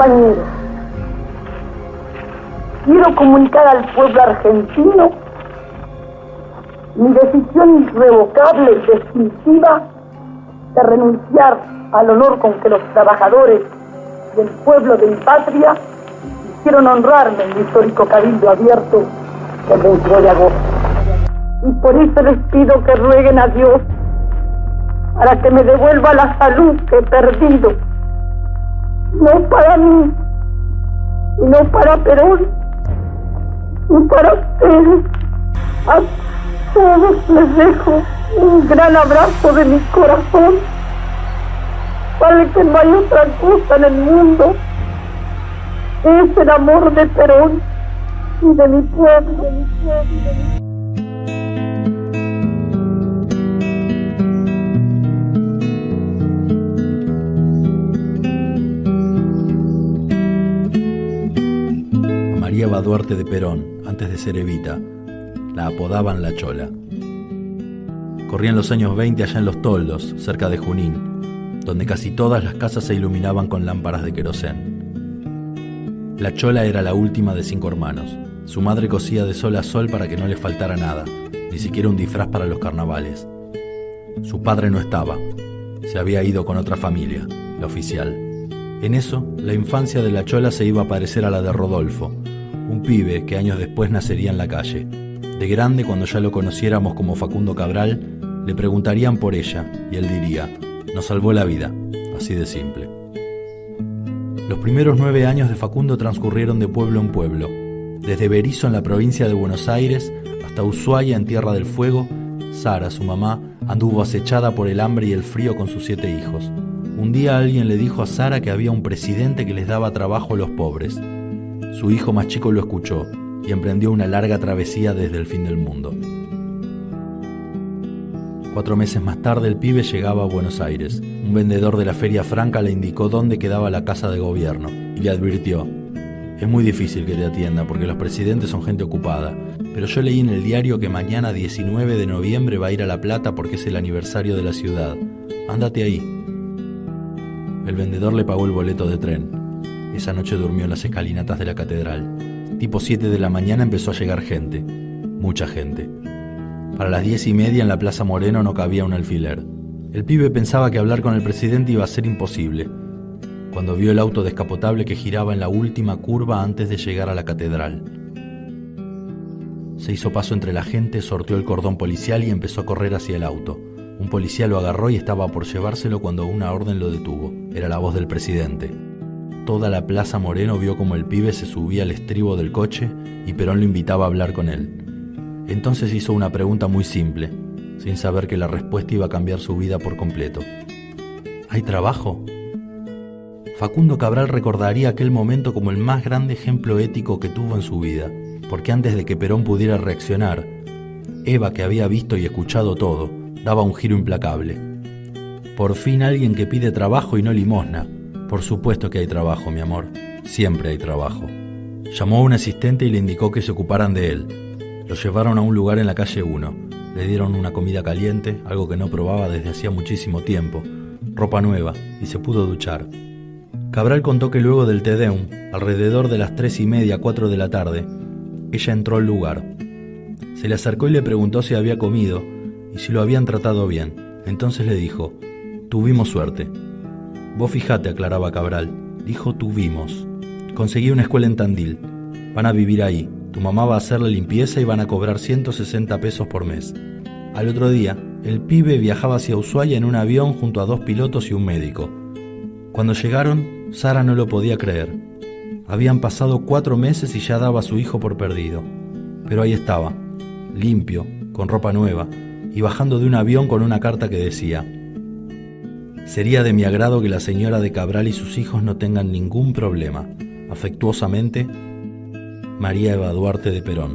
Compañeros, quiero comunicar al pueblo argentino mi decisión irrevocable y definitiva de renunciar al honor con que los trabajadores del pueblo de mi patria quisieron honrarme en el histórico cabildo abierto el 22 de agosto. Y por eso les pido que rueguen a Dios para que me devuelva la salud que he perdido, no para mí, sino para Perón y para ustedes. A todos les dejo un gran abrazo de mi corazón, para que no hay otra cosa en el mundo. Es el amor de Perón y de mi pueblo. María Eva Duarte de Perón, antes de ser Evita, la apodaban La Chola. Corrían los años 20 allá en Los Toldos, cerca de Junín, donde casi todas las casas se iluminaban con lámparas de querosén. La Chola era la última de 5 hermanos. Su madre cosía de sol a sol para que no le faltara nada, ni siquiera un disfraz para los carnavales. Su padre no estaba, se había ido con otra familia, la oficial. En eso, la infancia de La Chola se iba a parecer a la de Rodolfo, un pibe que años después nacería en la calle. De grande, cuando ya lo conociéramos como Facundo Cabral, le preguntarían por ella y él diría: nos salvó la vida, así de simple. Los primeros 9 años de Facundo transcurrieron de pueblo en pueblo, desde Berisso en la provincia de Buenos Aires hasta Ushuaia en Tierra del Fuego. Sara, su mamá, anduvo acechada por el hambre y el frío con sus 7 hijos. Un día alguien le dijo a Sara que había un presidente que les daba trabajo a los pobres. Su hijo más chico lo escuchó y emprendió una larga travesía desde el fin del mundo. 4 meses más tarde el pibe llegaba a Buenos Aires. Un vendedor de la Feria Franca le indicó dónde quedaba la casa de gobierno y le advirtió: es muy difícil que te atienda porque los presidentes son gente ocupada, pero yo leí en el diario que mañana 19 de noviembre va a ir a La Plata porque es el aniversario de la ciudad. Ándate ahí. El vendedor le pagó el boleto de tren. Esa noche durmió en las escalinatas de la catedral. Tipo 7 de la mañana empezó a llegar gente, mucha gente. Para las 10:30 en la Plaza Moreno no cabía un alfiler. El pibe pensaba que hablar con el presidente iba a ser imposible, cuando vio el auto descapotable que giraba en la última curva antes de llegar a la catedral. Se hizo paso entre la gente, sorteó el cordón policial y empezó a correr hacia el auto. Un policía lo agarró y estaba por llevárselo cuando una orden lo detuvo. Era la voz del presidente. Toda la Plaza Moreno vio como el pibe se subía al estribo del coche y Perón lo invitaba a hablar con él. Entonces hizo una pregunta muy simple, sin saber que la respuesta iba a cambiar su vida por completo. ¿Hay trabajo? Facundo Cabral recordaría aquel momento como el más grande ejemplo ético que tuvo en su vida, porque antes de que Perón pudiera reaccionar, Eva, que había visto y escuchado todo, daba un giro implacable. Por fin alguien que pide trabajo y no limosna. Por supuesto que hay trabajo, mi amor. Siempre hay trabajo. Llamó a un asistente y le indicó que se ocuparan de él. Lo llevaron a un lugar en la calle 1. Le dieron una comida caliente, algo que no probaba desde hacía muchísimo tiempo, ropa nueva, y se pudo duchar. Cabral contó que luego del Te Deum, alrededor de las 3:30, 4 de la tarde, ella entró al lugar. Se le acercó y le preguntó si había comido y si lo habían tratado bien. Entonces le dijo: tuvimos suerte. Vos fijate, aclaraba Cabral, dijo tuvimos. Conseguí una escuela en Tandil. Van a vivir ahí. Tu mamá va a hacer la limpieza y van a cobrar 160 pesos por mes. Al otro día, el pibe viajaba hacia Ushuaia en un avión junto a 2 pilotos y un médico. Cuando llegaron, Sara no lo podía creer. Habían pasado 4 meses y ya daba a su hijo por perdido. Pero ahí estaba, limpio, con ropa nueva, y bajando de un avión con una carta que decía: sería de mi agrado que la señora de Cabral y sus hijos no tengan ningún problema. Afectuosamente, María Eva Duarte de Perón.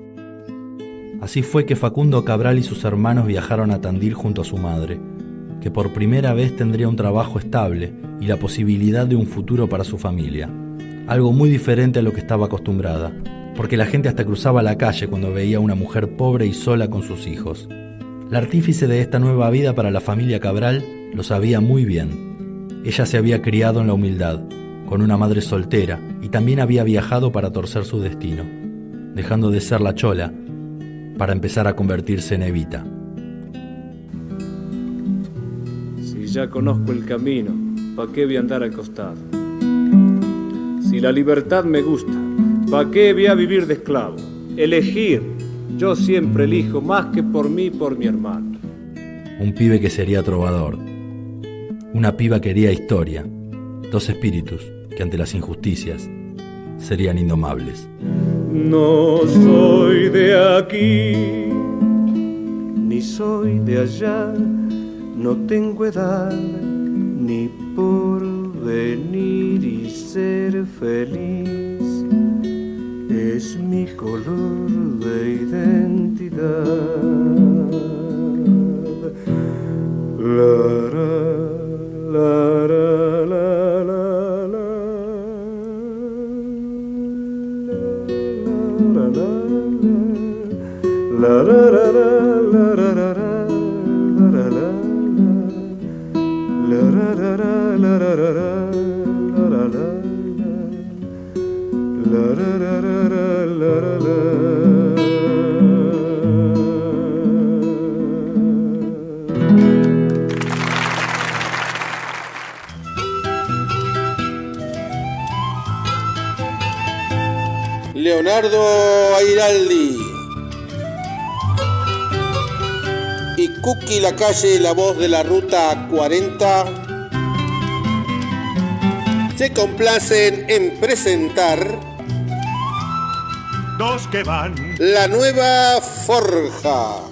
Así fue que Facundo Cabral y sus hermanos viajaron a Tandil junto a su madre, que por primera vez tendría un trabajo estable y la posibilidad de un futuro para su familia. Algo muy diferente a lo que estaba acostumbrada, porque la gente hasta cruzaba la calle cuando veía a una mujer pobre y sola con sus hijos. La artífice de esta nueva vida para la familia Cabral lo sabía muy bien. Ella se había criado en la humildad, con una madre soltera, y también había viajado para torcer su destino, dejando de ser la chola para empezar a convertirse en Evita. Si ya conozco el camino, ¿pa' qué voy a andar al costado? Si la libertad me gusta, ¿pa' qué voy a vivir de esclavo? Elegir, yo siempre elijo más que por mí y por mi hermano. Un pibe que sería trovador. Una piba que haría historia. Dos espíritus que ante las injusticias serían indomables. No soy de aquí, ni soy de allá, no tengo edad ni por venir y ser feliz. Es mi color de identidad. Leonardo Airaldi y Cookie Lacalle, la voz de la Ruta 40, se complacen en presentar Dos que van La Nueva Forja,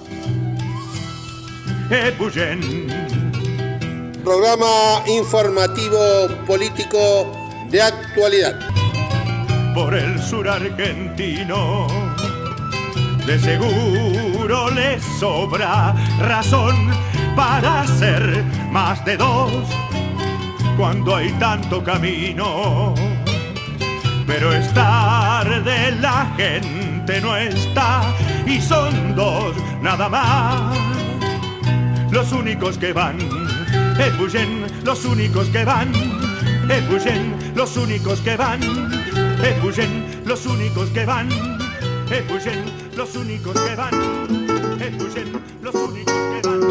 Epuyén, programa informativo político de actualidad. por el sur argentino. De seguro les sobra razón para ser más de dos cuando hay tanto camino. Pero es tarde, la gente no está y son dos nada más los únicos que van. Epuyén, los únicos que van. Epuyén, los únicos que van. Epuyén, los únicos que van. Epuyén, los únicos que van. Epuyén, los únicos que van.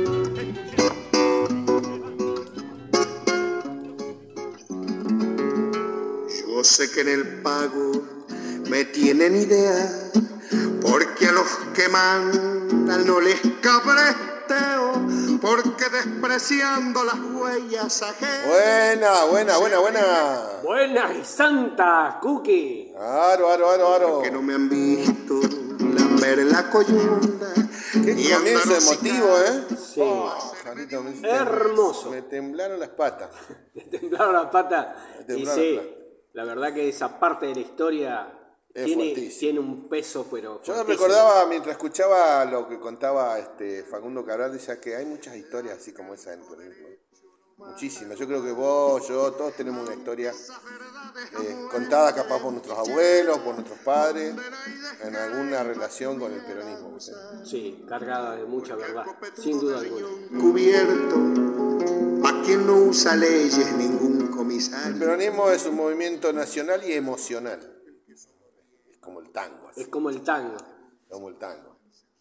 Yo sé que en el pago me tienen idea, porque a los que mandan no les cabresteo, porque despreciando las huellas ajenas. Buena. Buenas y santas, Cookie. Aro. Que no me han visto lamber la coyunda. Qué y comienzo andar emotivo, ¿eh? Sí. Jarito, Hermoso. Me temblaron las patas. Te temblaron las patas. Me Y temblaron sí, las patas. la verdad que esa parte de la historia Es tiene fuertísimo. un peso, pero Yo fuertísimo. recordaba, mientras escuchaba lo que contaba Facundo Cabral, decía que hay muchas historias así como esa en el peronismo. Muchísimas. Yo creo que vos, yo, todos tenemos una historia contada capaz por nuestros abuelos, por nuestros padres, en alguna relación con el peronismo. ¿Sí? Sí, cargada de mucha verdad, sin duda alguna. cubierto, pa' quien no usa leyes ningún El comisario. peronismo es un movimiento nacional y emocional. Es como el tango. Así. Es como el tango. Como el tango.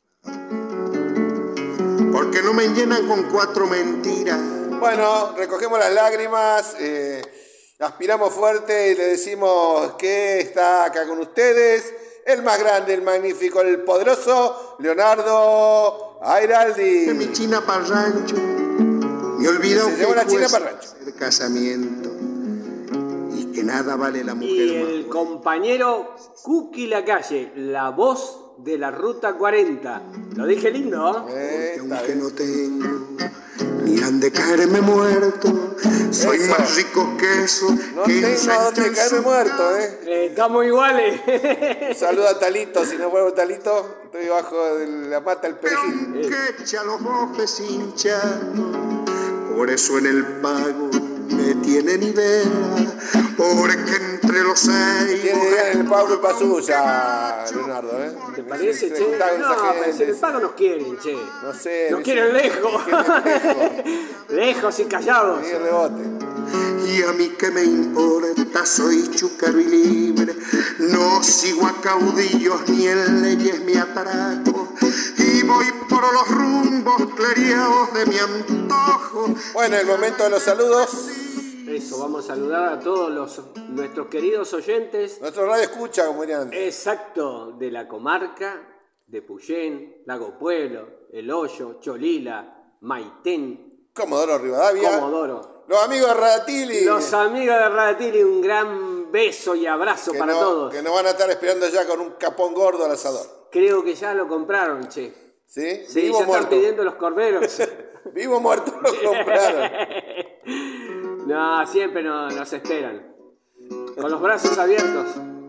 Porque no me llenan con cuatro mentiras. Bueno, recogemos las lágrimas, aspiramos fuerte y le decimos que está acá con ustedes el más grande, el magnífico, el poderoso Leonardo Airaldi. Que mi china para rancho. Me olvidó Se que llevó la china juez pa'l rancho. de casamiento y que nada vale la mujer Y más el buena. compañero Cookie Lacalle, la voz de la Ruta 40. Lo dije lindo, ¿no? Porque Está aunque bien. no tengo ni han de caerme muerto, soy Eso. más rico que eso. No que tengo a insecto dónde en caerme su muerto, Estamos iguales. Un saludo a Talito, si no fuera Talito, estoy bajo de la pata del Pero perejil. aunque echa los bofes hinchados, por eso en el pago me tienen idea, porque entre los seis Tiene idea en el Pablo y Pasuya, Leonardo, ¿Te parece, Se che? junta con esa No, pero gente, si en el pago nos quieren, che. No sé. Nos quieren lejos. Nos quieren lejos. Lejos y callados. Y rebote. y a mí que me importa, soy chúcaro y libre, no sigo a caudillos ni en leyes me atraco, y voy por los rumbos clareados de mi antojo. Bueno, el momento de los saludos. Eso, vamos a saludar a todos nuestros queridos oyentes. Nuestro radio escucha, como dirían antes. Exacto, de la comarca de Puyén, Lago Pueblo, El Hoyo, Cholila, Maitén, Comodoro Rivadavia. Comodoro. Los amigos de Radatili. Los amigos de Radatili, un gran beso y abrazo para todos. Que nos van a estar esperando ya con un capón gordo al asador. Creo que ya lo compraron, che. ¿Sí? Sí, Vivo ya muerto. están pidiendo los corderos. Vivo muerto lo compraron. No, siempre nos esperan. Con los brazos abiertos.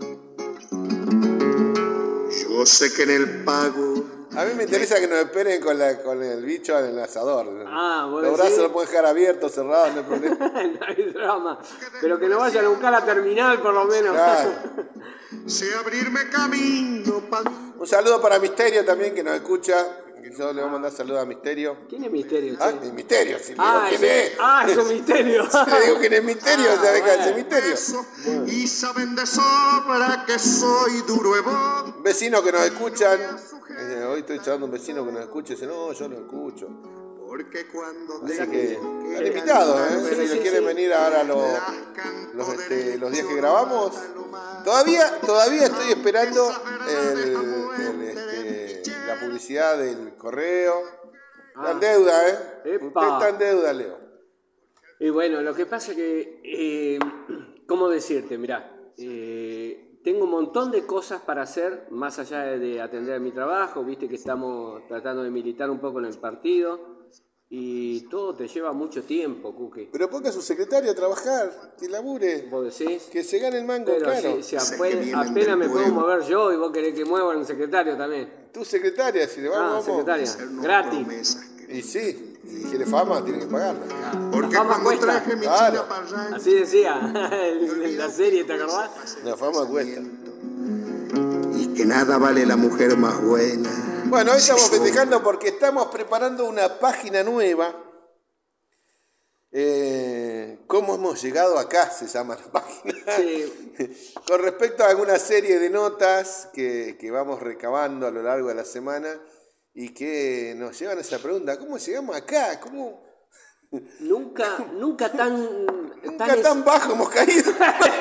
Yo sé que en el pago. A mí me interesa que nos esperen con el bicho en el asador. ¿Vos los decís? brazos los pueden dejar abiertos, cerrados, no hay problema. No hay drama. Pero que no vayan a buscar la terminal, por lo menos. Claro. Sé abrirme camino Un saludo para Misterio también, que nos escucha. Yo le voy a mandar saludos a Misterio. ¿Quién es Misterio, che? Ah, es Misterio, si le digo quién es. Es un misterio. Si le digo quién es Misterio, ya deja de ser Misterio. y saben de sobra que soy duro y bon. Vecinos que nos escuchan. Hoy estoy charlando a un vecino que nos escucha y dice, no, yo no escucho. Porque cuando Así te que están invitados, ¿eh? Si quieren venir ahora los días que grabamos. Todavía estoy esperando la publicidad del correo. Está en deuda, ¿eh? Epa. Usted está en deuda, Leo. Y bueno, lo que pasa es que, ¿cómo decirte? Mirá, tengo un montón de cosas para hacer, más allá de atender a mi trabajo, viste que estamos tratando de militar un poco en el partido, y todo te lleva mucho tiempo, Cuque. Pero ponga a su secretario a trabajar, que labure, ¿Vos decís? que se gane el mango, Pero claro. si apenas me puedo mover yo y vos querés que mueva un secretario también. Tu secretaria, si le vamos. Secretaria, gratis. Y sí, si quiere fama, tiene que pagarla. Porque La fama cuando cuesta. traje mi Claro. china para allá, Así decía en la serie, ¿te acordás? La fama cuesta. y que nada vale la mujer más buena. Bueno, hoy estamos festejando porque estamos preparando una página nueva. ¿Cómo hemos llegado acá? Se llama la página. Sí. Con respecto a alguna serie de notas que vamos recabando a lo largo de la semana y que nos llevan a esa pregunta. ¿Cómo llegamos acá? ¿Cómo? Nunca Tan bajo hemos caído.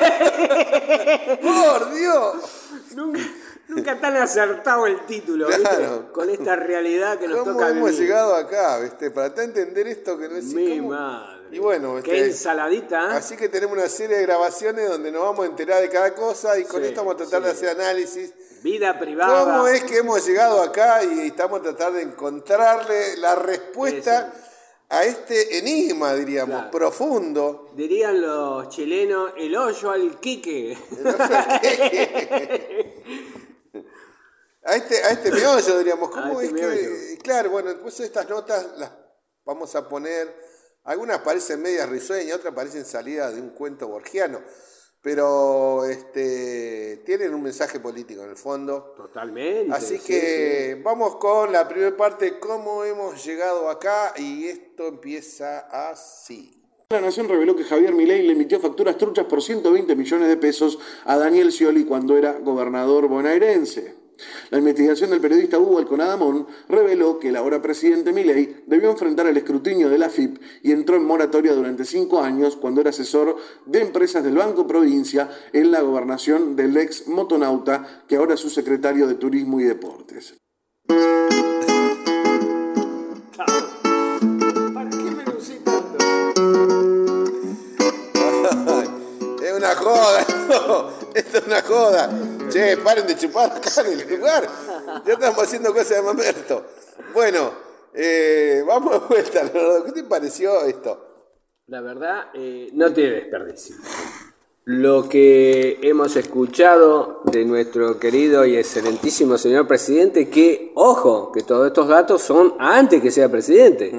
¡Por Dios! Nunca tan acertado el título, ¿viste? Claro. Con esta realidad que nos ¿Cómo toca hemos vivir. llegado acá? ¿Viste? Para entender esto que no es Mi ¿cómo? madre. Y bueno, Qué ensaladita, ¿eh? así que tenemos una serie de grabaciones donde nos vamos a enterar de cada cosa y con Sí, esto vamos a tratar de sí. hacer análisis. Vida privada. ¿Cómo es que hemos llegado acá y estamos a tratar de encontrarle la respuesta a este enigma, diríamos, Claro. profundo? Dirían los chilenos, el hoyo al quique. A este meollo, diríamos. ¿Cómo A es este que...? meollo. Claro, bueno, después estas notas las vamos a poner... Algunas parecen medias risueñas, otras parecen salidas de un cuento borgiano. Pero tienen un mensaje político en el fondo. Totalmente. Así sí, que vamos con la primera parte, cómo hemos llegado acá, y esto empieza así. La Nación reveló que Javier Milei le emitió facturas truchas por 120 millones de pesos a Daniel Scioli cuando era gobernador bonaerense. La investigación del periodista Hugo Alconadamón reveló que el ahora presidente Milei debió enfrentar el escrutinio de la AFIP y entró en moratoria durante 5 años cuando era asesor de empresas del Banco Provincia en la gobernación del ex motonauta, que ahora es su secretario de Turismo y Deportes. ¿Para qué me lucí tanto? Es una joda, no, esto es una joda. Che, paren de chupar acá en el lugar. Ya estamos haciendo cosas de mamerto. Bueno, vamos de vuelta, Leonardo. ¿Qué te pareció esto? La verdad, no tiene desperdicio. Lo que hemos escuchado de nuestro querido y excelentísimo señor presidente, que, ojo, que todos estos datos son antes que sea presidente.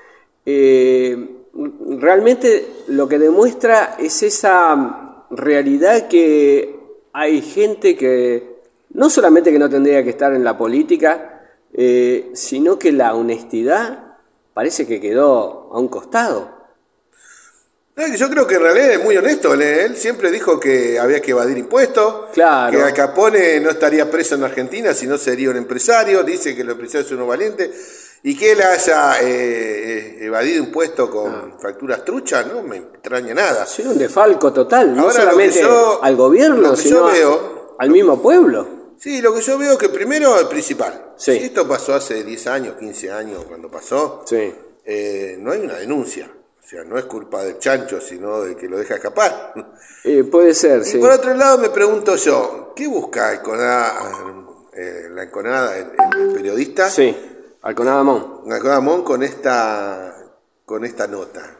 Realmente lo que demuestra es esa realidad que hay gente que no solamente que no tendría que estar en la política, sino que la honestidad parece que quedó a un costado. No, yo creo que en realidad es muy honesto. Él siempre dijo que había que evadir impuestos. Claro. Que Al Capone no estaría preso en Argentina, sino sería un empresario. Dice que los empresarios son unos valientes. Y que él haya evadido impuestos con facturas truchas, no me extraña nada. Sí, un desfalco total. No Ahora, solamente al gobierno, sino al mismo pueblo. Sí, lo que yo veo que primero el principal. Sí. Si esto pasó hace 10 años, 15 años, cuando pasó, Sí. No hay una denuncia. O sea, no es culpa del chancho, sino del que lo deja escapar. Puede ser, Y sí. por otro lado me pregunto yo, ¿qué busca la Enconada, el periodista? Sí, Alconada Mon. Alconada Mon con esta nota.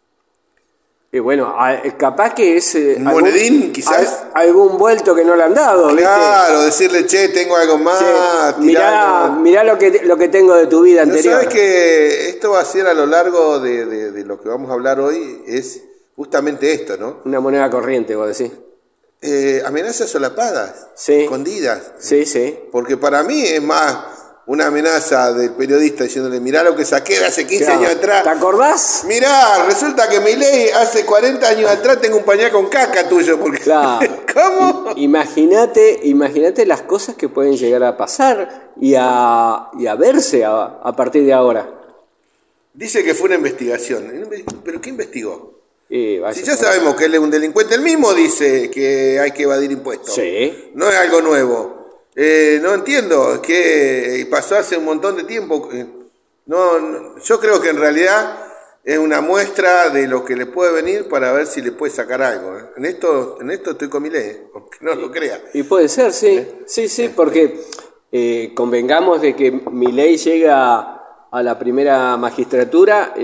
Bueno, capaz que es... Un monedín, quizás. Algún vuelto que no le han dado, ¿viste? Claro, decirle, che, tengo algo más. Che, mirá lo que tengo de tu vida ¿No anterior. sabes que esto va a ser a lo largo de lo que vamos a hablar hoy? Es justamente esto, ¿no? Una moneda corriente, vos decís. Amenazas solapadas, Sí. escondidas. Sí, sí. Porque para mí es más una amenaza del periodista diciéndole, mirá lo que saqué de hace 15 años atrás. ¿Te acordás? Mirá, resulta que Milei hace 40 años atrás tengo un pañal con caca tuyo. Porque... Claro. ¿Cómo? Imagínate las cosas que pueden llegar a pasar y a verse a partir de ahora. Dice que fue una investigación. ¿Pero qué investigó? Si ya Ya sabemos que él es un delincuente, él mismo dice que hay que evadir impuestos. Sí. No es algo nuevo. No entiendo, que pasó hace un montón de tiempo. Yo creo que en realidad es una muestra de lo que le puede venir para ver si le puede sacar algo. En esto estoy con Milei, aunque no lo crea. Y puede ser, sí. Sí, porque convengamos de que Milei llega a la primera magistratura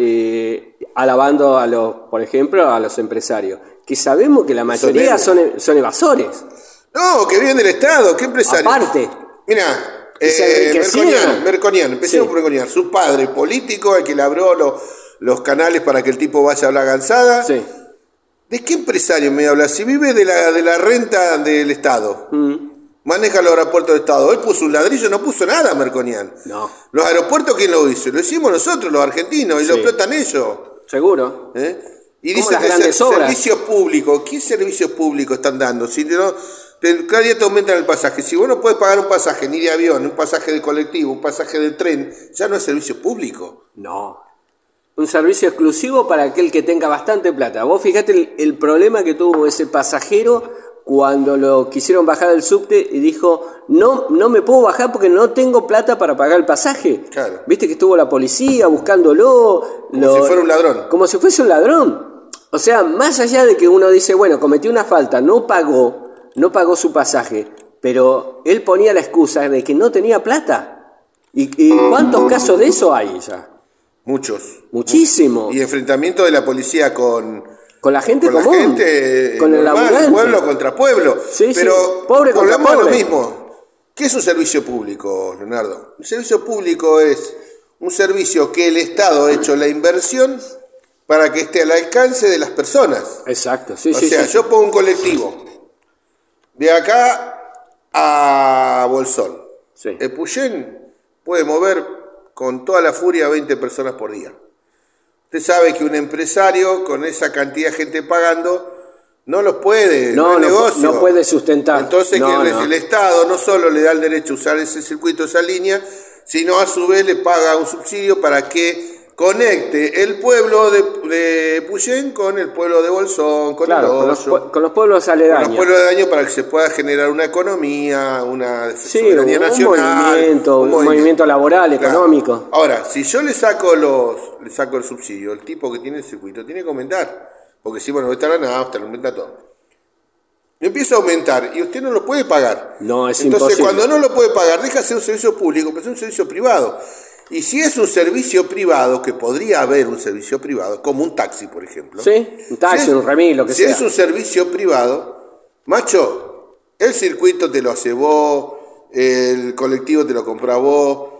alabando por ejemplo, a los empresarios, que sabemos que la mayoría son evasores. No, que viven del Estado, ¿qué empresario? Aparte. Mira, se enriquecieron. Merconian, empecemos por Merconian. Su padre político, el que le abrió los canales para que el tipo vaya a hablar gansada. Sí. ¿De qué empresario me habla? Si vive de la renta del Estado. Maneja los aeropuertos del Estado. Él puso un ladrillo, no puso nada, Merconian. No. Los aeropuertos, ¿quién lo hizo? Lo hicimos nosotros, los argentinos, y lo explotan ellos. Seguro. Y dicen que servicios públicos. ¿Qué servicios públicos están dando? Si no, cada día te aumentan el pasaje. Si vos no podés pagar un pasaje ni de avión, un pasaje de colectivo, un pasaje de tren, ya no es servicio público. No. Un servicio exclusivo para aquel que tenga bastante plata. Vos fijate el problema que tuvo ese pasajero cuando lo quisieron bajar del subte y dijo, no me puedo bajar porque no tengo plata para pagar el pasaje. Claro. Viste que estuvo la policía buscándolo. Como si fuera un ladrón. Como si fuese un ladrón. O sea, más allá de que uno dice, bueno, cometió una falta, no pagó su pasaje, pero él ponía la excusa de que no tenía plata. ¿Y cuántos casos de eso hay ya? Muchos. Muchísimo. Y enfrentamiento de la policía con la gente con común. La gente con el normal, laburante. pueblo contra pueblo. Sí, pero sí. Pobre contra volvamos a lo pobre. mismo. ¿Qué es un servicio público, Leonardo? Un servicio público es un servicio que el Estado ha hecho la inversión para que esté al alcance de las personas. Exacto, sí, O sea, sí. yo pongo un colectivo de acá a Bolsón. Sí. Epuyén puede mover con toda la furia 20 personas por día. Usted sabe que un empresario con esa cantidad de gente pagando no los puede, no es negocio. No puede sustentar. Entonces el Estado no solo le da el derecho a usar ese circuito, esa línea, sino a su vez le paga un subsidio para que conecte el pueblo de Puyén con el pueblo de Bolsón, con el Hoyo, con los pueblos aledaños. Con los pueblos aledaños para que se pueda generar una economía, una soberanía nacional. Un movimiento laboral, económico. Ahora, si yo le saco el subsidio, el tipo que tiene el circuito tiene que aumentar. Porque si, bueno, está la nada, usted lo aumenta todo. Empieza a aumentar y usted no lo puede pagar. No, es Entonces, imposible. cuando no lo puede pagar, deja de ser un servicio público, pero es un servicio privado. Y si es un servicio privado, que podría haber un servicio privado, como un taxi, por ejemplo. Sí, un taxi, un remis, lo que sea. Si es un servicio privado, macho, el circuito te lo hace vos, el colectivo te lo compra vos,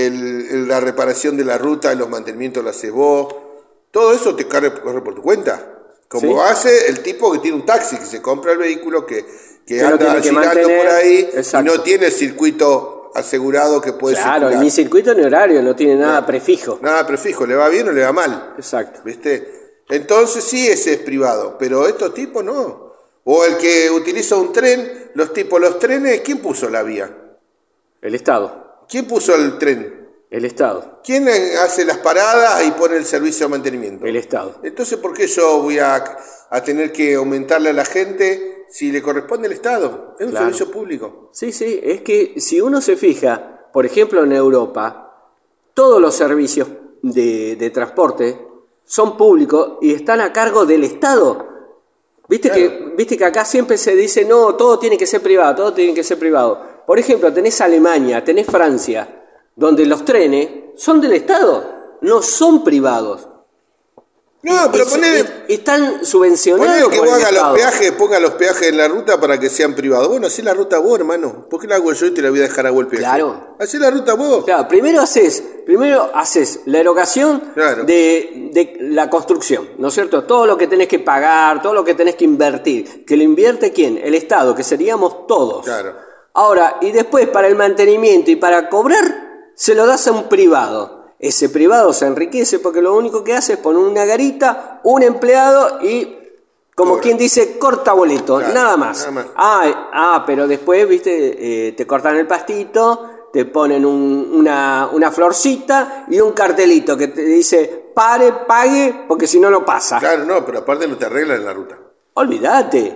la reparación de la ruta, los mantenimientos lo haces vos. Todo eso te corre por tu cuenta. Como ¿Sí? hace el tipo que tiene un taxi, que se compra el vehículo, que anda tiene que girando mantener, por ahí, exacto. y no tiene el circuito asegurado que puede Claro, circular. ni circuito ni horario, no tiene nada prefijo. Nada prefijo, le va bien o le va mal. Exacto. ¿Viste? Entonces sí, ese es privado, pero estos tipos no. O el que utiliza un tren, los trenes, ¿quién puso la vía? El Estado. ¿Quién puso el tren? El Estado. ¿Quién hace las paradas y pone el servicio de mantenimiento? El Estado. Entonces, ¿por qué yo voy a tener que aumentarle a la gente si le corresponde al Estado? Es un servicio público. Sí, es que si uno se fija, por ejemplo en Europa, todos los servicios de transporte son públicos y están a cargo del Estado. Viste que acá siempre se dice, no, todo tiene que ser privado. Por ejemplo, tenés Alemania, tenés Francia, donde los trenes son del Estado, no son privados. No, pero están subvencionados que por vos el Estado. ponga los peajes en la ruta para que sean privados. Bueno, hacé la ruta vos, hermano. ¿Por qué la hago yo y te la voy a dejar a vos el peaje? Claro. Hacé la ruta vos. Claro, primero haces la erogación de la construcción, ¿no es cierto? Todo lo que tenés que pagar, todo lo que tenés que invertir. ¿Que lo invierte quién? El Estado, que seríamos todos. Claro. Ahora, y después para el mantenimiento y para cobrar, se lo das a un privado. Ese privado se enriquece porque lo único que hace es poner una garita, un empleado y, como quien dice, corta boleto, claro, nada más. Pero después, viste, te cortan el pastito, te ponen una florcita y un cartelito que te dice, pague, porque si no, no pasa. Claro, no, pero aparte no te arreglan en la ruta. Olvídate.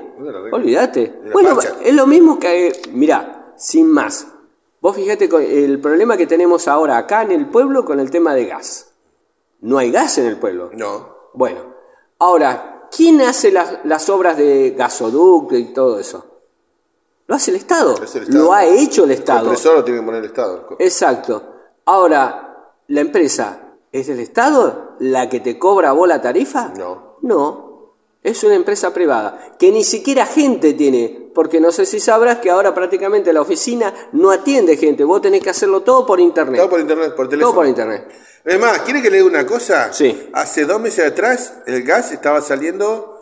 Bueno, es lo mismo que, mirá, sin más. Vos fíjate con el problema que tenemos ahora acá en el pueblo con el tema de gas. No hay gas en el pueblo. No. Bueno, ahora, ¿quién hace las obras de gasoducto y todo eso? Lo hace el Estado. Lo ha hecho el Estado. El compresor lo tiene que poner el Estado. Exacto. Ahora, ¿la empresa es del Estado la que te cobra a vos la tarifa? No. Es una empresa privada, que ni siquiera gente tiene, porque no sé si sabrás que ahora prácticamente la oficina no atiende gente, vos tenés que hacerlo todo por internet. Todo por internet, por teléfono. Todo por internet. Es más, ¿quiere que le diga una cosa? Sí. Hace 2 meses atrás el gas estaba saliendo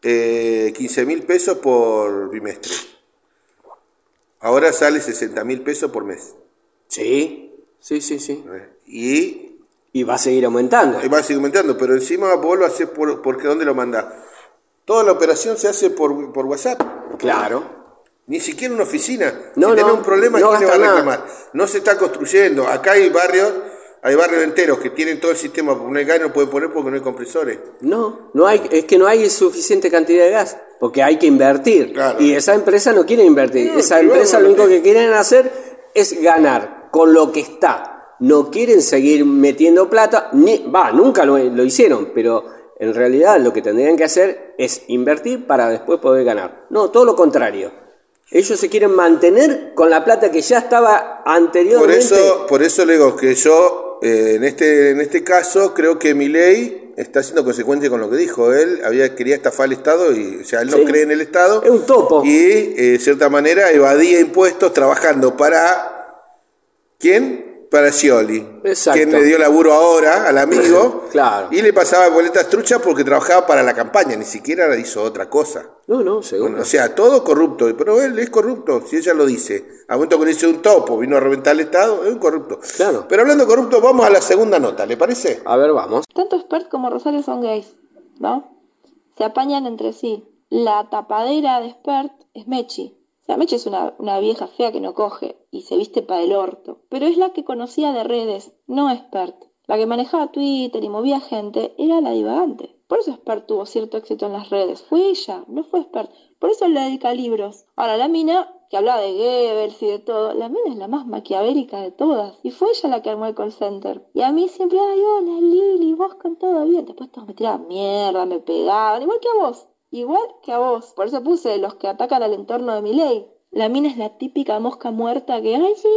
15.000 pesos por bimestre. Ahora sale 60.000 pesos por mes. Sí. Y va a seguir aumentando. Pero encima vos lo hacés porque ¿dónde lo mandás? Toda la operación se hace por WhatsApp. Claro. Ni siquiera una oficina. Si tenés un problema, ¿quién le va a reclamar? No se está construyendo. Acá hay barrios enteros que tienen todo el sistema, porque no hay gas, no pueden poner porque no hay compresores. Es que no hay suficiente cantidad de gas, porque hay que invertir. Claro. Y esa empresa no quiere invertir. Esa empresa lo único que quieren hacer es ganar con lo que está. No quieren seguir metiendo plata, nunca lo hicieron, pero en realidad lo que tendrían que hacer es invertir para después poder ganar. No, todo lo contrario. Ellos se quieren mantener con la plata que ya estaba anteriormente. Por eso le digo que yo, en este caso, creo que Milei está siendo consecuente con lo que dijo. Él quería estafar al Estado, y o sea, él no cree en el Estado. Es un topo. Y, de cierta manera, evadía impuestos trabajando para... ¿Quién? Para Scioli. Exacto. Quien le dio laburo ahora al amigo. Claro. Y le pasaba boletas truchas porque trabajaba para la campaña, ni siquiera hizo otra cosa. No, seguro. Bueno, o sea, todo corrupto, pero él es corrupto, si ella lo dice. A momento que le hizo un topo, vino a reventar el Estado, es un corrupto. Claro. Pero hablando de corrupto, vamos a la segunda nota, ¿le parece? A ver, vamos. Tanto Spert como Rosario son gays, ¿no? Se apañan entre sí. La tapadera de Spert es Mechi. O sea, Mechi es una vieja fea que no coge y se viste para el orto. Pero es la que conocía de redes, no Spert. La que manejaba Twitter y movía gente era la divagante. Por eso Spert tuvo cierto éxito en las redes. Fue ella, no fue Spert. Por eso le dedica libros. Ahora, la mina, que hablaba de Goebbels y de todo, la mina es la más maquiavélica de todas. Y fue ella la que armó el call center. Y a mí siempre, hola Lili, vos con todo bien. Después todos me tiraban mierda, me pegaban, igual que a vos. Por eso puse los que atacan al entorno de Milei. La mina es la típica mosca muerta que,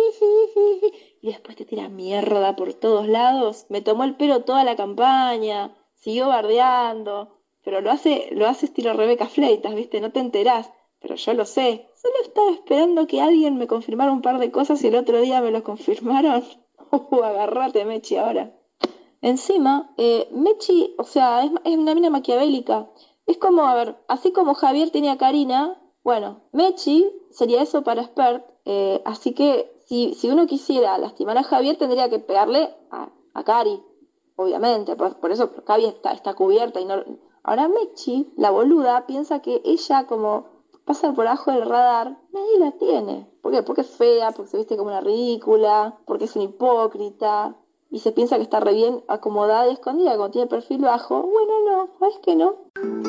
sí. Y después te tira mierda por todos lados. Me tomó el pelo toda la campaña. Siguió bardeando. Pero lo hace estilo Rebeca Fleitas, ¿viste? No te enterás. Pero yo lo sé. Solo estaba esperando que alguien me confirmara un par de cosas y el otro día me lo confirmaron. Agárrate, Mechi, ahora. Encima, Mechi, o sea, es una mina maquiavélica. Es como, así como Javier tenía a Karina, bueno, Mechi sería eso para Spert, así que si uno quisiera lastimar a Javier tendría que pegarle a Cari. obviamente, por eso Cavi está cubierta y no... Ahora Mechi, la boluda, piensa que ella como pasa por abajo del radar, nadie la tiene. ¿Por qué? Porque es fea, porque se viste como una ridícula, porque es una hipócrita, y se piensa que está re bien acomodada y escondida, cuando tiene perfil bajo. Bueno, no, ¿sabes que no?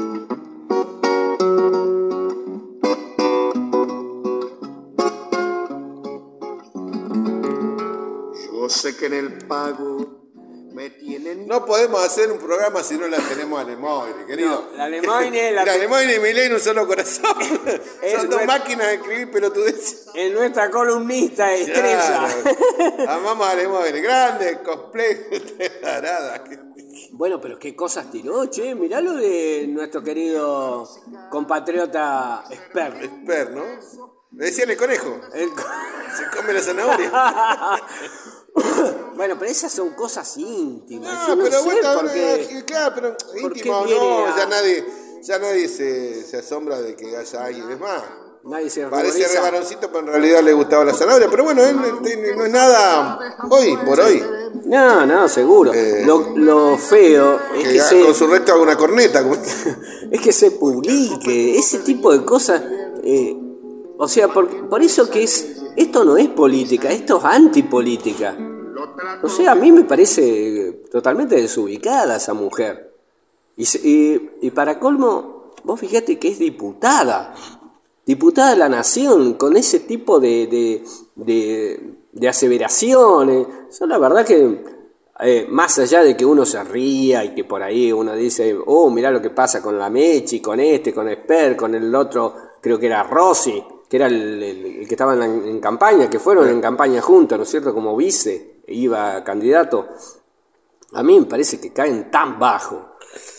Yo sé que en el pago me tienen... No podemos hacer un programa si no la tenemos a Lemoyne, querido. No, la Lemoyne... La Lemoyne y Milei en un solo corazón. Son dos nuestra... máquinas de escribir pelotudeces. Es nuestra columnista estrella. Claro. Amamos a Lemoyne. Grande, cosplay, tarada. Bueno, pero qué cosas tiró, che. Mirá lo de nuestro querido compatriota Esper. Esper, ¿no? Le decían el conejo. Se come la zanahoria. Bueno, pero esas son cosas íntimas. No, yo no pero sé bueno, por qué. claro, pero íntimo no, ya nadie se asombra de que haya alguien. Es más, Nadie se parece re varoncito, pero en realidad le gustaba la zanahoria. Pero bueno, él no es nada hoy por hoy. No, seguro. Lo feo es que con su resto haga una corneta. es que se publique ese tipo de cosas. O sea, por eso que esto no es política, esto es antipolítica. O sea, a mí me parece totalmente desubicada esa mujer. Y para colmo, vos fíjate que es diputada de la Nación, con ese tipo de aseveraciones. Yo la verdad que, más allá de que uno se ría y que por ahí uno dice, oh, mirá lo que pasa con la Mechi, con Esper, con el otro, creo que era Rossi, que era el que estaban en campaña, que fueron en campaña juntos, ¿no es cierto?, como vice, iba candidato. A mí me parece que caen tan bajo.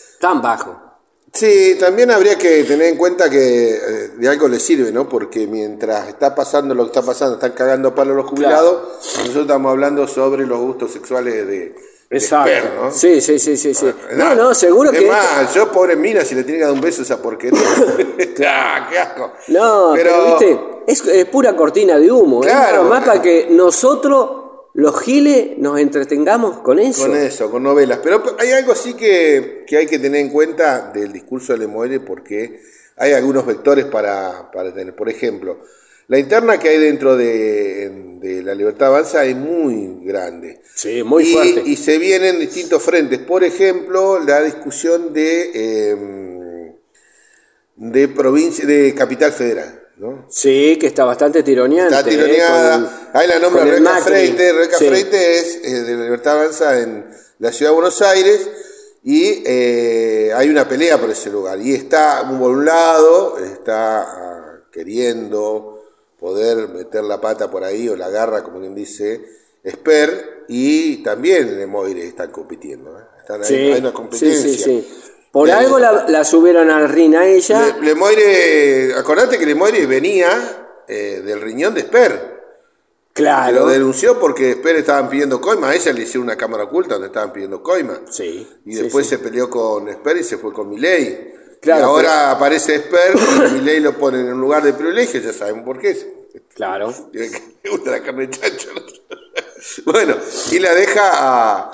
Sí, también habría que tener en cuenta que de algo les sirve, ¿no? Porque mientras está pasando lo que está pasando, están cagando palos los jubilados, claro. Nosotros estamos hablando sobre los gustos sexuales de exacto. Esper, ¿no? Sí. No, seguro que... Es más, yo pobre mina, si le tiene que dar un beso a esa porquería. ¡Qué asco! No, pero viste, es pura cortina de humo. Claro. Más para que nosotros, los giles, nos entretengamos con eso. Con novelas. Pero hay algo sí que hay que tener en cuenta del discurso de Lemoyne, porque hay algunos vectores para tener. Por ejemplo, la interna que hay dentro de La Libertad Avanza es muy grande. Sí, muy fuerte. Y se vienen distintos frentes. Por ejemplo, la discusión de provincia, de Capital Federal, ¿no? Sí, que está bastante tironeante. Está tironeada. Ahí la nombra Rebeca Freite. Rebeca sí. Freite es de La Libertad Avanza en la ciudad de Buenos Aires. Y hay una pelea por ese lugar. Y está, por un lado, está queriendo poder meter la pata por ahí, o la garra, como quien dice, Esper, y también Lemoyne están compitiendo. Están ahí, hay una competencia. Sí. Por algo la subieron al ring a ella. Lemoyne, acordate que Lemoyne venía del riñón de Esper. Claro. Lo denunció porque Esper estaban pidiendo coima. A ella le hicieron una cámara oculta donde estaban pidiendo coima. Sí. Y después se peleó con Esper y se fue con Milei. Claro, y ahora aparece Esper y Milei lo pone en un lugar de privilegio, ya saben por qué. Claro. Le gusta la carne de chancho. Bueno, y la deja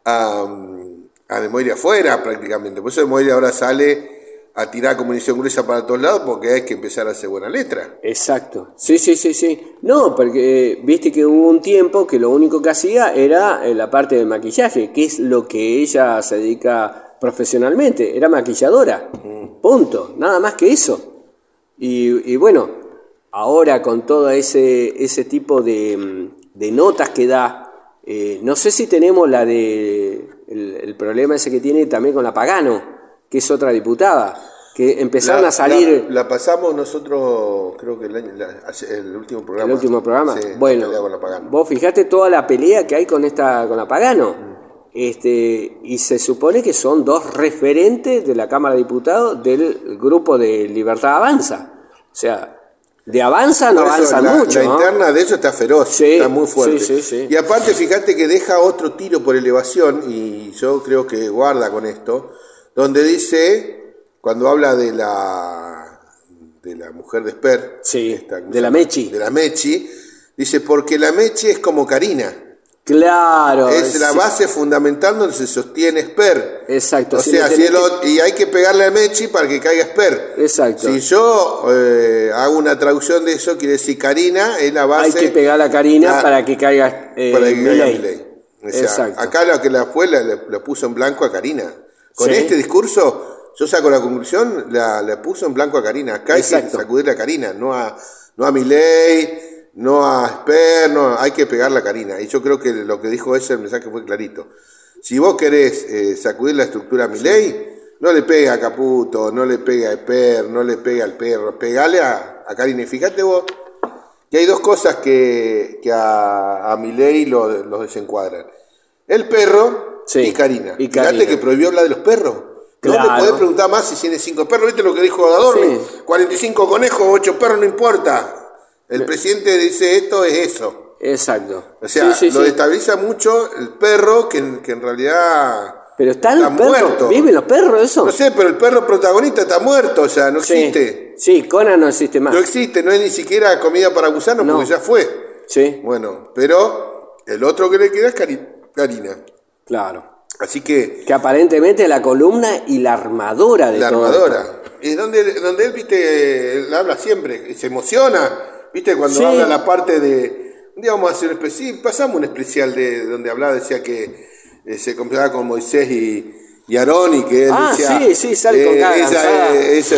a Lemoyne afuera prácticamente. Por eso Lemoyne ahora sale a tirar comunicación gruesa para todos lados, porque hay que empezar a hacer buena letra. Exacto. Sí. No, porque viste que hubo un tiempo que lo único que hacía era la parte del maquillaje, que es lo que ella se dedica profesionalmente, era maquilladora, punto, nada más que eso. Y bueno, ahora con todo ese tipo de notas que da, no sé si tenemos la de el problema ese que tiene también con la Pagano, que es otra diputada, que empezaron a salir... La pasamos nosotros, creo que el último programa. ¿El último programa? Sí, bueno, vos fijate toda la pelea que hay con la Pagano. Y se supone que son dos referentes de la Cámara de Diputados del grupo de Libertad Avanza. O sea, de Avanza no avanza mucho. La interna de eso está feroz, sí, está muy fuerte. Sí. Y aparte, fíjate que deja otro tiro por elevación, y yo creo que guarda con esto, donde dice, cuando habla de la mujer de Esper, de la Mechi. De la Mechi, dice, porque la Mechi es como Karina. Claro. Es la base fundamental donde se sostiene Esper. Exacto. O sea, y hay que pegarle a Mechi para que caiga Esper. Exacto. Si yo hago una traducción de eso, quiere decir Karina es la base. Hay que pegar a Karina para que caiga Milei. O sea, exacto. acá lo que le puso en blanco a Karina. Con este discurso, yo saco la conclusión, le puso en blanco a Karina. Acá hay que sacudirle a Karina, no a Milei. No a Esper, no, hay que pegarle a Karina. Y yo creo que lo que dijo ese, el mensaje fue clarito. Si vos querés sacudir la estructura a Milei, no le pegue a Caputo, no le pegue a Esper, no le pegue al perro, pegale a Karina. Y fíjate vos que hay dos cosas que a Milei los desencuadran. El perro y Karina. Fíjate que prohibió hablar de los perros. Claro. No le podés preguntar más si tiene 5 perros. ¿Viste lo que dijo Adorno? 45 conejos, 8 perros, no importa. El presidente dice esto es eso. Exacto. O sea, lo destabiliza mucho el perro que en realidad pero está muerto. ¿Viven los perros eso? No sé, pero el perro protagonista está muerto, o sea, no existe. Sí, Conan no existe más. No existe, no es ni siquiera comida para gusanos porque ya fue. Sí. Bueno, pero el otro que le queda es Karina. Claro. Así que aparentemente es la columna y la armadora de todo. La armadora. Es donde él, viste, él habla siempre, se emociona. ¿Viste? Cuando habla la parte de... Un día vamos a hacer un especial, pasamos un especial de donde hablaba, decía que se comparaba con Moisés y Aarón y que él decía... sí, sale con cada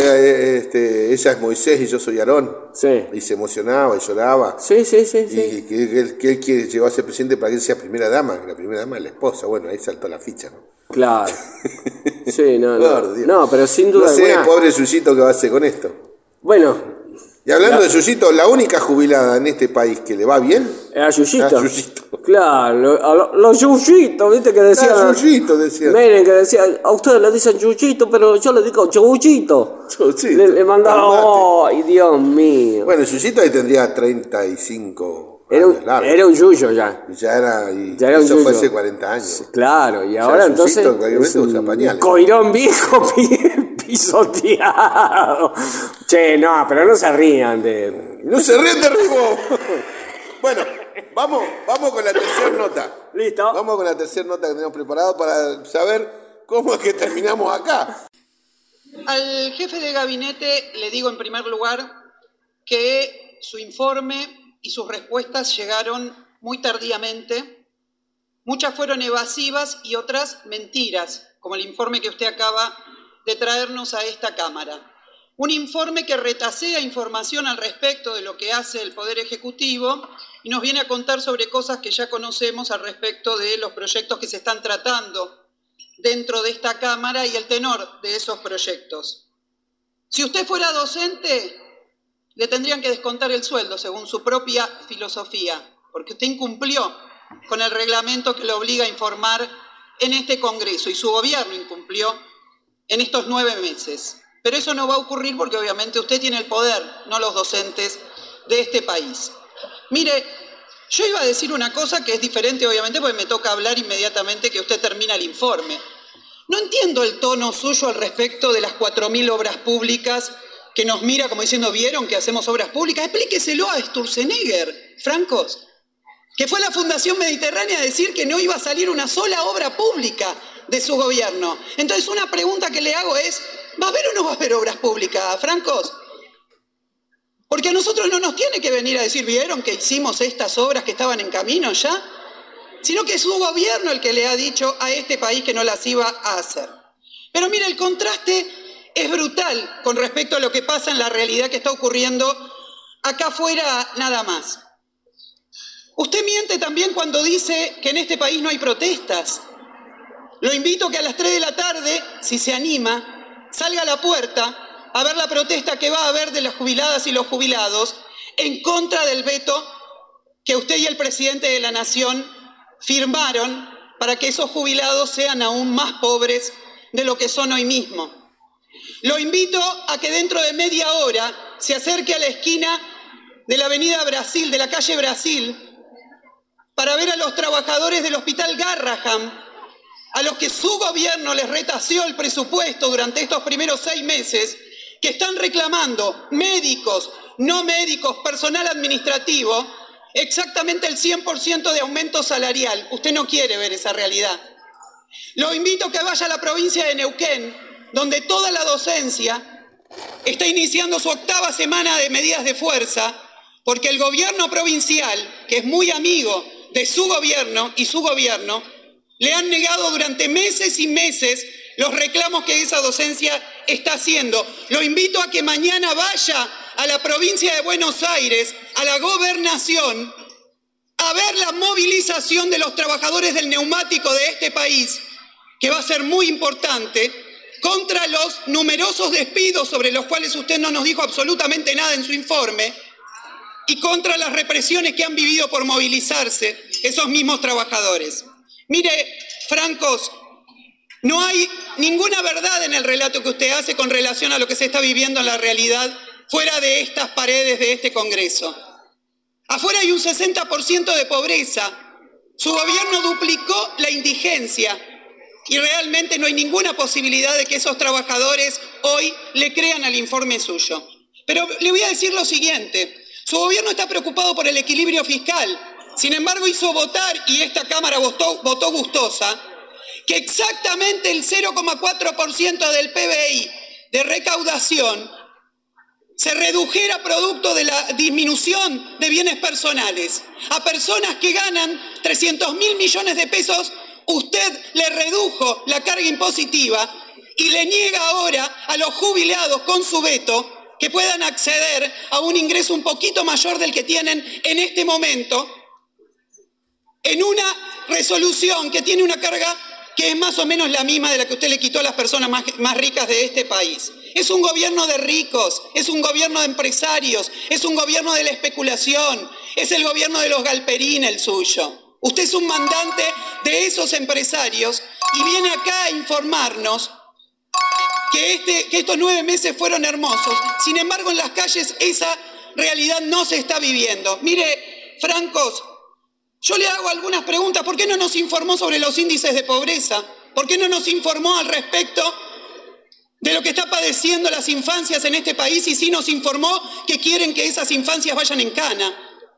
ella es Moisés y yo soy Aarón. Sí. Y se emocionaba y lloraba. Sí. Y que él quiere llevar a ser presidente para que él sea primera dama, que la primera dama es la esposa. Bueno, ahí saltó la ficha, ¿no? Claro. Sí, no, pero sin duda no sé, alguna... pobre Yuyito, ¿qué va a hacer con esto? Bueno... Y hablando de Yuyito, la única jubilada en este país que le va bien es a Yuyito. Claro, los Yuyitos, ¿viste? Que decían. Yuyito, decían. Miren, que decían, a ustedes le dicen Yuyito, pero yo le digo Yuyito. Le mandaba, ¡ay, Dios mío! Bueno, Yuyito ahí tendría 35 era un yuyo ya. Ya era un eso fue hace 40 años. Claro, y ahora entonces. Es un coirón viejo pisoteado. Che, no, pero no se rían de... No se rían de Ribo. Bueno, vamos con la tercera nota. ¿Listo? Vamos con la tercera nota que tenemos preparado para saber cómo es que terminamos acá. Al jefe de gabinete le digo en primer lugar que su informe y sus respuestas llegaron muy tardíamente. Muchas fueron evasivas y otras mentiras, como el informe que usted acaba de traernos a esta Cámara. Un informe que retasea información al respecto de lo que hace el Poder Ejecutivo y nos viene a contar sobre cosas que ya conocemos al respecto de los proyectos que se están tratando dentro de esta Cámara y el tenor de esos proyectos. Si usted fuera docente, le tendrían que descontar el sueldo según su propia filosofía, porque usted incumplió con el reglamento que le obliga a informar en este Congreso y su gobierno incumplió en estos 9 meses. Pero eso no va a ocurrir porque obviamente usted tiene el poder, no los docentes de este país. Mire, yo iba a decir una cosa que es diferente obviamente porque me toca hablar inmediatamente que usted termina el informe. No entiendo el tono suyo al respecto de las 4.000 obras públicas que nos mira como diciendo, ¿vieron que hacemos obras públicas? Explíqueselo a Sturzenegger, Francos, que fue la Fundación Mediterránea a decir que no iba a salir una sola obra pública de su gobierno. Entonces una pregunta que le hago es, ¿va a haber o no va a haber obras públicas, Francos? Porque a nosotros no nos tiene que venir a decir, ¿vieron que hicimos estas obras que estaban en camino ya? Sino que es su gobierno el que le ha dicho a este país que no las iba a hacer. Pero mire, el contraste es brutal con respecto a lo que pasa en la realidad que está ocurriendo acá afuera nada más. Usted miente también cuando dice que en este país no hay protestas. Lo invito a que a las 3 de la tarde, si se anima, salga a la puerta a ver la protesta que va a haber de las jubiladas y los jubilados en contra del veto que usted y el presidente de la Nación firmaron para que esos jubilados sean aún más pobres de lo que son hoy mismo. Lo invito a que dentro de media hora se acerque a la esquina de la avenida Brasil, de la calle Brasil, para ver a los trabajadores del Hospital Garrahan, a los que su gobierno les retaseó el presupuesto durante estos primeros 6 meses, que están reclamando médicos, no médicos, personal administrativo, exactamente el 100% de aumento salarial. Usted no quiere ver esa realidad. Lo invito a que vaya a la provincia de Neuquén, donde toda la docencia está iniciando su 8ª semana de medidas de fuerza, porque el gobierno provincial, que es muy amigo de su gobierno y su gobierno, le han negado durante meses y meses los reclamos que esa docencia está haciendo. Lo invito a que mañana vaya a la provincia de Buenos Aires, a la gobernación, a ver la movilización de los trabajadores del neumático de este país, que va a ser muy importante, contra los numerosos despidos sobre los cuales usted no nos dijo absolutamente nada en su informe, y contra las represiones que han vivido por movilizarse esos mismos trabajadores. Mire, Francos, no hay ninguna verdad en el relato que usted hace con relación a lo que se está viviendo en la realidad fuera de estas paredes de este Congreso. Afuera hay un 60% de pobreza. Su gobierno duplicó la indigencia y realmente no hay ninguna posibilidad de que esos trabajadores hoy le crean al informe suyo. Pero le voy a decir lo siguiente. Su gobierno está preocupado por el equilibrio fiscal. Sin embargo, hizo votar, y esta Cámara votó gustosa, que exactamente el 0,4% del PBI de recaudación se redujera producto de la disminución de bienes personales. A personas que ganan 300.000 millones de pesos, usted le redujo la carga impositiva y le niega ahora a los jubilados con su veto que puedan acceder a un ingreso un poquito mayor del que tienen en este momento, en una resolución que tiene una carga que es más o menos la misma de la que usted le quitó a las personas más ricas de este país. Es un gobierno de ricos, es un gobierno de empresarios, es un gobierno de la especulación, es el gobierno de los Galperín el suyo. Usted es un mandante de esos empresarios y viene acá a informarnos que estos 9 meses fueron hermosos. Sin embargo, en las calles esa realidad no se está viviendo. Mire, Francos, yo le hago algunas preguntas. ¿Por qué no nos informó sobre los índices de pobreza? ¿Por qué no nos informó al respecto de lo que está padeciendo las infancias en este país y sí nos informó que quieren que esas infancias vayan en cana?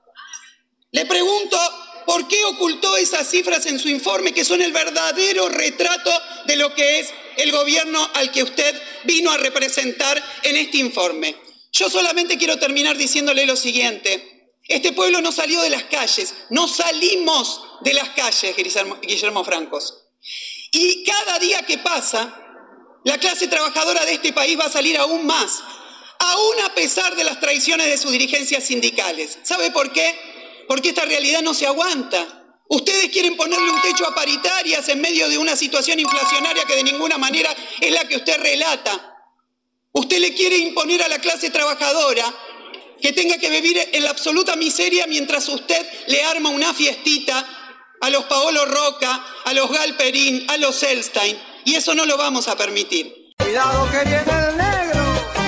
Le pregunto, ¿por qué ocultó esas cifras en su informe que son el verdadero retrato de lo que es el gobierno al que usted vino a representar en este informe? Yo solamente quiero terminar diciéndole lo siguiente. Este pueblo no salió de las calles, no salimos de las calles, Guillermo Francos. Y cada día que pasa, la clase trabajadora de este país va a salir aún más, aún a pesar de las traiciones de sus dirigencias sindicales. ¿Sabe por qué? Porque esta realidad no se aguanta. Ustedes quieren ponerle un techo a paritarias en medio de una situación inflacionaria que de ninguna manera es la que usted relata. Usted le quiere imponer a la clase trabajadora que tenga que vivir en la absoluta miseria mientras usted le arma una fiestita a los Paolo Roca, a los Galperín, a los Elstein, y eso no lo vamos a permitir. ¡Cuidado que viene el negro!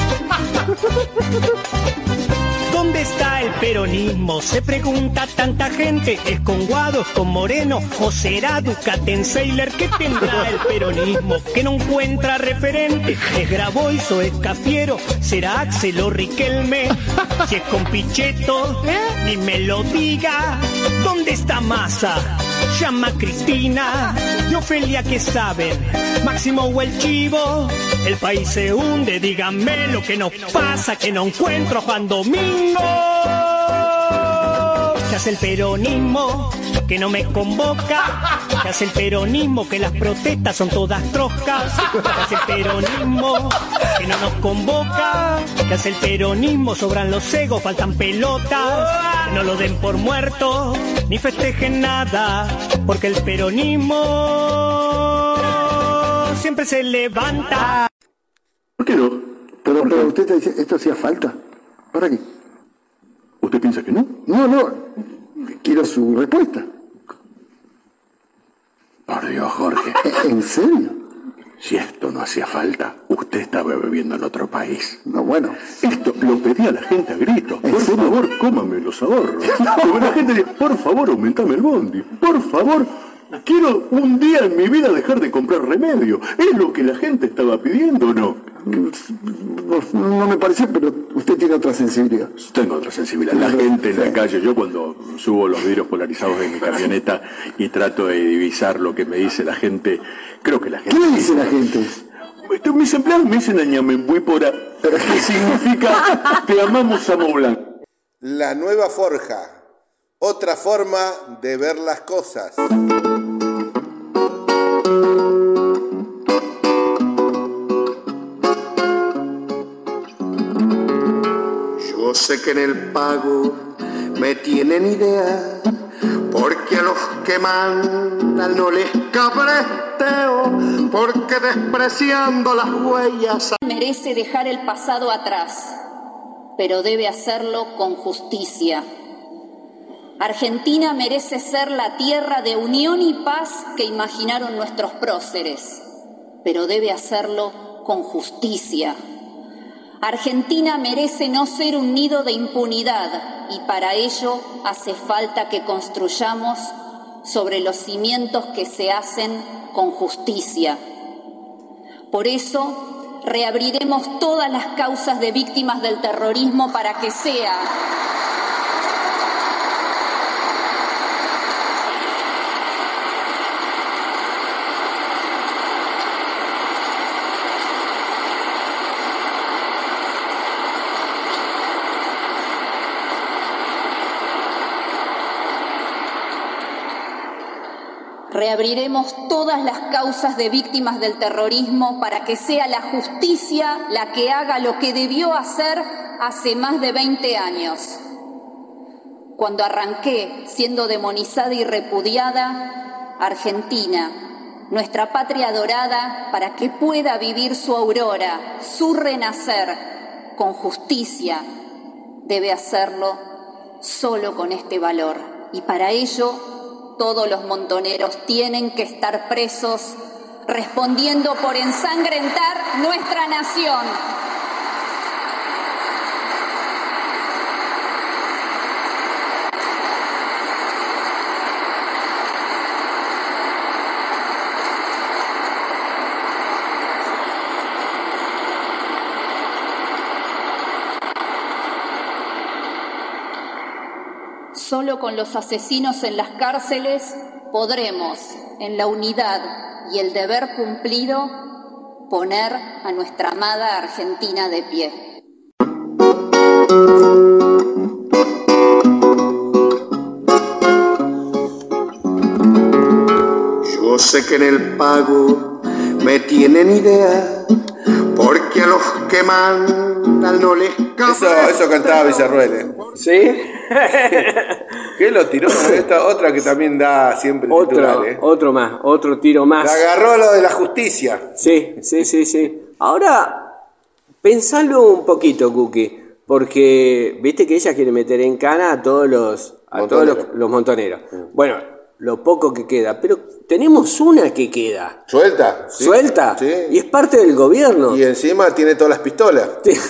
¿Dónde está el peronismo? Se pregunta tanta gente. ¿Es con Guado, es con Moreno o será Ducatenseiler? ¿Qué tendrá el peronismo que no encuentra referente? ¿Es Grabois o es Cafiero? ¿Será Axel o Riquelme? Si es con Pichetto, ni me lo diga. ¿Dónde está Massa? Llama a Cristina y Ofelia, ¿qué saben? Máximo o el Chivo. El país se hunde, díganme lo que nos pasa, que no encuentro a Juan Domingo. ¿Qué hace el peronismo que no me convoca? ¿Qué hace el peronismo que las protestas son todas troscas? ¿Qué hace el peronismo que no nos convoca? ¿Qué hace el peronismo? Sobran los egos, faltan pelotas. Que no lo den por muerto, ni festejen nada, porque el peronismo siempre se levanta. ¿Por qué no? Pero usted está diciendo, ¿esto hacía falta? ¿Para qué? ¿Usted piensa que no? No. Quiero su respuesta. Por Dios, Jorge. ¿En serio? Si esto no hacía falta, usted estaba viviendo en otro país. No, bueno. Esto lo pedía la gente a gritos. Por favor, cómame los ahorros. Como la gente dice, por favor, aumentame el bondi. Por favor, quiero un día en mi vida dejar de comprar remedio. ¿Es lo que la gente estaba pidiendo o no? No me parece, pero usted tiene otra sensibilidad. Tengo otra sensibilidad. La gente en la calle, yo cuando subo los vidrios polarizados de mi camioneta y trato de divisar lo que me dice la gente, creo que la gente... ¿Qué dice la gente? Mis empleados me dicen añamembuípora, que significa te amamos Amo Blanco. La nueva forja, otra forma de ver las cosas. Yo sé que en el pago me tienen idea, porque a los que mandan no les cabresteo, porque despreciando las huellas. Merece dejar el pasado atrás, pero debe hacerlo con justicia. Argentina merece ser la tierra de unión y paz que imaginaron nuestros próceres, pero debe hacerlo con justicia. Argentina merece no ser un nido de impunidad y para ello hace falta que construyamos sobre los cimientos que se hacen con justicia. Por eso, reabriremos todas las causas de víctimas del terrorismo para que sea Reabriremos todas las causas de víctimas del terrorismo para que sea la justicia la que haga lo que debió hacer hace más de 20 años. Cuando arranqué siendo demonizada y repudiada, Argentina, nuestra patria dorada, para que pueda vivir su aurora, su renacer con justicia, debe hacerlo solo con este valor. Y para ello, todos los montoneros tienen que estar presos, respondiendo por ensangrentar nuestra nación. Solo con los asesinos en las cárceles podremos, en la unidad y el deber cumplido, poner a nuestra amada Argentina de pie. Yo sé que en el pago me tienen idea, porque a los que mandan no les cabe. Eso cantaba Villarroel, ¿Sí? ¿Qué lo tiró? Esta otra que también da siempre titular, Otro tiro más. Le agarró lo de la justicia. Sí. Ahora, pensalo un poquito, Cookie, porque viste que ella quiere meter en cana a todos los montoneros. Bueno, lo poco que queda, pero tenemos una que queda. ¿Suelta? ¿Sí? ¿Suelta? Sí. Y es parte del gobierno. Y encima tiene todas las pistolas.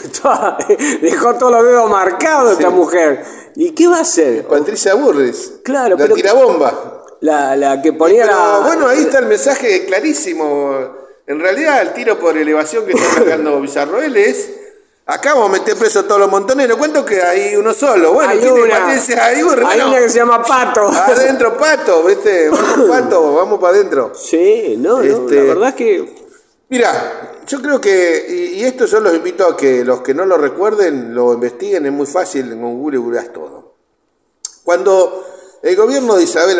Dejó todos los dedos marcados esta mujer. ¿Y qué va a hacer? Patricia Burris. Claro, la tirabomba. La que ponía Bueno, ahí está el mensaje clarísimo. En realidad, el tiro por elevación que está sacando Villarroel es: acá vamos a meter preso a todos los montoneros. ¿Cuánto queda ahí? Uno solo. Bueno, hay una que se llama Pato. Adentro Pato, ¿viste? Vamos Pato, vamos para adentro. Sí, la verdad es que... Mira, yo creo que, y esto yo los invito a que los que no lo recuerden lo investiguen, es muy fácil, en Google googleás todo. Cuando el gobierno de Isabel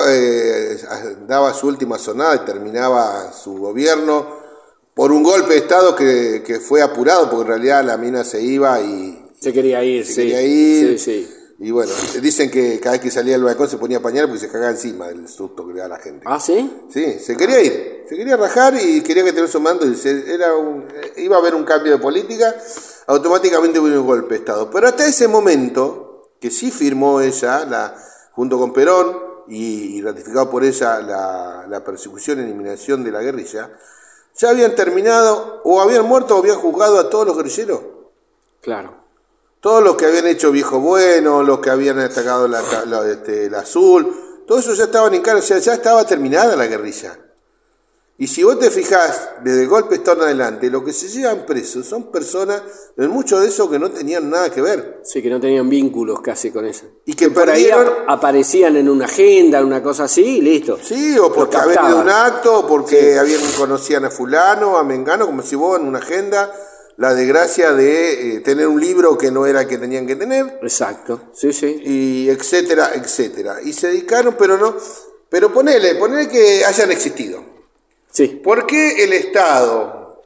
daba su última sonada y terminaba su gobierno por un golpe de Estado que fue apurado, porque en realidad la mina se iba y... Se quería ir. Sí. Y bueno, dicen que cada vez que salía del balcón se ponía a pañal porque se cagaba encima del susto que le da a la gente. ¿Ah, sí? Sí, se quería ir. Se quería rajar y quería que tenga su mando. Iba a haber un cambio de política, automáticamente hubo un golpe de Estado. Pero hasta ese momento, que sí firmó ella, junto con Perón, y ratificado por ella la persecución y eliminación de la guerrilla, ya habían terminado, o habían muerto o habían juzgado a todos los guerrilleros. Claro. Todos los que habían hecho Viejo Bueno, los que habían atacado la Azul, todo eso ya estaban en cara, o sea, ya estaba terminada la guerrilla. Y si vos te fijás, desde el golpe de Estado en adelante, lo que se llevan presos son personas, muchos de esos que no tenían nada que ver. Sí, que no tenían vínculos casi con eso. Y que por ahí aparecían en una agenda, una cosa así, y listo. Sí, o porque habían ido a un acto, o porque conocían a fulano, a mengano, como si vos en una agenda, la desgracia de tener un libro que no era el que tenían que tener. Exacto, sí, sí. Y etcétera, etcétera. Y se dedicaron, pero ponele que hayan existido. Sí. ¿Por qué el Estado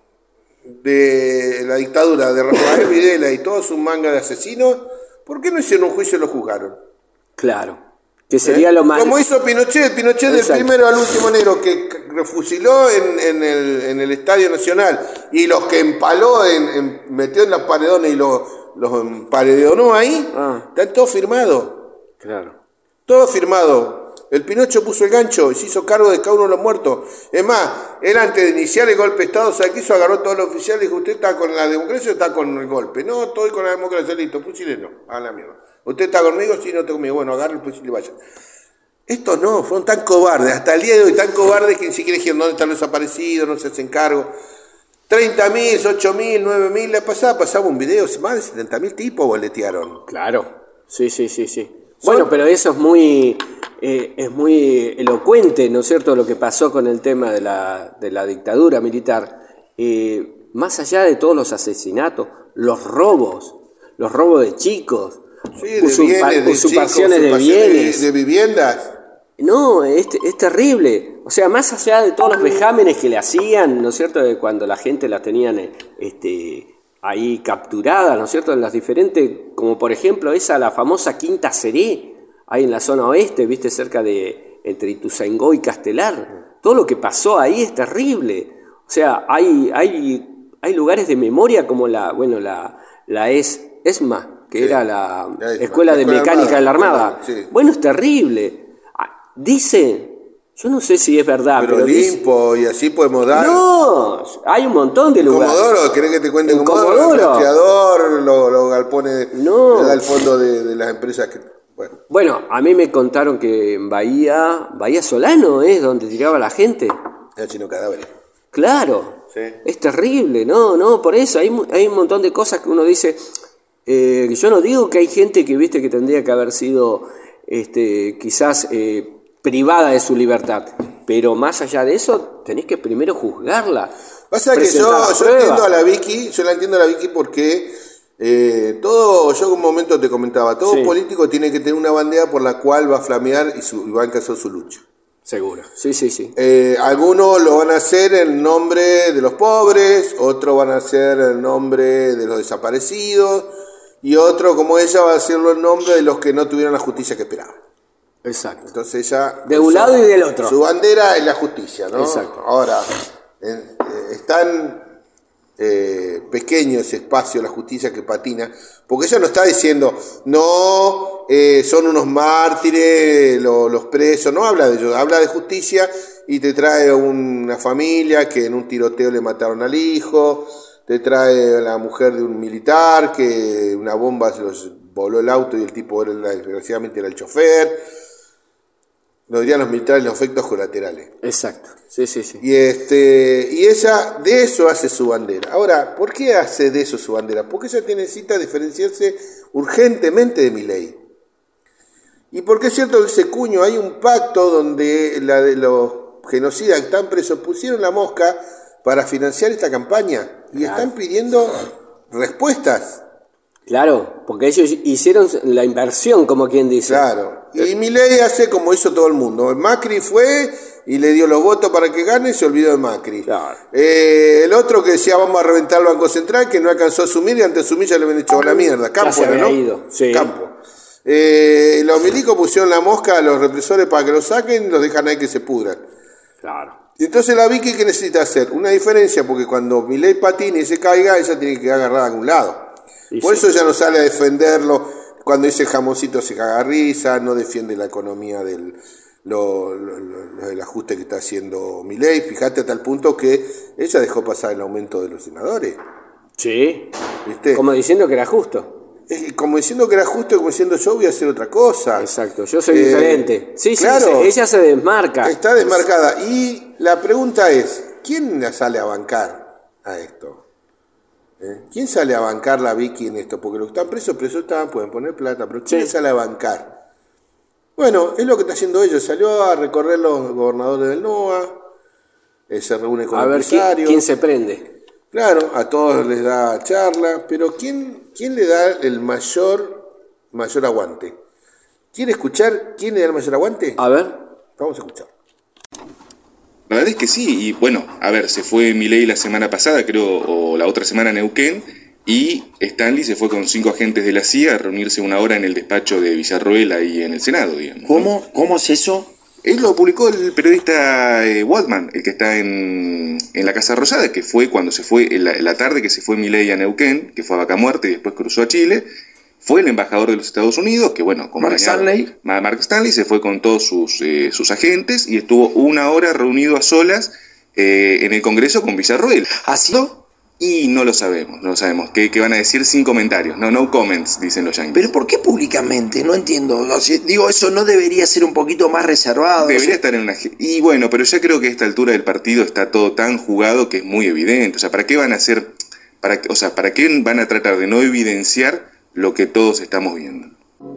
de la dictadura de Rafael Videla y toda su manga de asesinos, por qué no hicieron un juicio y lo juzgaron? Claro, que sería lo más... Como hizo Pinochet del primero al último negro que refusiló en el Estadio Nacional y los que empaló, metió en las paredones y los emparedonó ahí, están todos firmados. Claro. Todo firmado. El Pinocho puso el gancho y se hizo cargo de cada uno de los muertos. Es más, él antes de iniciar el golpe de Estado, ¿sabe qué hizo? Agarró a todos los oficiales y dijo, ¿usted está con la democracia o está con el golpe? No, estoy con la democracia, listo, fusileno, a la mierda. ¿Usted está conmigo? Sí, no estoy conmigo. Bueno, agarre el fusil y vaya. Estos no, fueron tan cobardes, hasta el día de hoy tan cobardes que ni siquiera dijeron dónde están los desaparecidos, no se hacen cargo. 30.000, 8.000, 9.000, la pasaba un video, más de 70.000 tipos boletearon. Claro, sí. Bueno, pero eso es muy elocuente, ¿no es cierto?, lo que pasó con el tema de la dictadura militar. Más allá de todos los asesinatos, los robos de chicos, usurpaciones de bienes, de viviendas. No, es terrible. O sea, más allá de todos los vejámenes que le hacían, ¿no es cierto?, de cuando la gente la tenían ahí capturada, ¿no es cierto?, en las diferentes, como por ejemplo la famosa Quinta Seré, ahí en la zona oeste, viste, cerca entre Ituzaingó y Castelar. Todo lo que pasó ahí es terrible. O sea, hay lugares de memoria como la ESMA, que era la Escuela de Mecánica de la Armada. Sí. Bueno, es terrible. Dice, yo no sé si es verdad, pero Olimpo, y así podemos dar. No, hay un montón de lugares. Comodoro, ¿querés que te cuente Comodoro? El rastreador, los galpones, le da el fondo de las empresas que... Bueno, a mí me contaron que en Bahía Solano es donde tiraba la gente. El Chino Cadáveres. Claro, sí. Es terrible, no, por eso hay un montón de cosas que uno dice. Yo no digo que hay gente que viste que tendría que haber sido quizás privada de su libertad, pero más allá de eso tenés que primero juzgarla. Pasa que yo entiendo a la Vicky, porque yo en un momento te comentaba, todo político tiene que tener una bandera por la cual va a flamear y va a encabezar su lucha. Seguro, sí. Algunos lo van a hacer en nombre de los pobres, otros van a hacer en nombre de los desaparecidos, y otro, como ella, va a hacerlo en nombre de los que no tuvieron la justicia que esperaban. Exacto. Entonces ella... De un lado y del otro. Su bandera es la justicia, ¿no? Exacto. Ahora, es tan pequeño ese espacio, la justicia, que patina, porque ella no está diciendo, no, son unos mártires los presos, no habla de ellos, habla de justicia y te trae una familia que en un tiroteo le mataron al hijo, te trae la mujer de un militar que una bomba se los voló el auto y el tipo desgraciadamente era el chofer. Lo dirían los militares, los efectos colaterales. Exacto, sí. Y ella de eso hace su bandera. Ahora, ¿por qué hace de eso su bandera? Porque ella necesita diferenciarse urgentemente de Milei. Y porque es cierto que ese cuño, hay un pacto donde los genocidas que están presos pusieron la mosca para financiar esta campaña. Y están pidiendo respuestas. Claro, porque ellos hicieron la inversión, como quien dice. Claro, y Milei hace como hizo todo el mundo. Macri fue y le dio los votos para que gane y se olvidó de Macri. Claro. El otro que decía vamos a reventar el Banco Central, que no alcanzó a asumir y antes de asumir ya le habían hecho la mierda. Campo, ya se había ¿no? ido. Sí. Campo. Los milicos pusieron la mosca a los represores para que los saquen y los dejan ahí que se pudran. Claro. Y entonces la Vicky, ¿qué necesita hacer? Una diferencia, porque cuando Milei patine y se caiga, ella tiene que agarrar a algún lado. Por eso ella no sale a defenderlo. Cuando dice jamoncito se caga risa, no defiende la economía del ajuste que está haciendo Milei. Fíjate a tal punto que ella dejó pasar el aumento de los senadores. Sí. ¿Viste? Como diciendo que era justo. Como diciendo que era justo, como diciendo yo voy a hacer otra cosa. Exacto, yo soy diferente. Sí, claro, sí, ella se desmarca. Está desmarcada. Y la pregunta es, ¿quién la sale a bancar a esto? ¿Quién sale a bancar la Vicky en esto? Porque los que están presos están, pueden poner plata, pero ¿quién sale a bancar? Bueno, es lo que está haciendo ellos. Salió a recorrer los gobernadores del NOA, se reúne con empresarios. A ver quién se prende. Claro, a todos les da charla, pero ¿quién le da el mayor aguante? ¿Quiere escuchar quién le da el mayor aguante? A ver. Vamos a escuchar. La verdad es que sí, y bueno, a ver, se fue Milei la semana pasada, creo, o la otra semana a Neuquén, y Stanley se fue con 5 agentes de la CIA a reunirse 1 hora en el despacho de Villarroel ahí en el Senado, digamos. ¿Cómo es eso? Lo publicó el periodista Waldman, el que está en la Casa Rosada, que fue cuando se fue, la tarde que se fue Milei a Neuquén, que fue a Vaca Muerta y después cruzó a Chile. Fue el embajador de los Estados Unidos, que bueno, Mark Stanley se fue con todos sus agentes y estuvo 1 hora reunido a solas en el Congreso con Villarroel. ¿Ha sido? Y no lo sabemos. ¿Qué van a decir sin comentarios? No comments, dicen los yankees. ¿Pero por qué públicamente? No entiendo. Digo, eso no debería ser un poquito más reservado. Debería estar en una... Y bueno, pero ya creo que a esta altura del partido está todo tan jugado que es muy evidente. O sea, ¿para qué van a hacer... ¿Para qué van a tratar de no evidenciar lo que todos estamos viendo?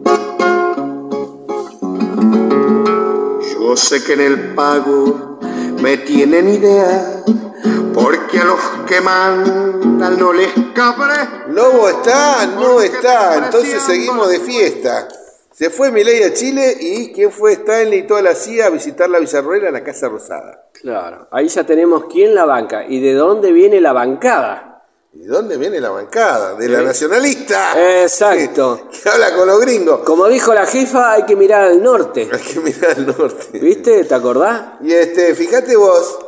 Yo sé que en el pago me tienen idea, porque a los que mandan no les cabre. Lobo está, no está, entonces seguimos de fiesta. Se fue Milei a Chile y ¿quién fue? Stanley y toda la CIA a visitar la Villarroel a la Casa Rosada. Claro, ahí ya tenemos quién la banca y de dónde viene la bancada. ¿Y de dónde viene la bancada? De la nacionalista. Exacto. Que habla con los gringos. Como dijo la jefa, hay que mirar al norte. Hay que mirar al norte. ¿Viste? ¿Te acordás? Y fíjate vos,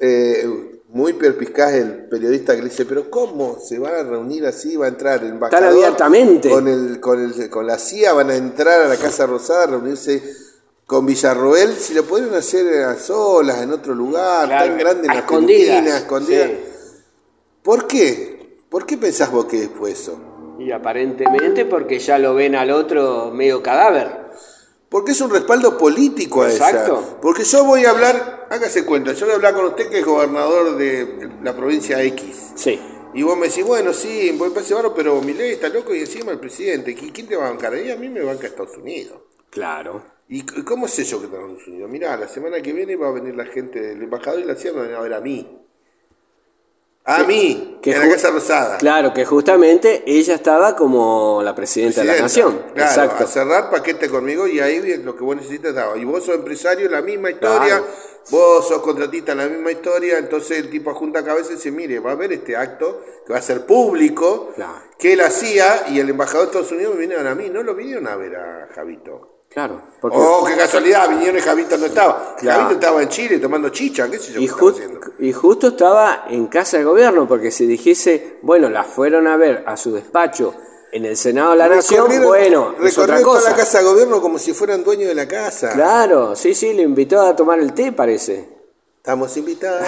muy perspicaz el periodista que le dice, pero ¿cómo se van a reunir así? Va a entrar el embajador. Tan abiertamente. Con la CIA van a entrar a la Casa Rosada a reunirse con Villarroel. Si lo podrían hacer a solas, en otro lugar, claro, tan grande, en la escondidas. Sí. ¿Por qué? ¿Por qué pensás vos que fue eso? Y aparentemente porque ya lo ven al otro medio cadáver. Porque es un respaldo político a ella. Exacto. Porque yo voy a hablar, hágase cuenta, yo voy a hablar con usted que es gobernador de la provincia X. Sí. Y vos me decís, bueno, sí, me parece bárbaro, pero Milei está loco y encima el presidente. ¿Quién te va a bancar? Ahí a mí me banca Estados Unidos. Claro. ¿Y cómo sé yo que está en Estados Unidos? Mirá, la semana que viene va a venir la gente del embajador y la CIA me van a ver a mí. A mí, en la Casa Rosada. Claro, que justamente ella estaba como la presidenta de la nación. Claro, exacto. A cerrar paquete conmigo y ahí lo que vos necesitas daba. Y vos sos empresario, la misma historia. Claro. Vos sos contratista, la misma historia. Entonces el tipo junta cabeza y dice, mire, va a haber este acto que va a ser público, claro, que él hacía y el embajador de Estados Unidos me vinieron a mí. No lo vinieron a ver a Javito. Claro. Porque... Oh, qué casualidad, vinieron y Javito no estaba. Claro. Javito estaba en Chile tomando chicha, qué sé yo. Y justo estaba en casa de gobierno, porque si dijese, bueno, la fueron a ver a su despacho en el Senado de la Nación, bueno, es otra cosa. Toda la casa de gobierno como si fueran dueños de la casa. Claro, sí, le invitó a tomar el té, parece. Estamos invitados.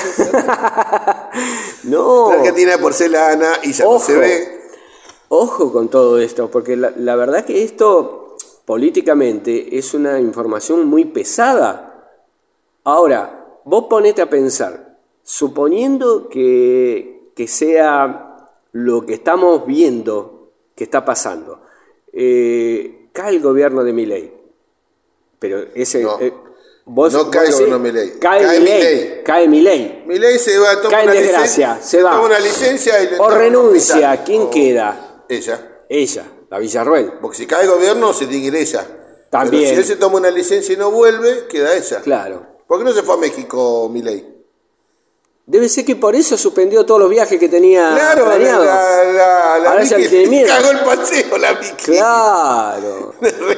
No. La Argentina de porcelana y ya no se ve. Ojo con todo esto, porque la verdad que esto... políticamente es una información muy pesada. Ahora, vos ponete a pensar, suponiendo que sea lo que estamos viendo que está pasando, cae el gobierno de Milei, pero ese... No, no cae el gobierno de Milei. Cae Milei. Milei se va a tomar una licencia. Se va. Toma una licencia y o renuncia. ¿Quién queda? Ella. La Villarroel. Porque si cae el gobierno, se tiene que ir ella. También. Pero si él se toma una licencia y no vuelve, queda ella. Claro. ¿Por qué no se fue a México, Milei? Debe ser que por eso suspendió todos los viajes que tenía planeado. La Ahora Vicky ya tiene miedo. Cagó el paseo, la Vicky. Claro.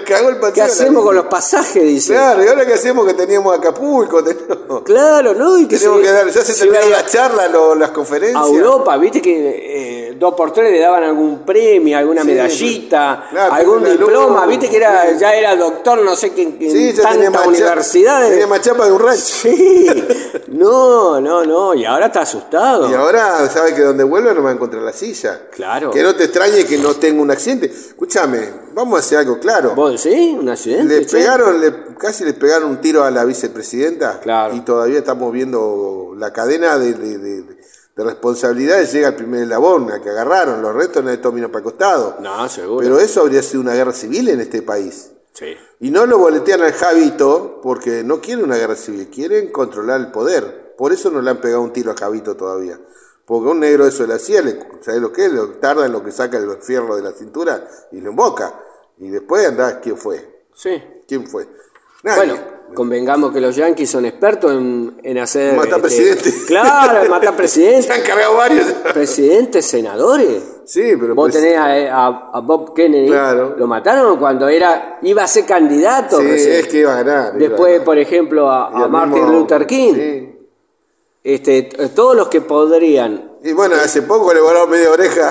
cagó el paseo. ¿Qué hacemos con los pasajes? Dice. Claro, ¿y ahora qué hacemos que teníamos Acapulco? Claro, ¿no? Y que tenemos que dar, ya se terminaron las charlas, las conferencias. A Europa, viste que 2x3 le daban algún premio, alguna medallita, claro, algún diploma, viste que ya era doctor, no sé qué, en tantas universidades. Tenía más chapa de un rancho. Sí, no, y ahora está asustado. Y ahora sabe que donde vuelva no va a encontrar la silla. Claro. Que no te extrañe que no tenga un accidente. Escúchame, vamos a hacer algo claro. ¿Vos decís? ¿Un accidente? Casi le pegaron un tiro a la vicepresidenta. Claro. Y todavía estamos viendo la cadena de responsabilidades. Llega el primer eslabón, a que agarraron. Los restos no vino para el costado. No, seguro. Pero eso habría sido una guerra civil en este país. Sí. Y no lo boletean al Javito porque no quieren una guerra civil, quieren controlar el poder. Por eso no le han pegado un tiro a Javito todavía. Porque un negro eso le hacía, ¿sabes lo que es? Tarda en lo que saca el fierro de la cintura y lo emboca. Y después andás, ¿quién fue? Sí. ¿Quién fue? Nadie. Bueno, convengamos que los yanquis son expertos en hacer... Matar presidentes. Claro, en matar presidentes. Se han cargado varios. Presidentes, senadores. Sí, pero... Vos tenés a Bob Kennedy. Claro. Lo mataron cuando iba a ser candidato. Sí, recién. es que iba a ganar. Después, por ejemplo, a Martin Luther King. Sí. Todos los que podrían... Y bueno, hace poco le volaron media oreja.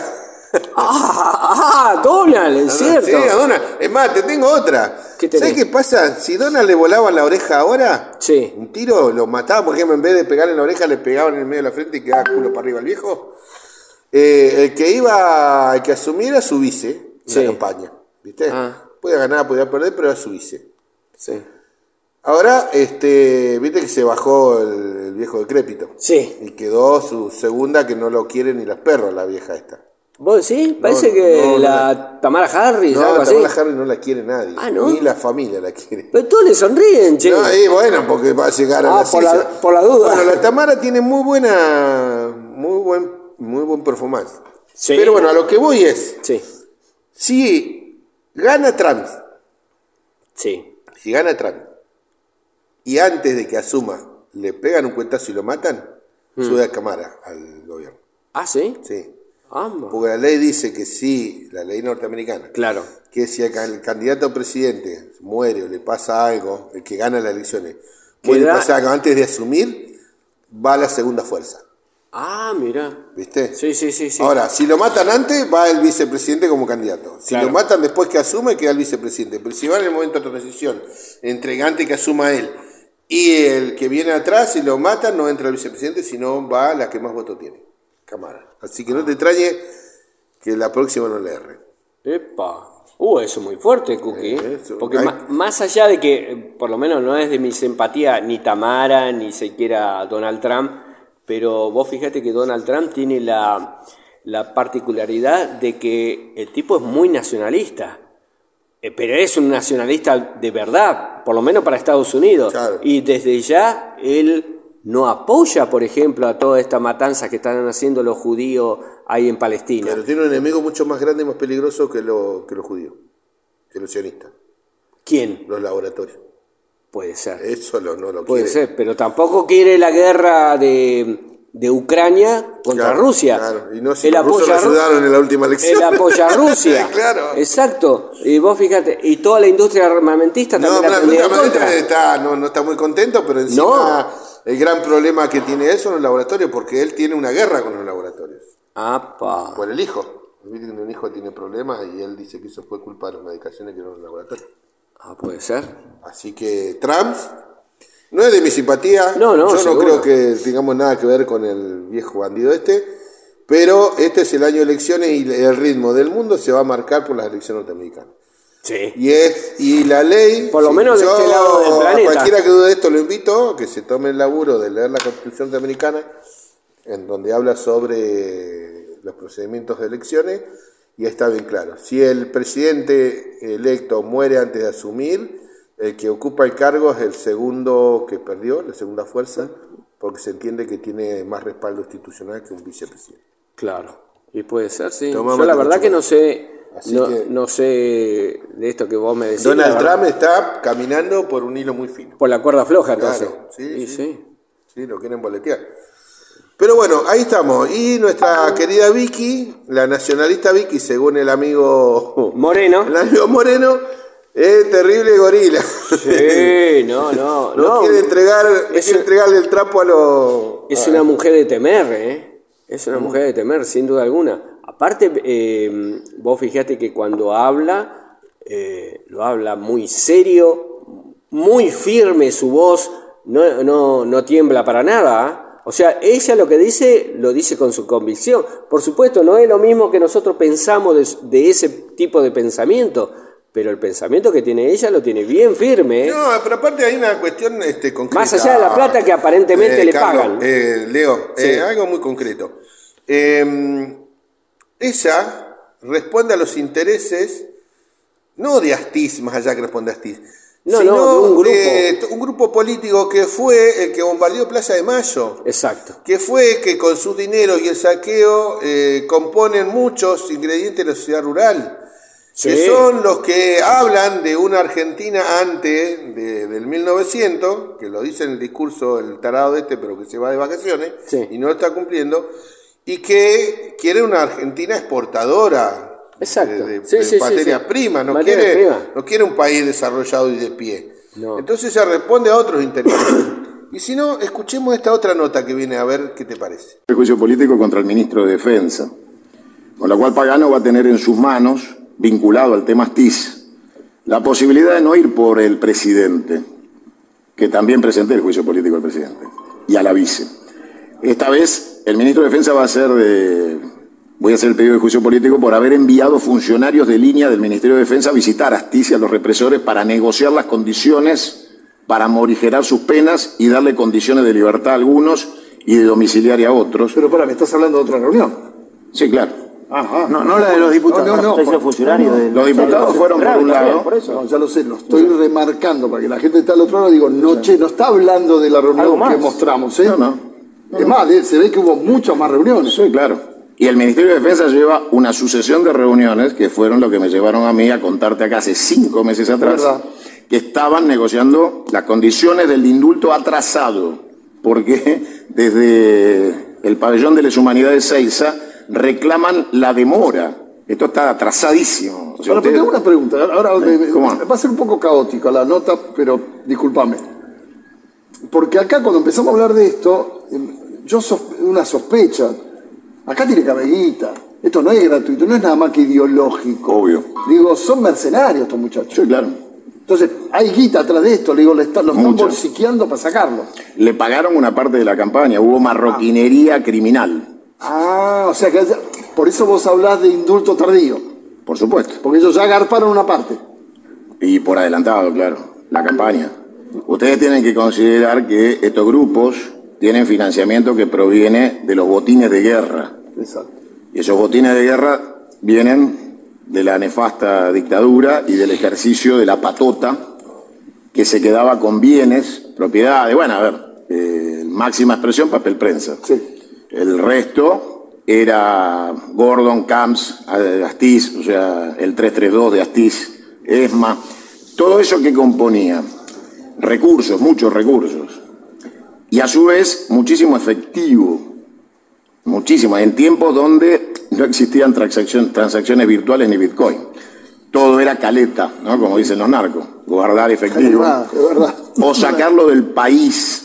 Donald, es cierto. Sí, a Donald. Es más, te tengo otra. ¿Sabes qué pasa? Si Donald le volaba la oreja ahora, sí, un tiro lo mataba, por ejemplo, en vez de pegarle en la oreja, le pegaban en el medio de la frente y quedaba culo para arriba el viejo. El que asumiera su vice en la campaña, ¿viste? Podía ganar, podía perder, pero era su vice. Sí. Ahora, viste que se bajó el viejo decrépito. Sí. Y quedó su segunda, que no lo quieren ni los perros, la vieja esta. ¿Vos sí? Parece que Tamara Harris, algo así. Tamara Harris no la quiere nadie. ¿No? Ni la familia la quiere. Pero todos le sonríen, che. No, y bueno, porque va a llegar a la silla. Por la duda. Bueno, la Tamara tiene muy buen performance. Sí. Pero bueno, a lo que voy es... Sí. Si gana Trump... Sí. Si gana Trump y antes de que asuma le pegan un cuentazo y lo matan, sube a cámara al gobierno. ¿Ah, sí? Sí. Ambos. Porque la ley dice que si, la ley norteamericana, claro, que si el candidato a presidente muere o le pasa algo, el que gana las elecciones, muere o pasa algo antes de asumir, va a la segunda fuerza. Ah, mira. ¿Viste? Sí. Ahora, si lo matan antes, va el vicepresidente como candidato. Si claro, lo matan después que asume, queda el vicepresidente. Pero si va en el momento de transición, entre antes que asuma él y el que viene atrás, si lo matan, no entra el vicepresidente, sino va la que más votos tiene. Cámara. Así que no te extrañe que la próxima no le erre. Epa. Eso es muy fuerte, Cookie. Porque más allá de que, por lo menos no es de mi simpatía ni Tamara, ni siquiera Donald Trump, pero vos fíjate que Donald Trump tiene la particularidad de que el tipo es muy nacionalista. Pero es un nacionalista de verdad, por lo menos para Estados Unidos. Claro. Y desde ya él no apoya, por ejemplo, a toda esta matanza que están haciendo los judíos ahí en Palestina. Pero tiene un enemigo mucho más grande y más peligroso que los judíos, que los sionistas. ¿Quién? Los laboratorios. Puede ser. Eso no lo Puede quiere. ser, pero tampoco quiere la guerra de Ucrania contra Rusia. Claro, y no si los rusos lo ayudaron en la última elección. Él apoya a Rusia. Claro. Exacto. Y vos fíjate, y toda la industria armamentista también la industria armamentista no está muy contento, pero encima el gran problema que tiene él son los laboratorios, porque él tiene una guerra con los laboratorios. ¡Apa! Por el hijo. Un hijo tiene problemas y él dice que eso fue culpa de las medicaciones que dieron los laboratorios. Puede ser. Así que Trump no es de mi simpatía. No, yo seguro. No creo que tengamos nada que ver con el viejo bandido pero este es el año de elecciones y el ritmo del mundo se va a marcar por las elecciones norteamericanas. Sí. Y la ley, por lo menos de este lado del planeta. Cualquiera que dude de esto lo invito a que se tome el laburo de leer la Constitución norteamericana, en donde habla sobre los procedimientos de elecciones, y ahí está bien claro. Si el presidente electo muere antes de asumir, el que ocupa el cargo es el segundo que perdió, la segunda fuerza, porque se entiende que tiene más respaldo institucional que un vicepresidente. Claro, y puede ser, sí. Tomamos yo la verdad que no sé, no sé de esto que vos me decís. Donald Trump está caminando por un hilo muy fino. Por la cuerda floja, entonces. Claro, sí, lo quieren boletear. Pero bueno, ahí estamos. Y nuestra querida Vicky, la nacionalista Vicky, según el amigo Moreno. Terrible gorila. Sí, no. No quiere entregarle el trapo a los... Es una mujer de temer, ¿eh? Es una mujer de temer, sin duda alguna. Aparte, vos fijate que cuando habla, lo habla muy serio, muy firme su voz, no tiembla para nada, ¿eh? O sea, ella lo que dice, lo dice con su convicción. Por supuesto, no es lo mismo que nosotros pensamos de ese tipo de pensamiento, pero el pensamiento que tiene ella lo tiene bien firme, ¿eh? No, pero aparte hay una cuestión concreta. Más allá de la plata que aparentemente le pagan. Leo, Sí. algo muy concreto. Ella responde a los intereses, no de Astiz, más allá que responde a Astiz, sino de un grupo político que fue el que bombardeó Plaza de Mayo. Exacto. Que fue que con sus dineros y el saqueo componen muchos ingredientes de la sociedad rural. Sí. Que son los que hablan de una Argentina antes del 1900, que lo dice en el discurso el tarado pero que se va de vacaciones, sí, y no lo está cumpliendo, y que quiere una Argentina exportadora. Exacto. De Sí, materias primas, no quiere un país desarrollado y de pie. No. Entonces ella responde a otros intereses. Y si no, escuchemos esta otra nota que viene a ver qué te parece. El juicio político contra el ministro de Defensa, con la cual Pagano va a tener en sus manos, vinculado al tema Astiz, la posibilidad de no ir por el presidente, que también presenté el juicio político al presidente, y a la vice. Esta vez el ministro de Defensa voy a hacer el pedido de juicio político por haber enviado funcionarios de línea del Ministerio de Defensa a visitar a Astiz y a los represores para negociar las condiciones para morigerar sus penas y darle condiciones de libertad a algunos y de domiciliaria a otros. Pero ¿me estás hablando de otra reunión? Sí, claro. Ajá. No la de los diputados. Los diputados fueron por un lado. Por eso. No, ya lo sé, lo estoy remarcando para que la gente está al otro lado. Digo, no está hablando de la reunión que mostramos, ¿eh? No. Es más, se ve que hubo muchas más reuniones. Sí, claro. Y el Ministerio de Defensa lleva una sucesión de reuniones que fueron lo que me llevaron a mí a contarte acá hace 5 meses atrás, que estaban negociando las condiciones del indulto atrasado, porque desde el pabellón de las Humanidades Seiza reclaman la demora. Esto está atrasadísimo. O sea, pero tengo una pregunta. Ahora va a ser un poco caótica la nota, pero discúlpame. Porque acá cuando empezamos a hablar de esto, una sospecha. Acá tiene que haber guita. Esto no es gratuito, no es nada más que ideológico. Obvio. Digo, son mercenarios estos muchachos. Sí, claro. Entonces, hay guita atrás de esto, lo están bolsiqueando para sacarlo. Le pagaron una parte de la campaña, hubo marroquinería criminal. O sea que por eso vos hablás de indulto tardío. Por supuesto. Porque ellos ya agarparon una parte. Y por adelantado, claro, la campaña. Ustedes tienen que considerar que estos grupos tienen financiamiento que proviene de los botines de guerra. Exacto. Y esos botines de guerra vienen de la nefasta dictadura y del ejercicio de la patota que se quedaba con bienes, propiedades, máxima expresión, papel prensa. Sí. El resto era Gordon, Camps, Astiz, o sea, el 332 de Astiz, ESMA, todo eso que componía recursos, muchos recursos, y a su vez muchísimo efectivo, muchísimo, en tiempos donde no existían transacciones virtuales ni Bitcoin. Todo era caleta, ¿no? Como dicen los narcos, guardar efectivo, Es verdad. o sacarlo del país.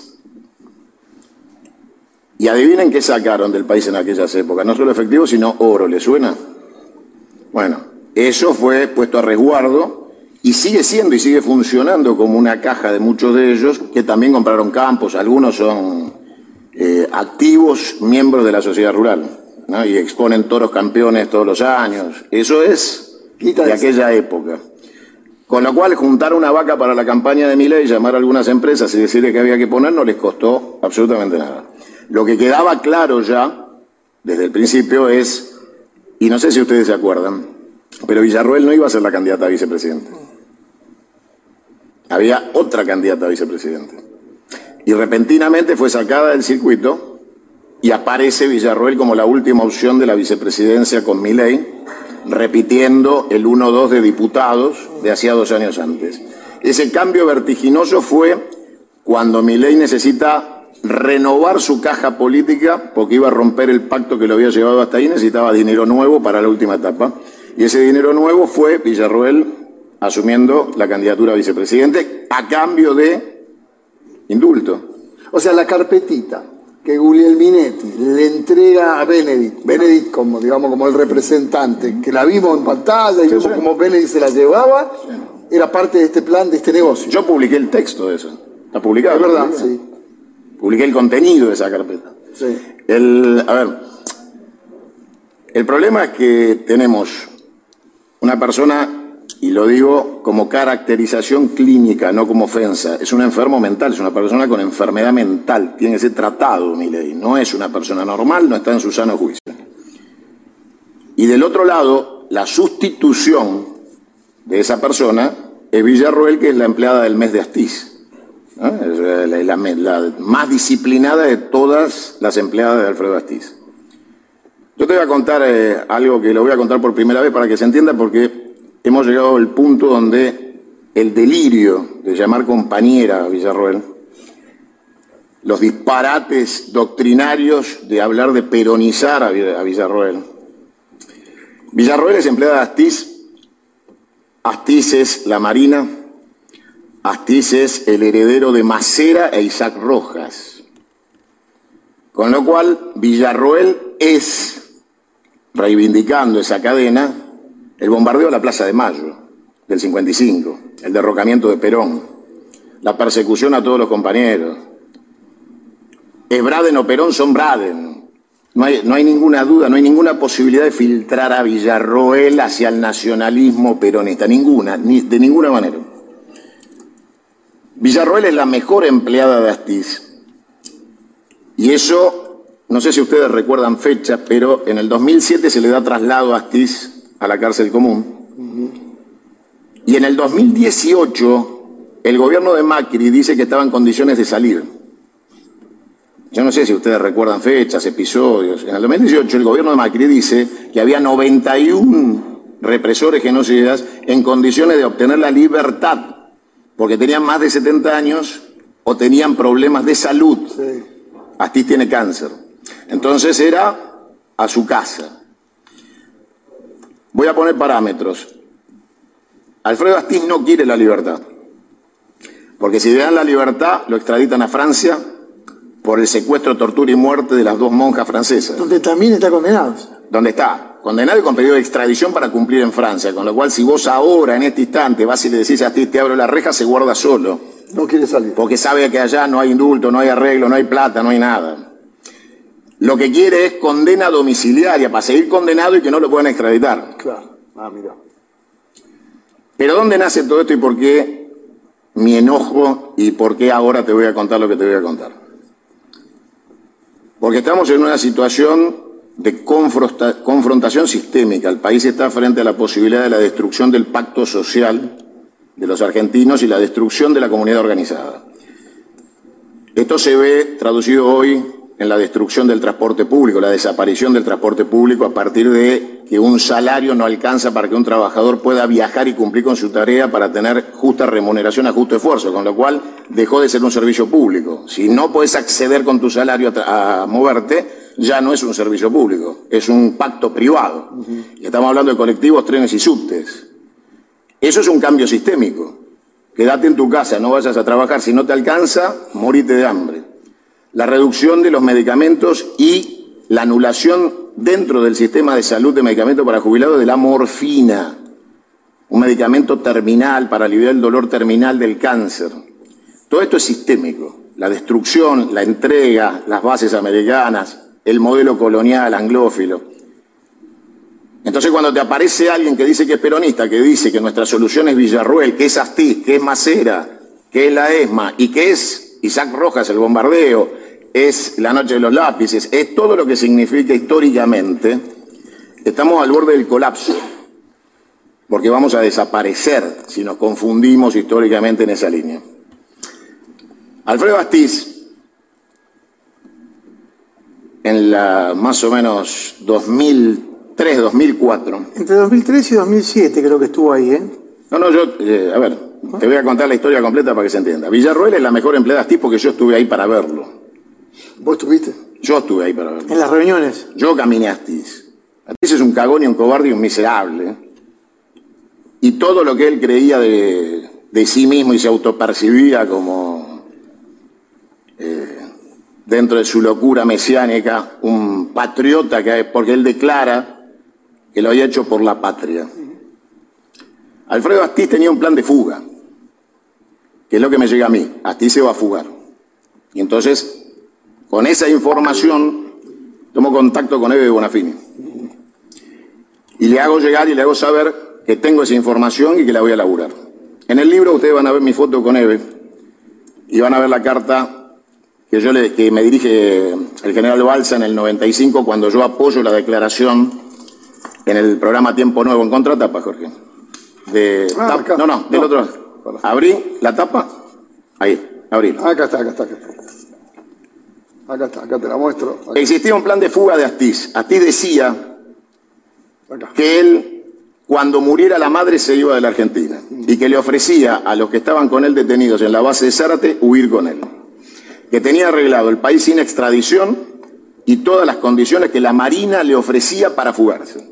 Y adivinen qué sacaron del país en aquellas épocas, no solo efectivo, sino oro, ¿le suena? Bueno, eso fue puesto a resguardo y sigue siendo y sigue funcionando como una caja de muchos de ellos que también compraron campos, algunos son activos miembros de la sociedad rural, ¿no? Y exponen toros campeones todos los años, eso es de aquella época. Con lo cual, juntar una vaca para la campaña de Milei, llamar a algunas empresas y decirle que había que poner, no les costó absolutamente nada. Lo que quedaba claro ya, desde el principio, es, y no sé si ustedes se acuerdan, pero Villarroel no iba a ser la candidata a vicepresidente. Había otra candidata a vicepresidente. Y repentinamente fue sacada del circuito y aparece Villarroel como la última opción de la vicepresidencia con Milei, repitiendo el 1-2 de diputados de hacía 2 años antes. Ese cambio vertiginoso fue cuando Milei necesita renovar su caja política porque iba a romper el pacto que lo había llevado hasta ahí, necesitaba dinero nuevo para la última etapa. Y ese dinero nuevo fue Villarroel asumiendo la candidatura a vicepresidente a cambio de indulto. O sea, la carpetita que Guglielminetti le entrega a Benedict como, digamos, como el representante, que la vimos en pantalla y vimos cómo Benedict se la llevaba, era parte de este plan, de este negocio. Yo publiqué el texto de eso. Está publicado. Es verdad, sí. Publiqué el contenido de esa carpeta. Sí. A ver, el problema es que tenemos una persona, y lo digo como caracterización clínica, no como ofensa, es un enfermo mental, es una persona con enfermedad mental, tiene que ser tratado, Milei, no es una persona normal, no está en su sano juicio. Y del otro lado, la sustitución de esa persona es Villarroel, que es la empleada del mes de Astiz, ¿no? Es la más disciplinada de todas las empleadas de Alfredo Astiz. Yo te voy a contar algo que lo voy a contar por primera vez para que se entienda, porque hemos llegado al punto donde el delirio de llamar compañera a Villarroel, los disparates doctrinarios de hablar de peronizar a Villarroel. Villarroel es empleada de Astiz, Astiz es la Marina, Astiz es el heredero de Macera e Isaac Rojas. Con lo cual, Villarroel es, reivindicando esa cadena, el bombardeo a la Plaza de Mayo del 55, el derrocamiento de Perón, la persecución a todos los compañeros. Es Braden o Perón, son Braden. No hay ninguna duda, no hay ninguna posibilidad de filtrar a Villarroel hacia el nacionalismo peronista, ninguna, de ninguna manera. Villarroel es la mejor empleada de Astiz. Y eso, no sé si ustedes recuerdan fechas, pero en el 2007 se le da traslado a Astiz a la cárcel común. Y en el 2018 el gobierno de Macri dice que estaba en condiciones de salir. Yo no sé si ustedes recuerdan fechas, episodios. En el 2018 el gobierno de Macri dice que había 91 represores genocidas en condiciones de obtener la libertad, porque tenían más de 70 años o tenían problemas de salud. Sí. Astiz tiene cáncer. Entonces era a su casa. Voy a poner parámetros. Alfredo Astiz no quiere la libertad, porque si le dan la libertad lo extraditan a Francia por el secuestro, tortura y muerte de las 2 monjas francesas. Donde también está condenado. Donde está condenado y con pedido de extradición para cumplir en Francia, con lo cual si vos ahora, en este instante, vas y le decís a Astiz, te abro la reja, se guarda solo. No quiere salir. Porque sabe que allá no hay indulto, no hay arreglo, no hay plata, no hay nada. Lo que quiere es condena domiciliaria, para seguir condenado y que no lo puedan extraditar. Claro. Mira. Pero ¿dónde nace todo esto y por qué mi enojo y por qué ahora te voy a contar lo que te voy a contar? Porque estamos en una situación de confrontación sistémica. El país está frente a la posibilidad de la destrucción del pacto social de los argentinos y la destrucción de la comunidad organizada. Esto se ve traducido hoy en la destrucción del transporte público, la desaparición del transporte público a partir de que un salario no alcanza para que un trabajador pueda viajar y cumplir con su tarea para tener justa remuneración a justo esfuerzo, con lo cual dejó de ser un servicio público. Si no puedes acceder con tu salario a moverte, ya no es un servicio público, es un pacto privado. Y estamos hablando de colectivos, trenes y subtes. Eso es un cambio sistémico. Quédate en tu casa, no vayas a trabajar, si no te alcanza, morite de hambre. La reducción de los medicamentos y la anulación dentro del sistema de salud de medicamentos para jubilados de la morfina, un medicamento terminal para aliviar el dolor terminal del cáncer. Todo esto es sistémico. La destrucción, la entrega, las bases americanas, el modelo colonial anglófilo. Entonces cuando te aparece alguien que dice que es peronista, que dice que nuestra solución es Villarroel, que es Astiz, que es Macera, que es la ESMA y que es Isaac Rojas, el bombardeo, es la noche de los lápices, es todo lo que significa históricamente, estamos al borde del colapso, porque vamos a desaparecer si nos confundimos históricamente en esa línea. Alfredo Astiz, en la más o menos 2003, 2004. Entre 2003 y 2007 creo que estuvo ahí, ¿eh? No, a ver, te voy a contar la historia completa para que se entienda. Villarroel es la mejor empleada de Astiz porque yo estuve ahí para verlo. ¿Vos estuviste? Yo estuve ahí para verlo. ¿En las reuniones? Yo caminé a Astiz. Astiz es un cagón y un cobarde y un miserable. y todo lo que él creía de sí mismo y se autopercibía como, dentro de su locura mesiánica, un patriota, porque él declara que lo había hecho por la patria. Alfredo Astiz tenía un plan de fuga, que es lo que me llega a mí. Astiz se va a fugar. Y entonces, con esa información, tomo contacto con Eve Bonafini. Y le hago llegar y le hago saber que tengo esa información y que la voy a laburar. En el libro ustedes van a ver mi foto con Eve y van a ver la carta que me dirige el general Balsa en el 95 cuando yo apoyo la declaración en el programa Tiempo Nuevo, en contratapa, Jorge. Del otro. Abrí la tapa. Ahí, abrí. Acá está. Acá te la muestro. Acá. Existía un plan de fuga de Astiz. Astiz decía que él, cuando muriera la madre, se iba de la Argentina y que le ofrecía a los que estaban con él detenidos en la base de Zárate huir con él. Que tenía arreglado el país sin extradición y todas las condiciones que la Marina le ofrecía para fugarse.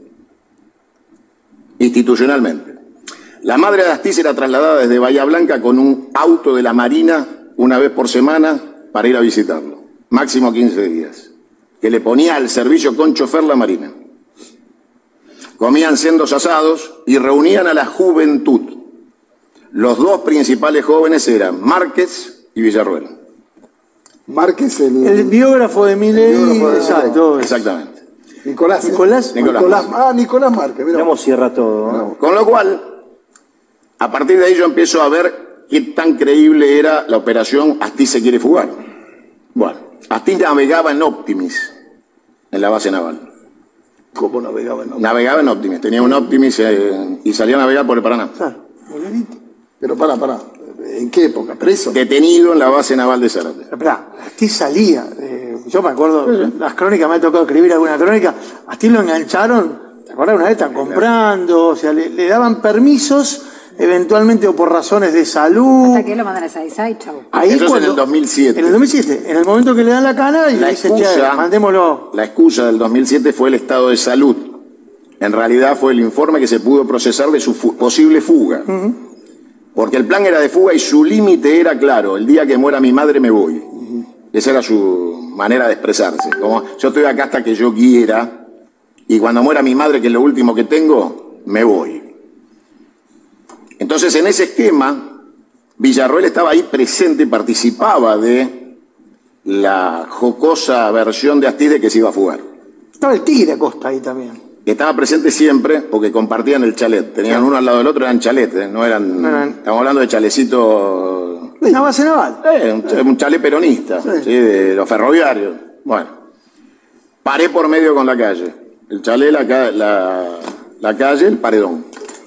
Institucionalmente. La madre de Astiz era trasladada desde Bahía Blanca con un auto de la Marina una vez por semana para ir a visitarlo. Máximo 15 días. Que le ponía al servicio con chofer la Marina. Comían sendos asados y reunían a la juventud. Los dos principales jóvenes eran Márquez y Villarroel. Márquez, el biógrafo de Milei. Exacto. Exactamente. Nicolás Márquez. Miramos, cierra todo, ¿no? Con lo cual, a partir de ahí yo empiezo a ver qué tan creíble era la operación Astiz se quiere fugar. Bueno, Astiz navegaba en Optimis, en la base naval. ¿Cómo navegaba en Optimis? Navegaba en Optimis, tenía un Optimis y salía a navegar por el Paraná. Pero pará. ¿En qué época? ¿Preso? Detenido en la base naval de Zárate. Esperá, Astiz salía. Yo me acuerdo, las crónicas, me ha tocado escribir alguna crónica. Astiz lo engancharon, ¿te acuerdas? Una vez están comprando, o sea, le daban permisos, eventualmente o por razones de salud. Hasta que lo mandan a Saizai, chau. Eso es en el 2007. En el 2007, en el momento que le dan la cana y le dicen, mandémoslo. La excusa del 2007 fue el estado de salud. En realidad fue el informe que se pudo procesar de su posible fuga. Porque el plan era de fuga y su límite era claro: el día que muera mi madre me voy. Esa era su manera de expresarse. Como yo estoy acá hasta que yo quiera y cuando muera mi madre, que es lo último que tengo, me voy. Entonces, en ese esquema, Villarroel estaba ahí presente y participaba de la jocosa versión de Astiz de que se iba a fugar. Estaba el Tigre Acosta ahí también. Estaba presente siempre porque compartían el chalet. Tenían uno al lado del otro, eran chaletes, no eran. Estamos hablando de chalecito. Una base naval. Un chalet peronista, ¿sí? De los ferroviarios. Bueno, paré por medio con la calle. El chalet, la calle, el paredón.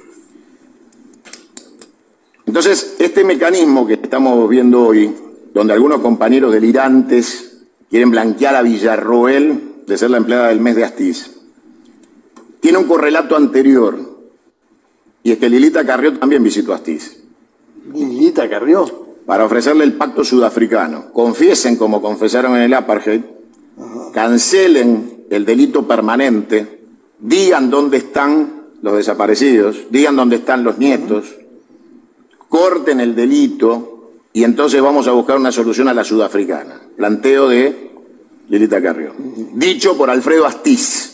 Entonces, este mecanismo que estamos viendo hoy, donde algunos compañeros delirantes quieren blanquear a Villarroel de ser la empleada del mes de Astiz, tiene un correlato anterior, y es que Lilita Carrió también visitó a Astiz. ¿Lilita Carrió? Para ofrecerle el pacto sudafricano. Confiesen como confesaron en el apartheid, cancelen el delito permanente, digan dónde están los desaparecidos, digan dónde están los nietos, corten el delito y entonces vamos a buscar una solución a la sudafricana. Planteo de Lilita Carrió. Dicho por Alfredo Astiz.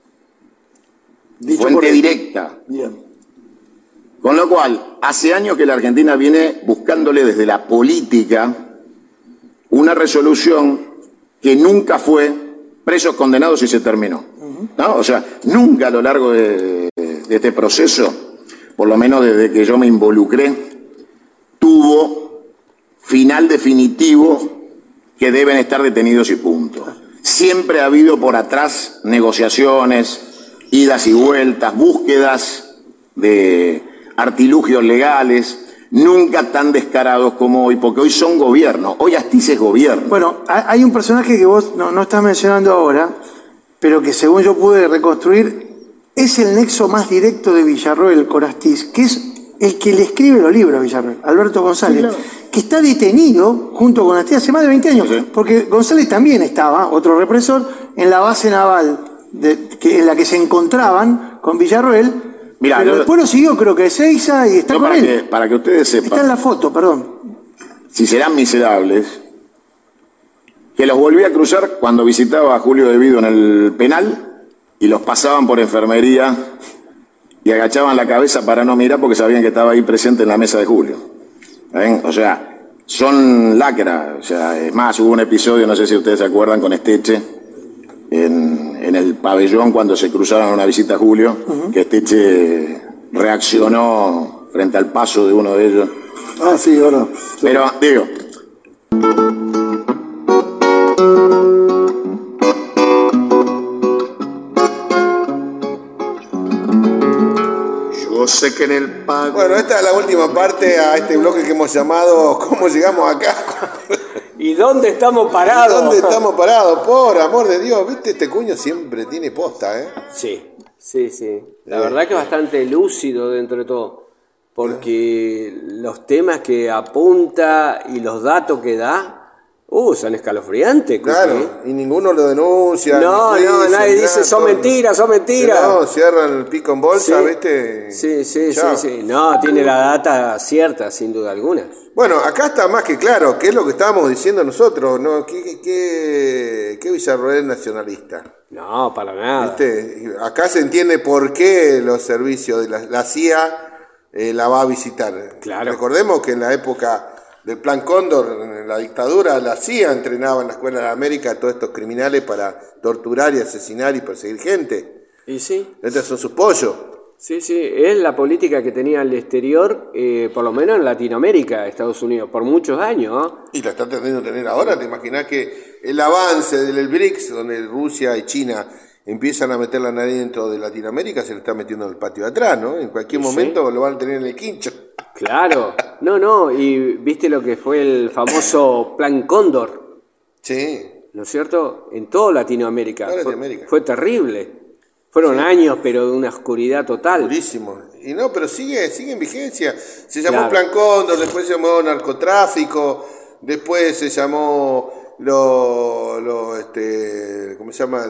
Fuente directa. Bien. Con lo cual, hace años que la Argentina viene buscándole desde la política una resolución que nunca fue presos condenados y se terminó. ¿No? O sea, nunca a lo largo de este proceso, por lo menos desde que yo me involucré, tuvo final definitivo que deben estar detenidos y punto. Siempre ha habido por atrás negociaciones, idas y vueltas, búsquedas de artilugios legales, nunca tan descarados como hoy, porque hoy son gobierno, hoy Astiz es gobierno. Bueno, hay un personaje que vos no estás mencionando ahora, pero que según yo pude reconstruir, es el nexo más directo de Villarroel con Astiz, que es el que le escribe los libros a Villarroel, Alberto González, sí, claro, que está detenido junto con Astiz hace más de 20 años, sí, porque González también estaba, otro represor, en la base naval en la que se encontraban con Villarroel, Mirá, pero después lo siguió, creo que Ezeiza, y está con él. Para que ustedes sepan. Está en la foto, perdón. Si serán miserables, que los volví a cruzar cuando visitaba a Julio De Vido en el penal y los pasaban por enfermería y agachaban la cabeza para no mirar porque sabían que estaba ahí presente en la mesa de Julio. ¿Ven? O sea, son lacra. O sea, es más, hubo un episodio, no sé si ustedes se acuerdan, con Esteche en el pabellón cuando se cruzaron a una visita a Julio, que Esteche reaccionó frente al paso de uno de ellos. Ah, sí, ahora. Sí. Pero, digo... Yo sé que en el pago... Bueno, esta es la última parte a este bloque que hemos llamado ¿Cómo llegamos acá? ¿Y dónde estamos parados? ¿Dónde estamos parados? Por amor de Dios, ¿viste? Este cuño siempre tiene posta, ¿eh? Sí. La verdad que es bastante lúcido dentro de todo. Porque los temas que apunta y los datos que da, son escalofriantes. Claro, y ninguno lo denuncia. No, nadie dice, son mentiras. No, cierran el pico en bolsa, sí. ¿viste? Sí. No, tiene la data cierta, sin duda alguna. Bueno, acá está más que claro, ¿qué es lo que estábamos diciendo nosotros? ¿No? ¿Qué Villarroel nacionalista? No, para nada. ¿Viste? Acá se entiende por qué los servicios de la CIA la va a visitar. Claro. Recordemos que en la época del Plan Cóndor, en la dictadura, la CIA entrenaba en la Escuela de América a todos estos criminales para torturar y asesinar y perseguir gente. Y sí. Estos son sus pollos. Sí, es la política que tenía el exterior, por lo menos en Latinoamérica, Estados Unidos, por muchos años. Y la está teniendo que tener ahora. ¿Te imaginas que el avance del BRICS, donde Rusia y China empiezan a meter la nariz dentro de Latinoamérica, se le está metiendo en el patio de atrás, ¿no? En cualquier momento lo van a tener en el quincho. Claro. No, y viste lo que fue el famoso Plan Cóndor. Sí. ¿No es cierto? En toda Latinoamérica. Fue terrible. Fueron años, pero de una oscuridad total. Durísimo. Y no, pero sigue en vigencia. Se llamó Plan Cóndor, después se llamó narcotráfico, después se llamó ¿cómo se llama?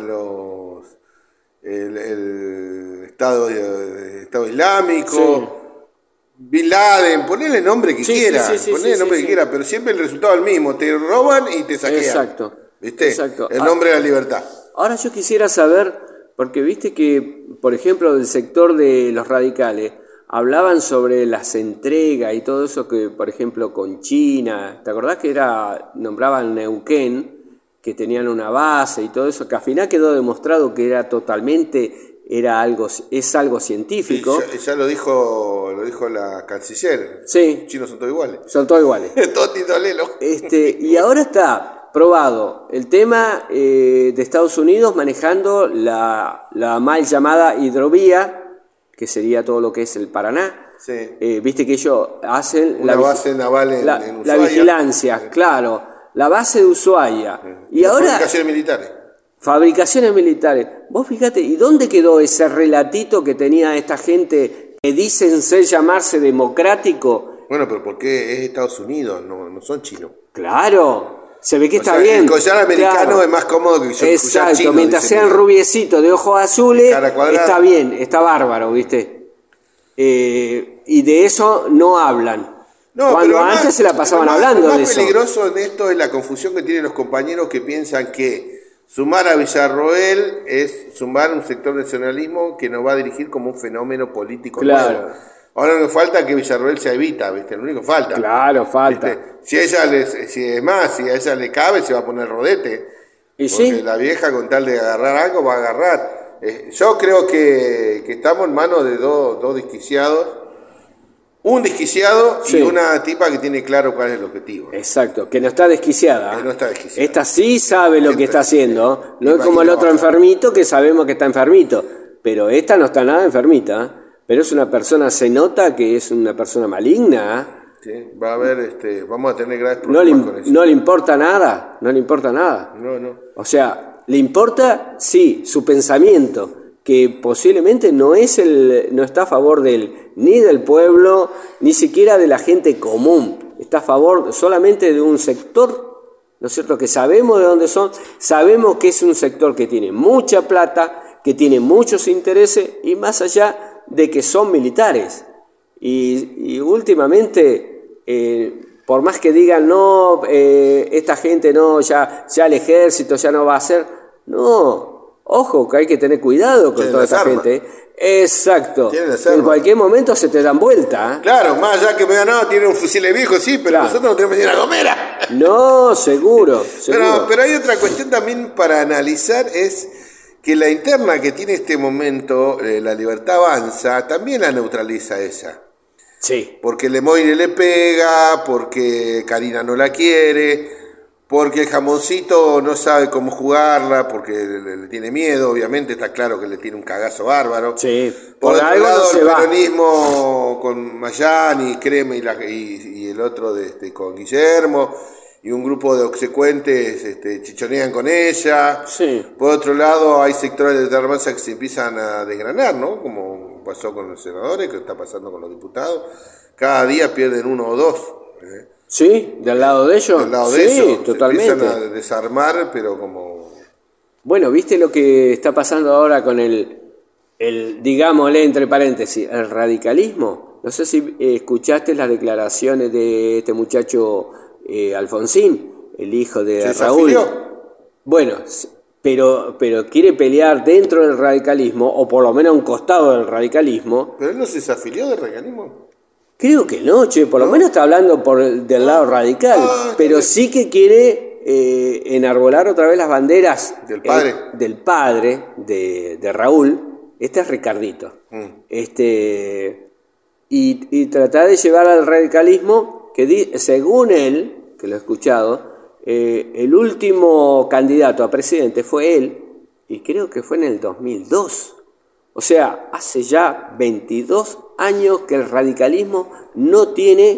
El Estado Islámico. Sí. Bin Laden, ponele el nombre que quiera, pero siempre el resultado es el mismo, te roban y te saquean. Exacto. ¿Viste? Exacto. El nombre de la libertad. Ahora yo quisiera saber, porque viste que, por ejemplo, del sector de los radicales, hablaban sobre las entregas y todo eso que, por ejemplo, con China, ¿te acordás que nombraban Neuquén, que tenían una base y todo eso, que al final quedó demostrado que es algo científico? Sí, ya lo dijo la canciller. Sí. Los chinos son todos iguales. Son todos iguales. Totito Lelo. Y ahora está probado el tema de Estados Unidos manejando la mal llamada hidrovía, que sería todo lo que es el Paraná. Sí. Viste que ellos hacen una base naval en Ushuaia. La vigilancia, claro. La base de Ushuaia. Sí. Y ahora... Fabricaciones militares. Vos fíjate, ¿y dónde quedó ese relatito que tenía esta gente que dicen llamarse democrático? Bueno, pero porque es Estados Unidos, no son chinos. Claro, se ve que está bien. El collar americano es más cómodo que el collar chino. Mientras sean rubiecitos de ojos azules, está bien, está bárbaro, ¿viste? Y de eso no hablan. No, cuando antes se la pasaban hablando de eso. Lo más peligroso en esto es la confusión que tienen los compañeros que piensan que sumar a Villarroel es sumar un sector nacionalismo que nos va a dirigir como un fenómeno político nuevo. Ahora nos falta que Villarroel se evita, ¿viste? Lo único que falta. Claro, falta. ¿Viste? Si a ella le cabe, se va a poner rodete. ¿Y porque la vieja, con tal de agarrar algo, va a agarrar. Yo creo que estamos en manos de dos desquiciados. Un desquiciado y una tipa que tiene claro cuál es el objetivo. Exacto, que no está desquiciada. No está desquiciada. Esta sí sabe lo que está haciendo. No es como el otro enfermito que sabemos que está enfermito. Pero esta no está nada enfermita. Pero es una persona, se nota que es una persona maligna. Sí, va a haber, vamos a tener graves problemas con eso. No le importa nada, no. O sea, le importa, sí, su pensamiento, que posiblemente no está a favor ni del pueblo, ni siquiera de la gente común. Está a favor solamente de un sector, ¿no es cierto?, que sabemos de dónde son, sabemos que es un sector que tiene mucha plata, que tiene muchos intereses, y más allá de que son militares. Y últimamente, por más que digan, no, esta gente no, ya el ejército ya no va a hacer, no, ojo, que hay que tener cuidado con toda esta gente. Exacto. En cualquier momento se te dan vuelta. Claro, más allá que me digan, no, tiene un fusil viejo, sí, pero nosotros no tenemos ni una gomera. No, seguro. Pero hay otra cuestión también para analizar, es que la interna que tiene este momento, La Libertad Avanza, también la neutraliza ella. Sí. Porque Lemoyne le pega, porque Karina no la quiere, porque el Jamoncito no sabe cómo jugarla, porque le tiene miedo, obviamente, está claro que le tiene un cagazo bárbaro. Sí. Por otro lado, el peronismo con Mayani, Creme y el otro con Guillermo, y un grupo de obsecuentes chichonean con ella. Sí. Por otro lado, hay sectores de Termanza que se empiezan a desgranar, ¿no? Como pasó con los senadores, que está pasando con los diputados. Cada día pierden uno o dos. Sí, del lado de ellos. Del lado de ellos. Totalmente. Se empiezan a desarmar, pero como... Bueno, ¿viste lo que está pasando ahora con el digámosle entre paréntesis, el radicalismo? No sé si escuchaste las declaraciones de este muchacho Alfonsín, el hijo de Raúl. ¿Se afilió? Bueno, pero quiere pelear dentro del radicalismo, o por lo menos a un costado del radicalismo. ¿Pero él no se desafilió del radicalismo? Creo que no, por lo menos está hablando del lado radical, pero sí que quiere enarbolar otra vez las banderas del padre, de Raúl. Este es Ricardito. Y tratar de llevar al radicalismo, que según él, que lo he escuchado, el último candidato a presidente fue él, y creo que fue en el 2002. O sea, hace ya 22 años que el radicalismo no tiene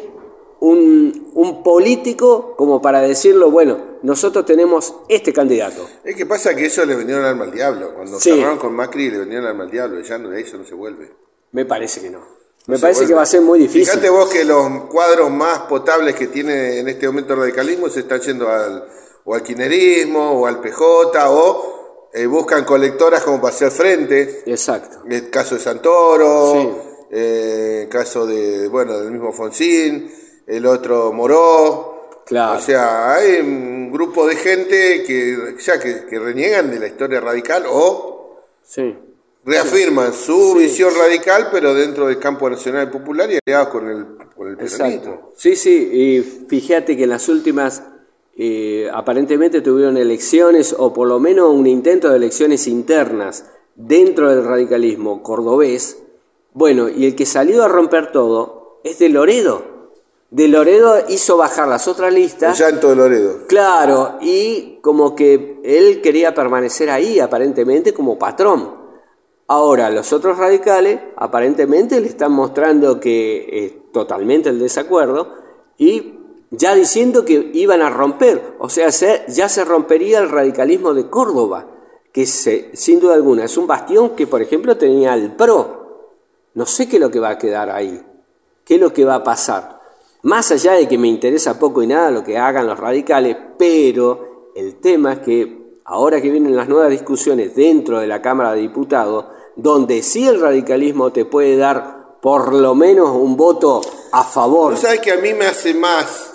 un político como para decirlo, bueno, nosotros tenemos este candidato. Es que pasa que ellos le vendieron el alma al diablo. Cuando cerraron con Macri le vendieron el alma al diablo, y ya de eso no se vuelve. Me parece que no. Me parece que va a ser muy difícil. Fíjate vos que los cuadros más potables que tiene en este momento el radicalismo se están yendo al kirchnerismo o al PJ o buscan colectoras como para hacer frente. Exacto. El caso de Santoro, el caso del mismo Fonsín, el otro Moró. Claro. O sea, hay un grupo de gente que reniegan de la historia radical o reafirman su visión radical, pero dentro del campo nacional y popular y aliados con el peronismo. Sí, y fíjate que en las últimas aparentemente tuvieron elecciones, o por lo menos un intento de elecciones internas dentro del radicalismo cordobés. Bueno, y el que salió a romper todo es de Loredo. De Loredo hizo bajar las otras listas. El llanto de Loredo. Claro, y como que él quería permanecer ahí, aparentemente como patrón. Ahora, los otros radicales aparentemente le están mostrando que es totalmente el desacuerdo y ya diciendo que iban a romper. O sea, ya se rompería el radicalismo de Córdoba, que sin duda alguna es un bastión que, por ejemplo, tenía el PRO. No sé qué es lo que va a quedar ahí, qué es lo que va a pasar. Más allá de que me interesa poco y nada lo que hagan los radicales, pero el tema es que ahora que vienen las nuevas discusiones dentro de la Cámara de Diputados, donde sí el radicalismo te puede dar por lo menos un voto a favor. ¿Tú sabes que a mí me hace más,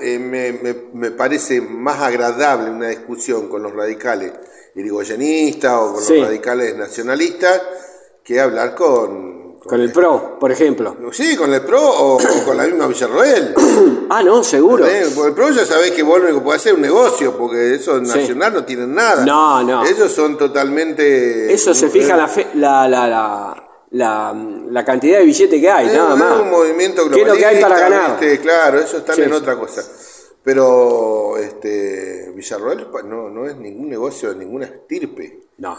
me parece más agradable una discusión con los radicales irigoyenistas o con los radicales nacionalistas que hablar con el PRO, por ejemplo? Sí, con el PRO o con la misma Villarroel. No, seguro. Porque el PRO ya sabés que vos lo que puede hacer es un negocio, porque eso nacional no tienen nada. No. Ellos son totalmente... Eso se fija la cantidad de billetes que hay, nada más. Es un movimiento globalista. ¿Qué es lo que hay para ganar? Claro, ellos están en otra cosa. Pero Villarroel no es ningún negocio de ninguna estirpe. No.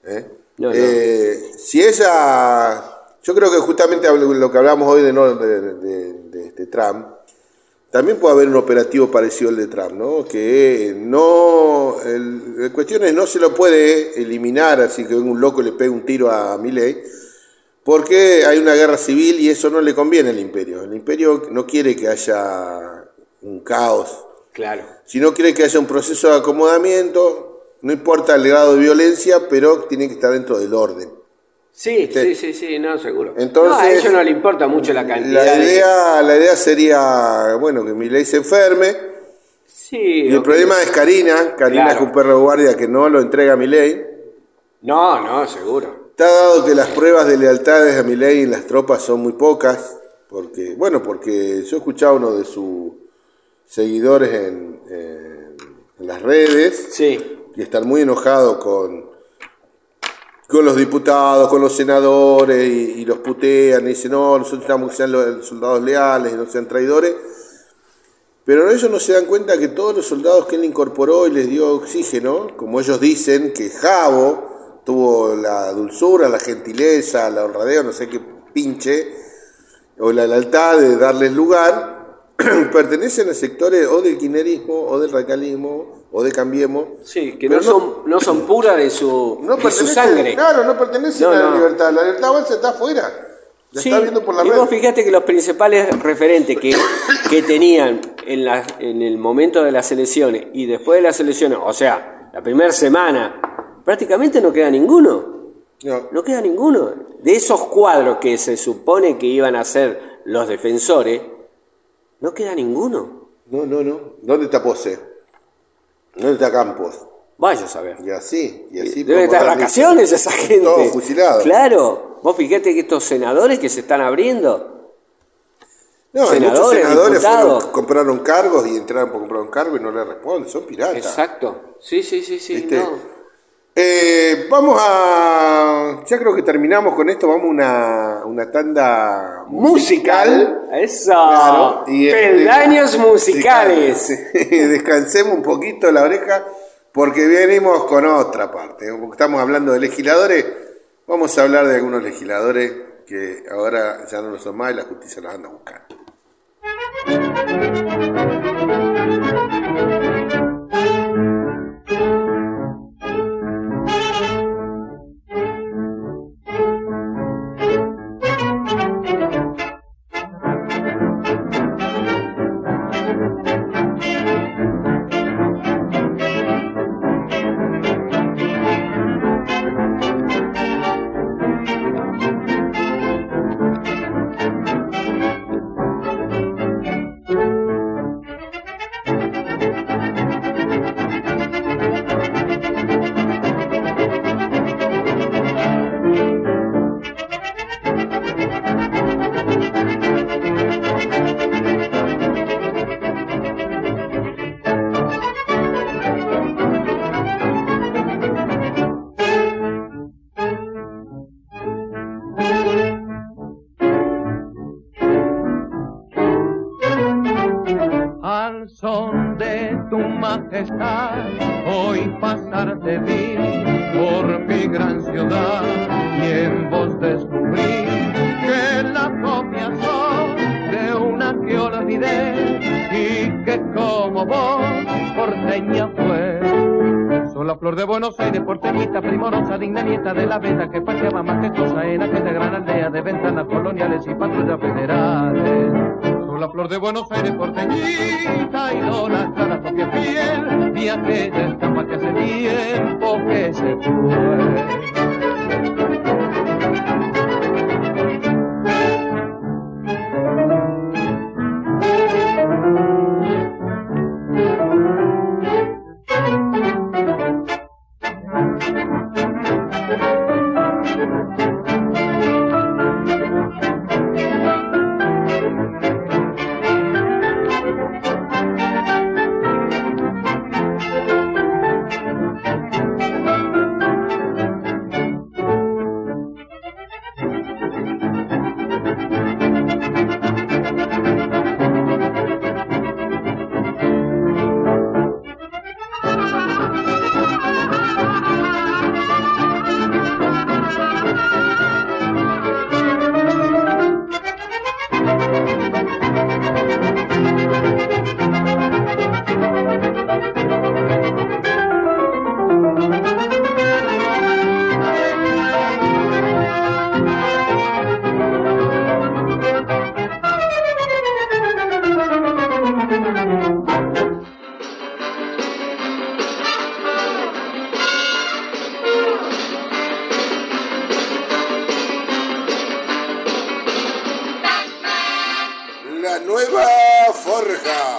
Si ella... Yo creo que justamente lo que hablamos hoy de Trump, también puede haber un operativo parecido al de Trump, ¿no? Que la cuestión es no se lo puede eliminar, así que un loco le pegue un tiro a Milei, porque hay una guerra civil y eso no le conviene al imperio. El imperio no quiere que haya un caos, sino quiere que haya un proceso de acomodamiento, no importa el grado de violencia, pero tiene que estar dentro del orden. Sí, no, seguro. Entonces, no, a ellos no le importa mucho la cantidad. La idea sería, bueno, que Milei se enferme. Sí. Y el problema es Karina. Karina claro. es un perro de guardia que no lo entrega a Milei. No, seguro. Está dado que las pruebas de lealtades a Milei en las tropas son muy pocas. Porque yo escuchaba a uno de sus seguidores en las redes. Sí. Y están muy enojados con los diputados, con los senadores, y los putean, y dicen, no, nosotros necesitamos que sean los soldados leales y no sean traidores. Pero ellos no se dan cuenta que todos los soldados que él incorporó y les dio oxígeno, como ellos dicen, que Jabo tuvo la dulzura, la gentileza, la honradez, no sé qué pinche, o la lealtad de darles lugar, pertenecen a sectores o del kirchnerismo, o del radicalismo, o de Cambiemos. Sí, que no son puras de su sangre. Claro, no pertenecen a la libertad. La libertad base está afuera. La está viendo por la red. Y vos fíjate que los principales referentes que tenían en el momento de las elecciones y después de las elecciones, o sea, la primera semana, prácticamente no queda ninguno. No queda ninguno. De esos cuadros que se supone que iban a ser los defensores, no queda ninguno. No. ¿Dónde está Pose? ¿Dónde está Campos? Vaya a saber. Y así. Debe estar de vacaciones esa gente. Todos fusilados. Claro. Vos fíjate que estos senadores que se están abriendo. No, senadores, muchos senadores diputados. Compraron cargos y entraron por comprar un cargo y no le responden. Son piratas. Exacto. Sí. ¿Viste? No. Vamos a... Ya creo que terminamos con esto. Vamos a una tanda musical. Eso. Claro. Y peldaños musicales. Descansemos un poquito la oreja porque venimos con otra parte. Estamos hablando de legisladores. Vamos a hablar de algunos legisladores que ahora ya no lo son más y la justicia los anda buscando. Al son de tu majestad, hoy pasarte vi por mi gran ciudad y en vos descubrí que la copia son de una que olvidé y que como vos porteña fue. Soy la flor de Buenos Aires, porteñita, primorosa, digna nieta de la venta que paseaba majestuosa en aquella gran aldea de ventanas coloniales y patrullas federales. Soy la flor de Buenos Aires, porteñita, idolatrada propia fiel, y aquella estampa que hace tiempo que se fue. Borja.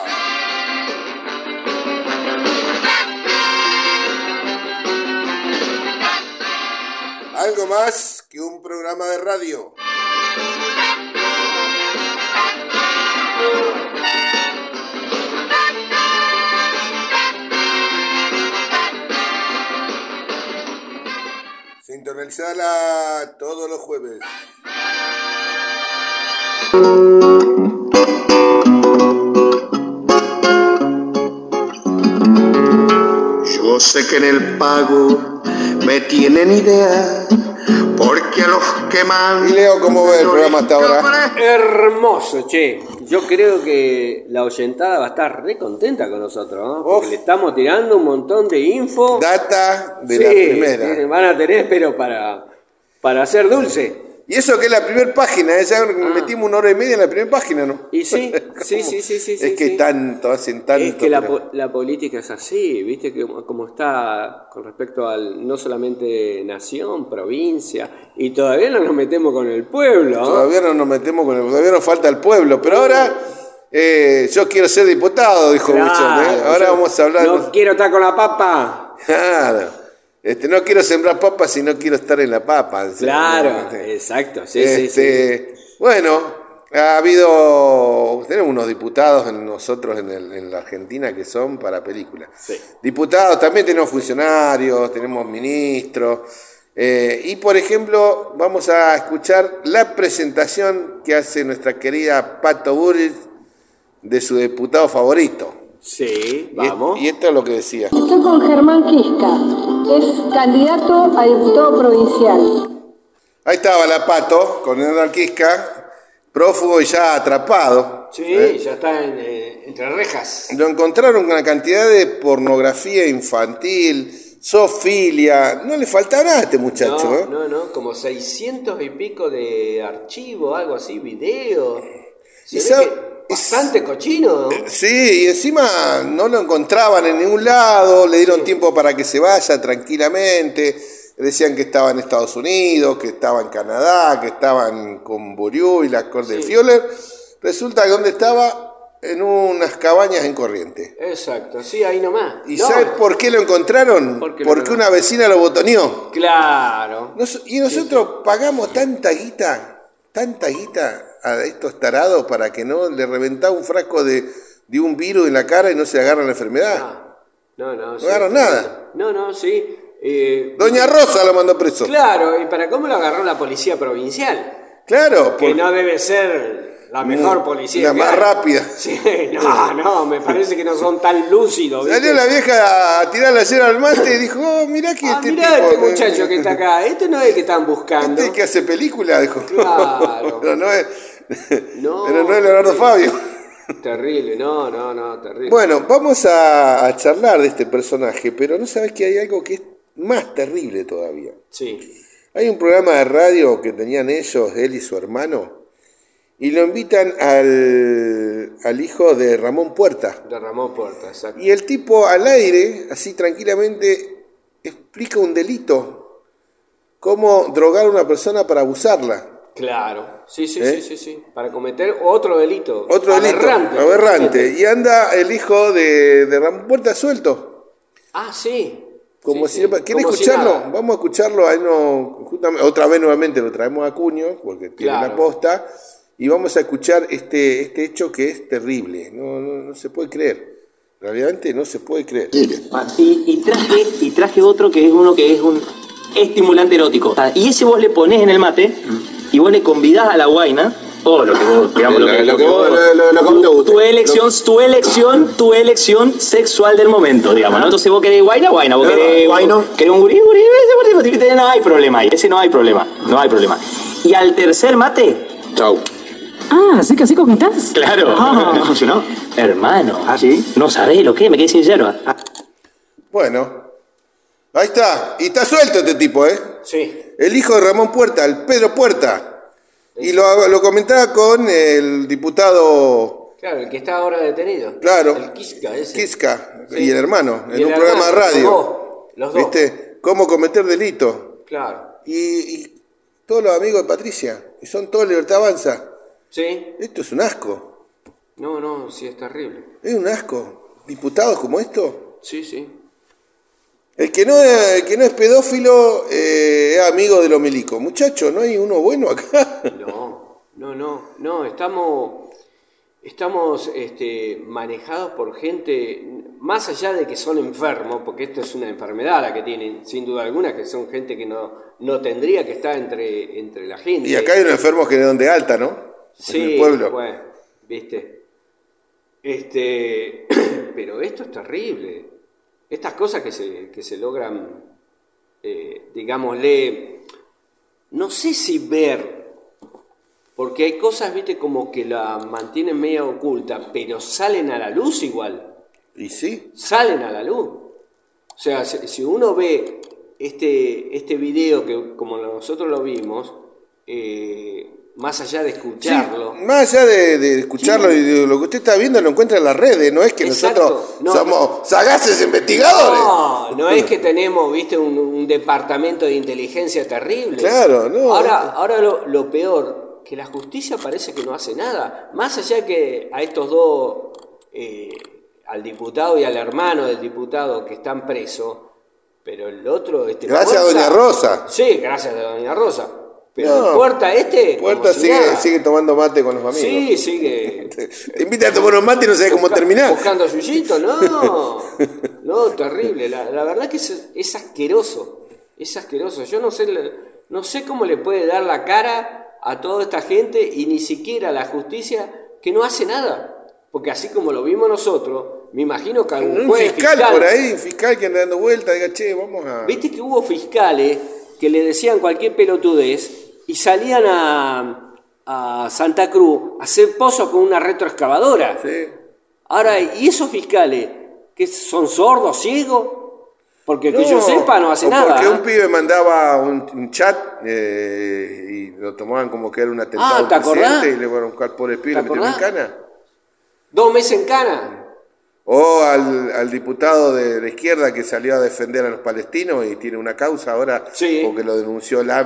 Algo más que un programa de radio. Sintonizala todos los jueves. Yo sé que en el pago me tienen idea, porque a los que mandan... Y Leo, ¿cómo ve el programa hasta ahora? Hermoso, che. Yo creo que la oyentada va a estar re contenta con nosotros, ¿no? Porque le estamos tirando un montón de info. Data de la primera. Van a tener, pero para hacer dulce. Y eso que es la primera página, ya metimos 1 hora y media en la primera página, ¿no? Y sí, sí. Es que tanto, hacen tanto. Es que la política es así, ¿viste? Que como está con respecto al no solamente nación, provincia, y todavía no nos metemos con el pueblo. Todavía no nos metemos con el pueblo, todavía nos falta el pueblo, pero ahora yo quiero ser diputado, dijo Buchón, Ahora vamos a hablar... No quiero estar con la papa. Claro. No quiero sembrar papas si no quiero estar en la papa. Claro, exacto. Sí. Bueno, tenemos unos diputados nosotros en la Argentina que son para películas. Sí. Diputados, también tenemos funcionarios, tenemos ministros. Y por ejemplo, vamos a escuchar la presentación que hace nuestra querida Pato Bullrich de su diputado favorito. Sí, vamos. Y esto es lo que decía. Estoy con Germán Quisca, es candidato a diputado provincial. Ahí estaba la Pato con Hernán Quisca, prófugo y ya atrapado. Sí, ya está entre rejas. Lo encontraron con una cantidad de pornografía infantil, zoofilia. No le faltaba nada a este muchacho. No, como 600 y pico de archivos, algo así, video. Bastante cochino, ¿no? Sí, y encima no lo encontraban en ningún lado, le dieron tiempo para que se vaya tranquilamente, decían que estaba en Estados Unidos, que estaba en Canadá, que estaban con Buriú y la Corte de Fioler. Resulta que donde estaba, en unas cabañas en Corrientes. Exacto, sí, ahí nomás. ¿Y sabes por qué lo encontraron? Porque una vecina lo botoneó. Claro. Y nosotros pagamos tanta guita a estos tarados para que no le reventara un frasco de un virus en la cara y no se agarran la enfermedad. No agarran nada. No, sí. Doña Rosa lo mandó preso. Claro, ¿y para cómo lo agarró la policía provincial? Claro. Que no debe ser la mejor policía. La más rápida. Sí, me parece que no son tan lúcidos. ¿Viste? Salió la vieja a tirar la cera al mate y dijo, mirá que este muchacho que está acá, este no es el que están buscando. Este es que hace película, dijo. Claro. Pero no es Leonardo Fabio. Terrible, no, terrible. Bueno, vamos a charlar de este personaje, pero no sabes que hay algo que es más terrible todavía. Sí. Hay un programa de radio que tenían ellos, él y su hermano, y lo invitan al hijo de Ramón Puerta. De Ramón Puerta, exacto. Y el tipo al aire, así tranquilamente, explica un delito. Cómo drogar a una persona para abusarla. Claro, sí. Para cometer otro delito. Aberrante. Y anda el hijo de Ramón Puerta suelto. Ah, sí. Como si ¿Quiere escucharlo? Vamos a escucharlo. Ahí justamente, otra vez nuevamente lo traemos a Cuño, porque tiene la posta. Y vamos a escuchar este hecho que es terrible. No se puede creer. Realmente no se puede creer. Y traje otro que es un estimulante erótico. Y ese vos le ponés en el mate y vos le convidás a la guaina, o lo que vos, digamos, tu elección sexual del momento, digamos, ¿no? Entonces vos querés guaina, vos querés un gurí, no hay problema ahí, ese no hay problema. Y al tercer mate, chau. Ah, ¿así que así conquistás? Claro, funcionó. Hermano, ¿sí? No sabés lo que es, me quedé sin yerba. Bueno, ahí está, y está suelto este tipo, ¿eh? Sí. El hijo de Ramón Puerta, el Pedro Puerta. Y lo comentaba con el diputado... Claro, el que está ahora detenido. Claro. El Quisca, ese. Quisca, y el hermano, en un programa de radio. Los dos. ¿Viste? Cómo cometer delito. Claro. Y todos los amigos de Patricia, y son todos Libertad Avanza. Sí. Esto es un asco. No, sí, es terrible. Es un asco. Diputados como esto. Sí, sí. El que no es pedófilo es amigo de los milicos. Muchachos, ¿no hay uno bueno acá? No, estamos manejados por gente, más allá de que son enfermos, porque esto es una enfermedad la que tienen, sin duda alguna, que son gente que no tendría que estar entre la gente. Y acá hay unos enfermos que dan de alta, ¿no? Sí, en el pueblo. Bueno, viste. Pero esto es terrible. Estas cosas que se logran, digámosle, no sé si ver, porque hay cosas, viste, como que la mantienen media oculta, pero salen a la luz igual. ¿Y sí? Salen a la luz. O sea, si uno ve este video que como nosotros lo vimos, más allá de escucharlo. Sí, más allá de escucharlo, sí. Y de lo que usted está viendo lo encuentra en las redes, no es que nosotros somos sagaces investigadores. No es que tenemos, viste, un departamento de inteligencia terrible. Claro, no. Ahora lo peor, que la justicia parece que no hace nada. Más allá que a estos dos, al diputado y al hermano del diputado que están presos, pero el otro... gracias a doña Rosa. Sí, gracias a doña Rosa. Pero Puerta sigue tomando mate con los amigos. Sí, sigue. Te invita a tomar un mate y no sabes cómo terminar. Buscando a Yuyito, no, terrible. La verdad que es asqueroso. Es asqueroso. Yo no sé cómo le puede dar la cara a toda esta gente y ni siquiera a la justicia que no hace nada. Porque así como lo vimos nosotros, me imagino que algún juez fiscal por ahí, un fiscal que anda dando vueltas, diga, che, vamos a... Viste que hubo fiscales que le decían cualquier pelotudez y salían a Santa Cruz a hacer pozos con una retroexcavadora. Sí. Ahora, ¿y esos fiscales que son sordos, ciegos? Porque que yo sepa no hace nada. Porque un pibe mandaba un chat y lo tomaban como que era un atentado al presidente y le fueron a buscar por el pibe y lo metieron en cana. 2 meses en cana. O al diputado de la izquierda que salió a defender a los palestinos y tiene una causa ahora porque lo denunció el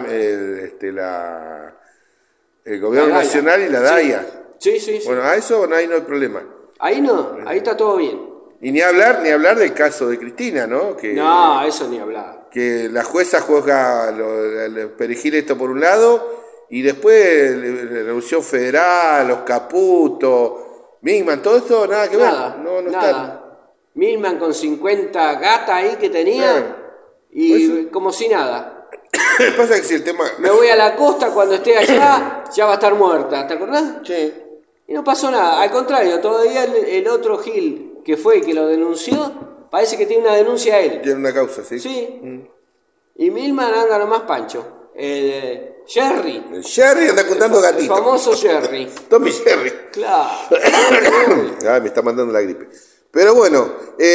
gobierno nacional y la DAIA. Sí. Bueno, a eso ahí no hay problema. Ahí está todo bien. Y ni hablar del caso de Cristina, ¿no? No, eso ni hablar. Que la jueza juega el perejil esto por un lado y después la Revolución Federal, los Caputos... Milman, todo esto nada que ver. No está. Milman con 50 gatas ahí que tenía y como si nada. Pasa que si el tema... Me voy a la costa, cuando esté allá ya va a estar muerta, ¿te acordás? Sí. Y no pasó nada, al contrario, todavía el otro Gil que fue el que lo denunció, parece que tiene una denuncia a él. Tiene una causa, sí. Sí. Y Milman anda nomás pancho. El Jerry. El Jerry anda contando gatitos. El famoso Jerry. Tommy Jerry. Claro. Me está mandando la gripe. Pero bueno,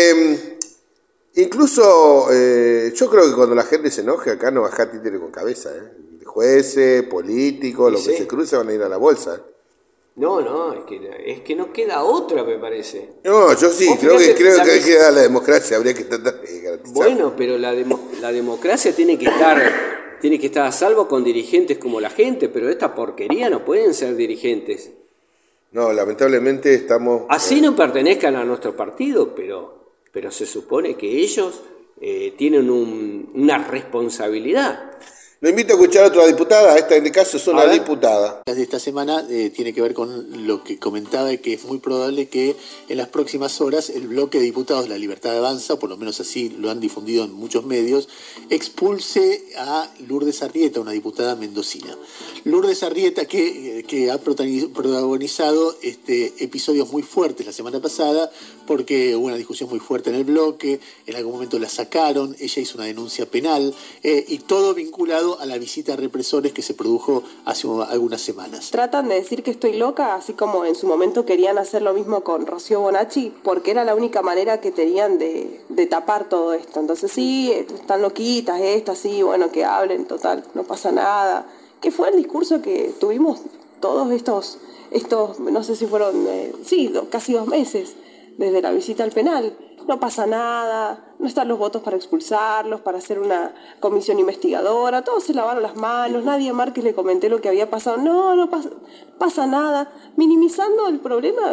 incluso yo creo que cuando la gente se enoje acá no baja títere con cabeza. Jueces, políticos, lo que se cruza van a ir a la bolsa. No, es que no queda otra, me parece. No, yo sí, creo que hay que dar la democracia, habría que tratar de garantizar. Bueno, pero la democracia tiene que estar a salvo con dirigentes como la gente, pero esta porquería no pueden ser dirigentes. No, lamentablemente estamos... Así no pertenezcan a nuestro partido, pero se supone que ellos tienen una responsabilidad. Lo invito a escuchar a otra diputada, esta en este caso es una diputada. De esta semana tiene que ver con lo que comentaba, que es muy probable que en las próximas horas el bloque de diputados La Libertad Avanza, por lo menos así lo han difundido en muchos medios, expulse a Lourdes Arrieta, una diputada mendocina. Lourdes Arrieta que ha protagonizado episodios muy fuertes la semana pasada, porque hubo una discusión muy fuerte en el bloque, en algún momento la sacaron, ella hizo una denuncia penal y todo vinculado a la visita a represores que se produjo hace algunas semanas. Tratan de decir que estoy loca, así como en su momento querían hacer lo mismo con Rocío Bonacci, porque era la única manera que tenían de tapar todo esto. Entonces sí, están loquitas estas, sí, bueno, que hablen, total, no pasa nada. Que fue el discurso que tuvimos todos estos no sé si fueron, casi 2 meses, desde la visita al penal. No pasa nada, no están los votos para expulsarlos, para hacer una comisión investigadora, todos se lavaron las manos, nadie a Márquez le comenté lo que había pasado, no pasa nada, minimizando el problema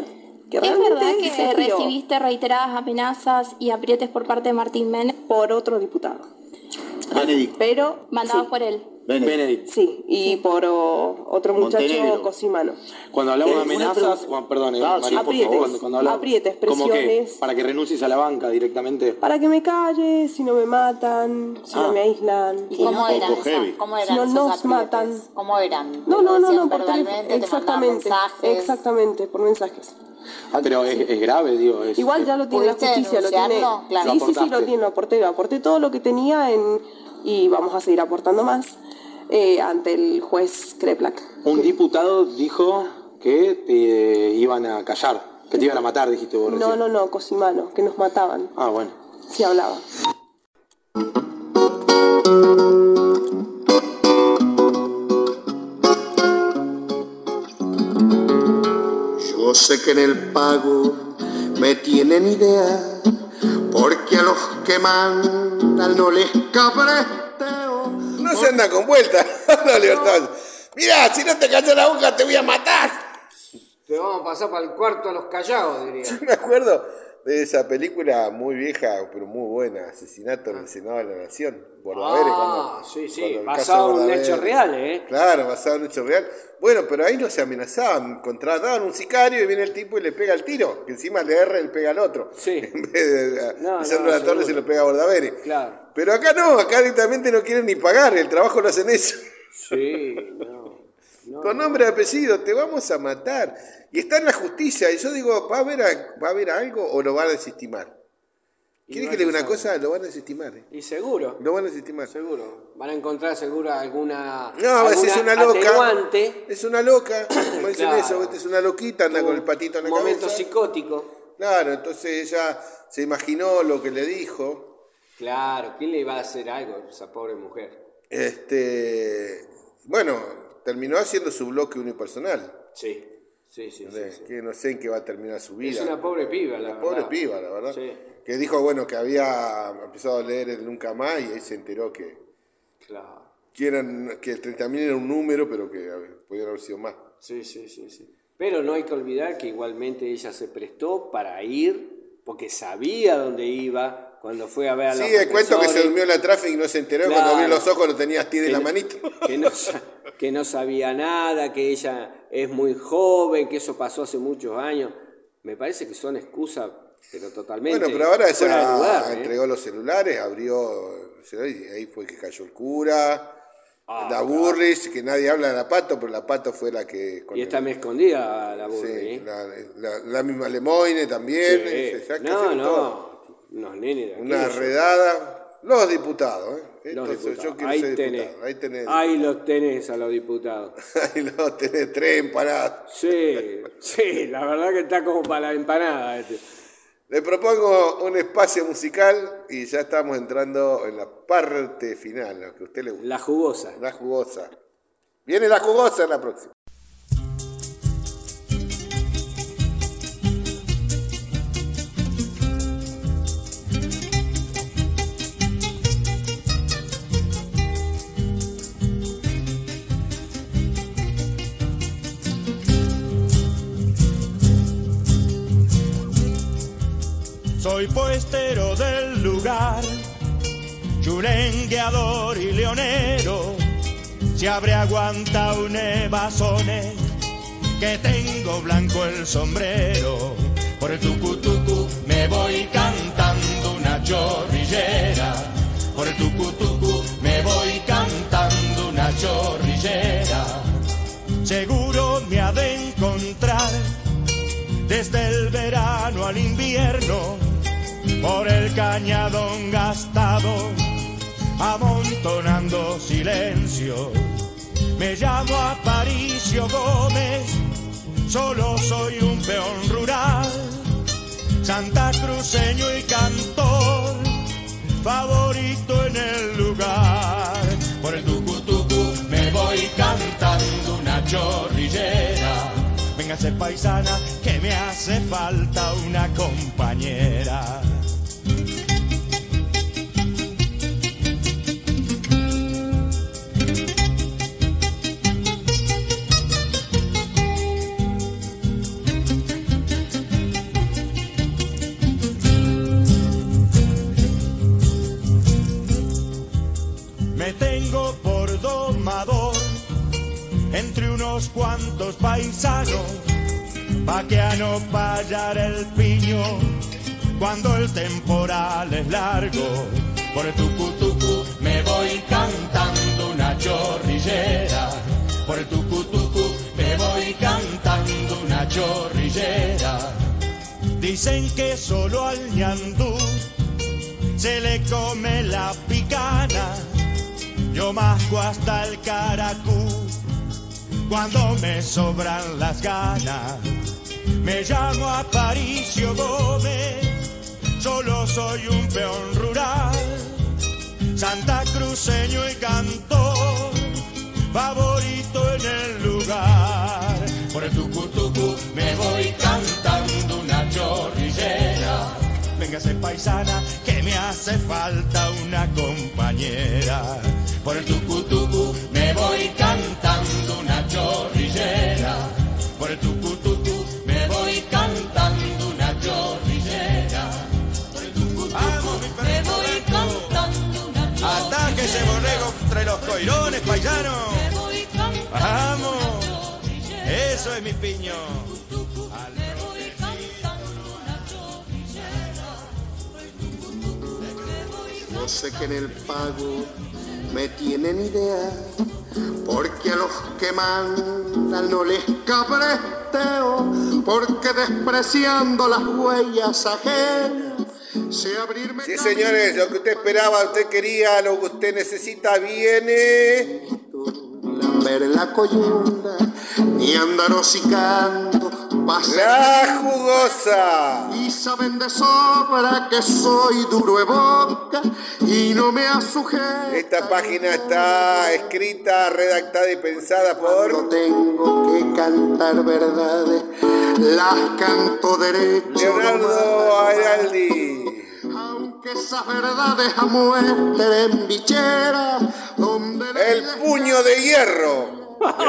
Que ¿Es realmente verdad que se rió recibiste reiteradas amenazas y aprietes por parte de Martín Menem? por otro diputado. Benedict. Pero Mandados sí, por él. Benedict. sí, y por otro muchacho Montenegro. Cosimano. Cuando hablamos de Una amenazas, pregunta. perdón, María, por aprietes, favor, cuando hablamos, aprietes, como que presiones. para que renuncies a la banca directamente. Para que me calle, si no me matan, si no me aíslan. ¿Y si cómo no- eran, heavy. Si no esos nos aprietes? matan. ¿Cómo eran? No, ¿Te decían por verbalmente, teléfono. te mandaban Exactamente, mensajes? exactamente, por mensajes. Pero es grave, digo. Igual ya lo tiene la ¿Pudiste justicia, lo tiene. denunciarlo? Claro. Sí, Lo sí, lo aportaste. tiene, lo aporté todo lo que tenía y vamos a seguir aportando más ante el juez Kreplak. Un diputado dijo que te iban a callar, que te iban a matar, dijiste vos recién. No, Cosimano, que nos mataban. Ah, bueno. Sí hablaba. Yo sé que en el pago me tienen idea, porque a los que mandan no les cabresteo. No se anda con vuelta. No, Libertad. Mirá, si no te callas la boca te voy a matar. Te vamos a pasar para el cuarto a los callados, diría. Yo me acuerdo de esa película muy vieja, pero muy buena, Asesinato en el Senado de la Nación. Bordaberry, Sí, cuando el basado caso en un Bordaberry. hecho real, ¿eh? Claro, basado en un hecho real. Bueno, pero ahí no se amenazaban, contrataban un sicario y viene el tipo y le pega el tiro, que encima le erra y le pega al otro. Sí. En vez de No, Lisandro La Torre seguro. se lo pega a Bordaberry. Claro. Pero acá no, acá directamente no quieren ni pagar, el trabajo lo hacen eso. Sí, no. Con nombre y apellido, te vamos a matar. Y está en la justicia, y yo digo, ¿va a haber algo o lo van a desestimar? ¿Quieres que le diga una cosa? Lo van a desestimar. Y seguro. Lo van a desestimar. Seguro. Van a encontrar seguro alguna. No, si es una loca. Atenuante. Es una loca. Como dicen Claro. eso, es una loquita, anda con el patito en la Momento cabeza. psicótico. Claro, entonces ella se imaginó lo que le dijo. Claro, ¿quién le iba a hacer algo a esa pobre mujer? Bueno, terminó haciendo su bloque unipersonal. Sí. Que no sé en qué va a terminar su vida. Es una pobre piba, la Una verdad. pobre piba, la verdad. Sí. Que dijo, bueno, que había empezado a leer el Nunca Más y ahí se enteró que Claro. que el 30.000 era un número, pero que podían haber sido más. Sí. Pero no hay que olvidar que igualmente ella se prestó para ir porque sabía dónde iba cuando fue a ver a los Sí, el cuento que se represores. durmió en la tráfico y no se enteró. Claro. Cuando abrió los ojos lo tenía Steve en la no- manito. que no sabía nada, que ella es muy joven, que eso pasó hace muchos años. Me parece que son excusas, pero totalmente. Bueno, pero ahora fuera de ella lugar, ¿eh? entregó los celulares, abrió, y ahí fue que cayó el cura, la Burris, que nadie habla de la Pato, pero la Pato fue la que... Y está muy escondida la burra, Sí, ¿eh? la misma Lemoyne también. Sí. Ya No, cayeron no. todos. Unos nenes de Una aquellos. redada. Los diputados, ¿eh? Los Entonces, diputados. yo quiero Ahí ser tenés. diputado. Ahí tenés. Ahí los tenés a los diputados. Ahí los tenés, 3 empanadas. Sí, la verdad que está como para la empanada este. Le propongo un espacio musical y ya estamos entrando en la parte final, lo que a usted le gusta. La jugosa. La jugosa. Viene la jugosa en la próxima. Soy puestero del lugar, chulengueador y leonero. Si habré aguantado un evasone, que tengo blanco el sombrero. Por el tucutucu me voy cantando una chorrillera. Por el tucutucu me voy cantando una chorrillera. Seguro me ha de encontrar desde el verano al invierno, por el cañadón gastado, amontonando silencio. Me llamo Aparicio Gómez, solo soy un peón rural, santacruceño y cantor, favorito en el lugar. Por el tucutucu me voy cantando una chorrillera. Véngase paisana, que me hace falta una compañera. me tengo por domador entre unos cuantos paisanos, pa' que a no fallar el piño cuando el temporal es largo. Por el tucutucu me voy cantando una chorrillera, por el tucutucu me voy cantando una chorrillera. Dicen que solo al ñandú se le come la picana, yo masco hasta el caracú cuando me sobran las ganas. Me llamo Aparicio Gómez, solo soy un peón rural, santacruceño y cantor, favorito en el lugar. Por el tucutucu me voy cantando una chorrillera, véngase paisana que me hace falta una compañera. Por el tucutucu me voy cantando una chorrillera, por el tucutucu me voy cantando una chorrillera, por el tucutucu me voy cantando una chorrillera. Ataque ese borrego entre los coirones, paisano. Vamos, eso es mi piño. Yo sé que en el pago me tienen idea, porque a los que mandan no les cabresteo, porque despreciando las huellas ajenas sé abrirme. Sí, señores, lo que usted esperaba, usted quería, lo que usted necesita viene. Lamber la coyunda, ni andar hocicando, la jugosa. Y saben de sobra que soy duro de boca y no me asujeta. Esta página está escrita, redactada y pensada por... Cuando tengo que cantar verdades, las canto derecho. Leonardo Airaldi. Aunque esas verdades amuestren bichera, donde el puño de hierro.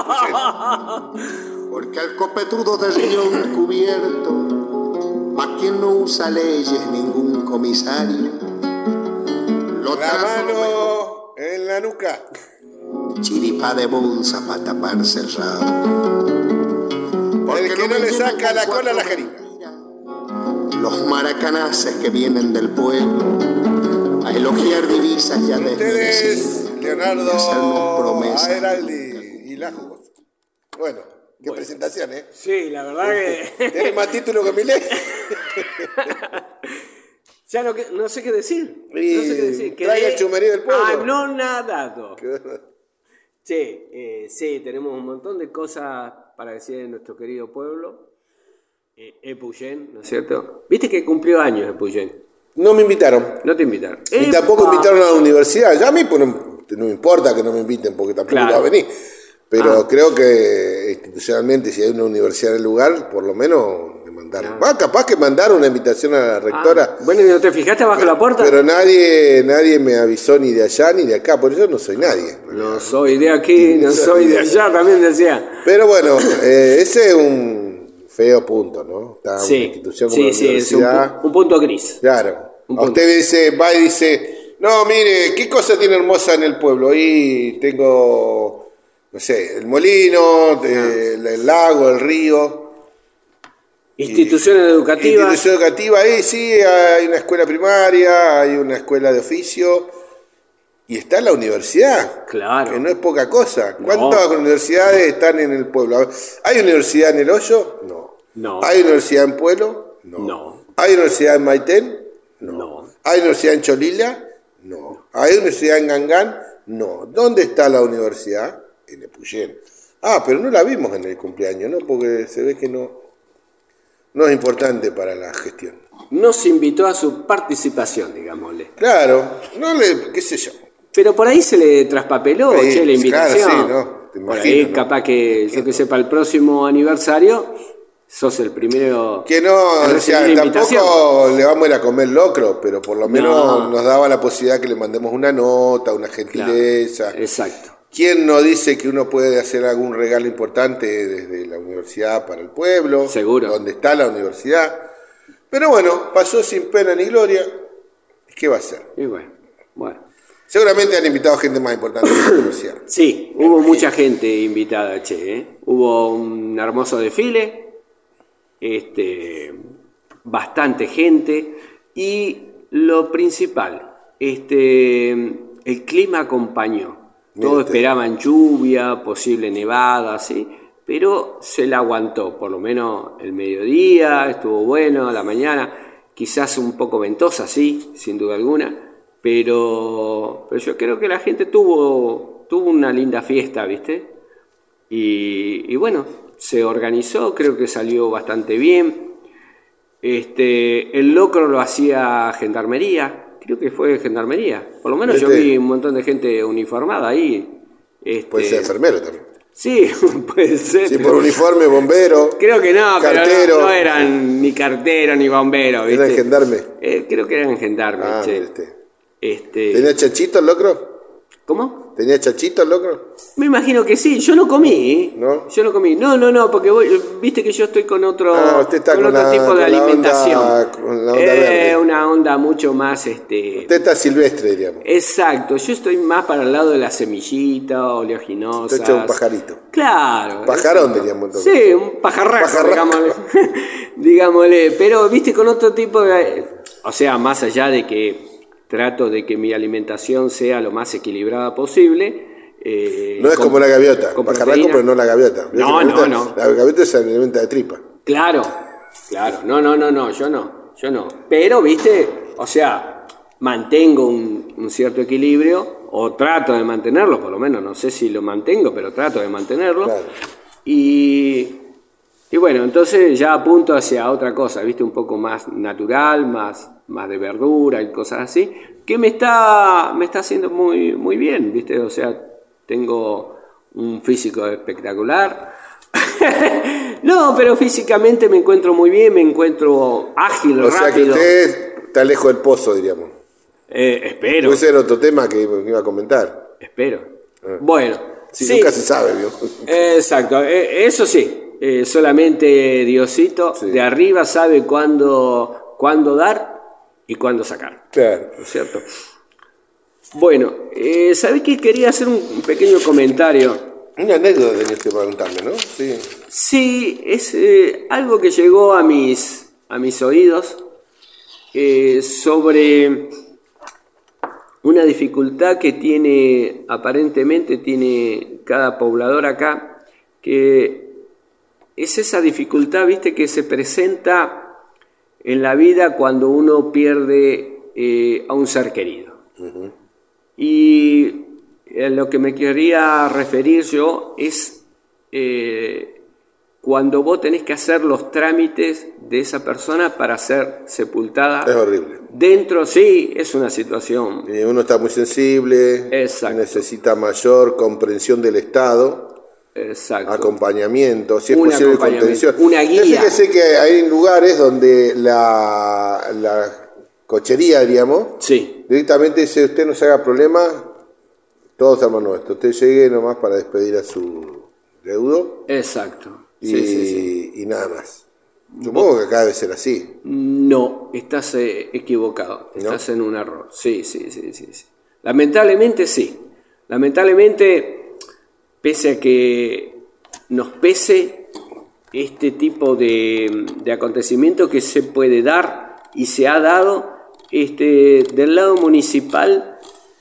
Porque al copetudo de riñón cubierto, pa' quien no usa leyes ningún comisario, la mano en la nuca, chiripa de bolsa pa' taparse el rabo. Porque el que no le saca la cola a la jeringa. Los maracanaces que vienen del pueblo a elogiar divisas ya ustedes, Leonardo Airaldi y la jugosa. Bueno, qué presentación, ¿eh? Sí, la verdad que... Tiene más título que mi ley. Ya no sé qué decir. No sé qué decir. Traiga el chumerío del pueblo. Anonadado. Sí, tenemos un montón de cosas para decir en nuestro querido pueblo. Epuyén, ¿no es cierto? ¿Viste que cumplió años Epuyén? No me invitaron. No te invitaron. Y tampoco invitaron a la universidad. Ya a mí pues, no me importa que no me inviten porque tampoco va a venir. Pero creo que institucionalmente, si hay una universidad en el lugar, por lo menos me mandaron. Capaz que mandaron una invitación a la rectora. Bueno, ¿y no te fijaste bajo la puerta? Pero nadie me avisó ni de allá ni de acá. Por eso no soy nadie. No soy de aquí, no soy de allá, también decía. Pero bueno, ese es un feo punto, ¿no? Está una institución como la universidad. Es un punto gris. Claro. Usted va y dice, no, mire, ¿qué cosa tiene hermosa en el pueblo? Y tengo, no sé, el molino, el lago, el río. Instituciones educativas. Institución educativa, ahí sí, hay una escuela primaria, hay una escuela de oficio. Y está la universidad, claro, que no es poca cosa. ¿Cuántas universidades están en el pueblo? ¿Hay universidad en El Hoyo? No. ¿Hay universidad en Pueblo? No. ¿Hay universidad en Maitén? No. ¿Hay universidad en Cholila? No. ¿Hay universidad en Gangán? No. ¿Dónde está la universidad? En Epuyén. Pero no la vimos en el cumpleaños, ¿no? Porque se ve que no es importante para la gestión. No se invitó a su participación, digámosle. Claro, qué sé yo. Pero por ahí se le traspapeló, la invitación. Claro, sí, ¿no? Por ahí capaz que, yo que sé, para el próximo aniversario, sos el primero. Que no, tampoco le vamos a ir a comer locro, pero por lo menos nos daba la posibilidad que le mandemos una nota, una gentileza. Claro, exacto. ¿Quién no dice que uno puede hacer algún regalo importante desde la universidad para el pueblo? Seguro. Donde está la universidad. Pero bueno, pasó sin pena ni gloria. ¿Qué va a hacer? Y bueno. Seguramente han invitado gente más importante que la universidad. Sí, hubo mucha gente invitada, Hubo un hermoso desfile, bastante gente y lo principal, el clima acompañó. Todos esperaban lluvia, posible nevada, ¿sí? Pero se la aguantó, por lo menos el mediodía, estuvo bueno, la mañana, quizás un poco ventosa, sí, sin duda alguna, pero yo creo que la gente tuvo una linda fiesta, ¿viste? Y bueno, se organizó, creo que salió bastante bien. El locro lo hacía Gendarmería, creo que fue Gendarmería, por lo menos yo vi un montón de gente uniformada ahí. Puede ser enfermero también. Sí, puede ser. Sí, por uniforme, bombero. Creo que no, cartero. Pero no eran ni cartero ni bombero, ¿viste? ¿Eran gendarme? Creo que eran gendarme, ¿Tenía chachito el locro? ¿Cómo? ¿Tenía chachito el locro? Me imagino que sí, yo no comí. ¿No? Yo no comí. No, porque viste que yo estoy con otro, usted está con otro tipo de alimentación. Con la onda verde. Una onda mucho más Usted está silvestre, diríamos. Exacto, yo estoy más para el lado de las semillitas, oleaginosas. Usted echa un pajarito. Claro. Pajarón, diríamos entonces. Sí, un pajarraco. Digámosle. Pero viste, con otro tipo de... O sea, más allá de que trato de que mi alimentación sea lo más equilibrada posible. No es como la gaviota, pajarraco, pero no la gaviota. No. La gaviota se alimenta de tripa. Claro. No, yo no. Pero, viste, o sea, mantengo un cierto equilibrio, o trato de mantenerlo, por lo menos, no sé si lo mantengo, pero trato de mantenerlo. Claro. Y bueno, entonces ya apunto hacia otra cosa, viste, un poco más natural, más de verdura y cosas así, que me está haciendo muy, muy bien, viste, o sea, tengo un físico espectacular. No, pero físicamente me encuentro muy bien, me encuentro ágil, rápido. O sea que usted está lejos del pozo, diríamos. Espero. Puede ser otro tema que iba a comentar. Espero. Bueno. Sí, nunca se sabe, ¿vio? Exacto, eso sí. Solamente Diosito de arriba sabe cuándo dar y cuándo sacar. Claro. ¿No es cierto? Bueno, ¿sabés qué? Quería hacer un pequeño comentario. Una anécdota tenía que preguntarme, ¿no? Sí. Sí, es algo que llegó a mis oídos sobre una dificultad que aparentemente tiene cada poblador acá, que es esa dificultad, viste, que se presenta en la vida cuando uno pierde a un ser querido. Uh-huh. Y a lo que me quería referir yo es cuando vos tenés que hacer los trámites de esa persona para ser sepultada. Es horrible. Dentro, sí, es una situación. Y uno está muy sensible. Exacto. Necesita mayor comprensión del Estado. Exacto. Acompañamiento, si es posible contención. Una guía. Fíjese que hay lugares donde la cochería, diríamos, sí, directamente dice: usted no se haga problema, todos hermanos nuestros, usted llegue nomás para despedir a su deudo. Exacto. Y nada más. Supongo que acá debe ser así. No, estás equivocado, estás en un error. Sí. Lamentablemente sí. Lamentablemente, pese a que nos pese este tipo de acontecimiento que se puede dar y se ha dado, del lado municipal,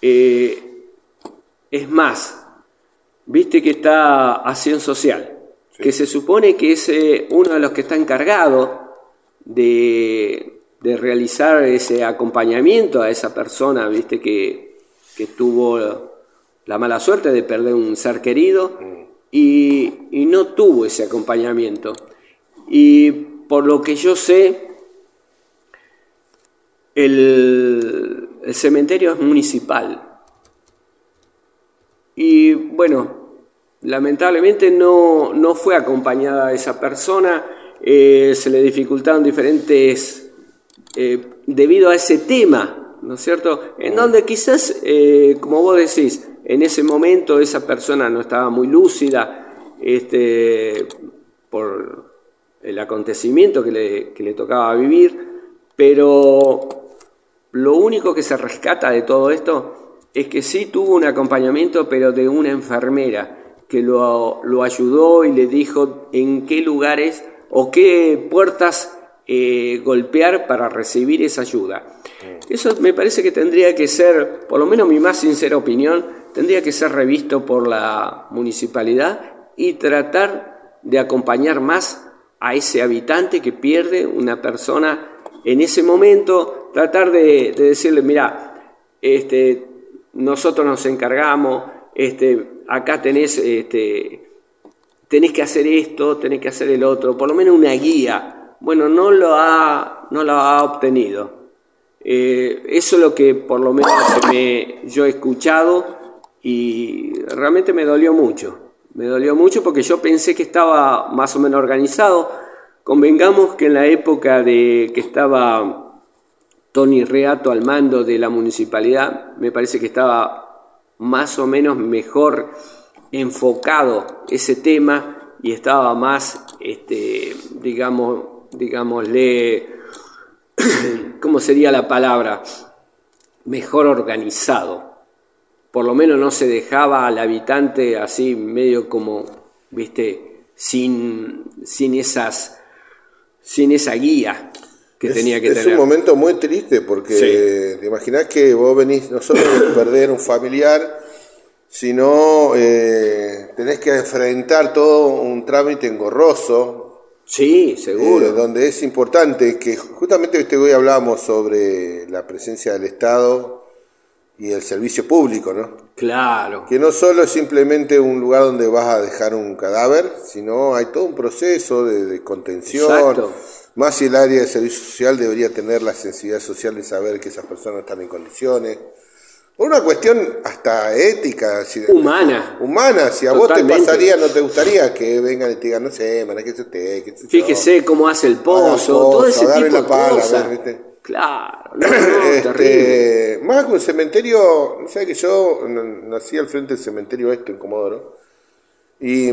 es más, viste que está Acción Social, que se supone que es uno de los que está encargado de realizar ese acompañamiento a esa persona, viste, que tuvo la mala suerte de perder un ser querido y no tuvo ese acompañamiento. Y por lo que yo sé, el cementerio es municipal. Y bueno, lamentablemente no fue acompañada esa persona, se le dificultaron diferentes, debido a ese tema, ¿no es cierto? En donde quizás, como vos decís, en ese momento esa persona no estaba muy lúcida, por el acontecimiento que le tocaba vivir, pero lo único que se rescata de todo esto es que sí tuvo un acompañamiento, pero de una enfermera que lo ayudó y le dijo en qué lugares o qué puertas golpear para recibir esa ayuda. Eso me parece que tendría que ser, por lo menos mi más sincera opinión, tendría que ser revisto por la municipalidad y tratar de acompañar más a ese habitante que pierde una persona en ese momento, tratar de decirle, mira, nosotros nos encargamos, acá tenés que hacer esto, tenés que hacer el otro, por lo menos una guía. Bueno, no lo ha obtenido. Eso es lo que por lo menos yo he escuchado y realmente me dolió mucho. Me dolió mucho porque yo pensé que estaba más o menos organizado. Convengamos que en la época de que estaba Tony Reato al mando de la municipalidad, me parece que estaba más o menos mejor enfocado ese tema y estaba más, digámosle, ¿cómo sería la palabra? Mejor organizado. Por lo menos no se dejaba al habitante así medio como, sin esa guía que tenía que tener. Es un momento muy triste porque te imaginás que vos venís no solo de perder un familiar, sino tenés que enfrentar todo un trámite engorroso. Sí, seguro. Donde es importante que justamente hoy hablábamos sobre la presencia del Estado y el servicio público, ¿no? Claro. Que no solo es simplemente un lugar donde vas a dejar un cadáver, sino hay todo un proceso de contención. Exacto. Más si el área de servicio social debería tener la sensibilidad social de saber que esas personas están en condiciones. Por una cuestión hasta ética. Humana. Si a vos te pasaría, no te gustaría que vengan y te digan, no sé, manéjese usted, qué sé yo. Fíjese cómo hace el pozo, todo ese tipo de cosas. ¿viste? Claro, terrible. Más que un cementerio, ¿sabes que yo nací al frente del cementerio en Comodoro? Y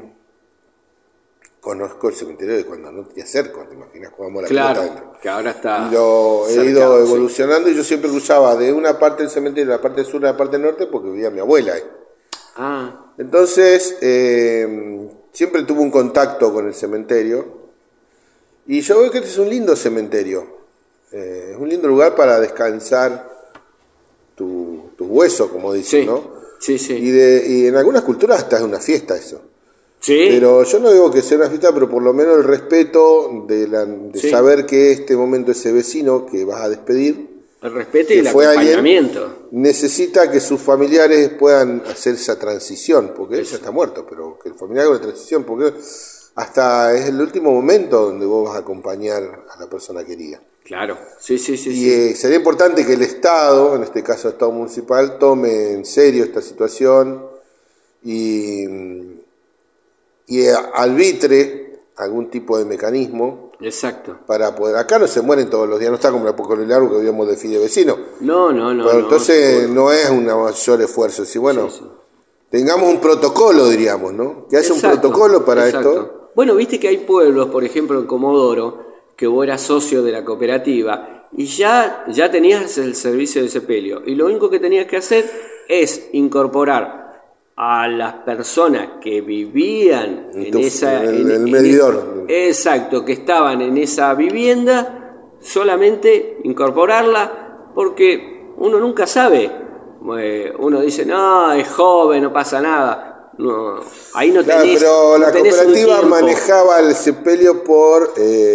conozco el cementerio de cuando no tenía cerco, te imaginas, jugamos la pelota adentro. Que ahora está. Lo he ido evolucionando y yo siempre cruzaba de una parte del cementerio, la parte sur a la parte norte, porque vivía mi abuela ahí. Entonces, siempre tuve un contacto con el cementerio. Y yo veo que este es un lindo cementerio. Es un lindo lugar para descansar tus huesos, como dicen, ¿no? Sí. Y en algunas culturas hasta es una fiesta eso. Sí. Pero yo no digo que sea una fiesta, pero por lo menos el respeto de saber que este momento ese vecino que vas a despedir, el respeto y el acompañamiento, necesita que sus familiares puedan hacer esa transición, porque él ya está muerto, pero que el familiar haga una transición, porque hasta es el último momento donde vos vas a acompañar a la persona querida. Claro, sí. Y sería importante que el Estado, en este caso el Estado municipal, tome en serio esta situación y arbitre algún tipo de mecanismo. Exacto. Para poder. Acá no se mueren todos los días, no está como la Apocalipsis largo que vivíamos de fidevecino. No. Pero entonces no es un mayor esfuerzo. Si tengamos un protocolo, diríamos, ¿no? Que haya un protocolo para esto. Bueno, viste que hay pueblos, por ejemplo en Comodoro, que vos eras socio de la cooperativa y ya tenías el servicio de sepelio. Y lo único que tenías que hacer es incorporar a las personas que vivían en el medidor. Exacto, que estaban en esa vivienda, solamente incorporarla, porque uno nunca sabe. Uno dice, no, es joven, no pasa nada. No, ahí no tenés. Pero la cooperativa manejaba el sepelio por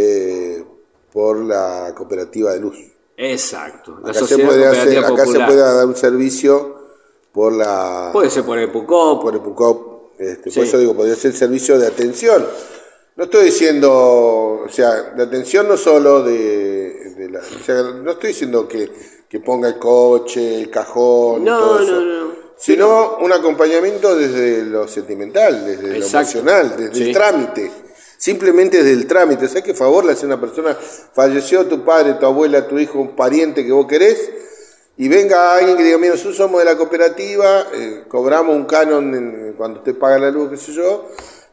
la cooperativa de luz. Exacto. Acá se puede dar un servicio por la. Puede ser por el PUCOP. Por el PUCOP. Por eso digo, podría ser el servicio de atención. No estoy diciendo, de atención no solo no estoy diciendo que ponga el coche, el cajón, todo eso. No. Sino un acompañamiento desde lo sentimental, desde lo emocional, desde el trámite. Simplemente desde el trámite. O sea, ¿qué favor le hace a una persona? Falleció tu padre, tu abuela, tu hijo, un pariente que vos querés, y venga alguien que diga, mira, nosotros somos de la cooperativa, cobramos un canon cuando usted paga la luz, qué sé yo,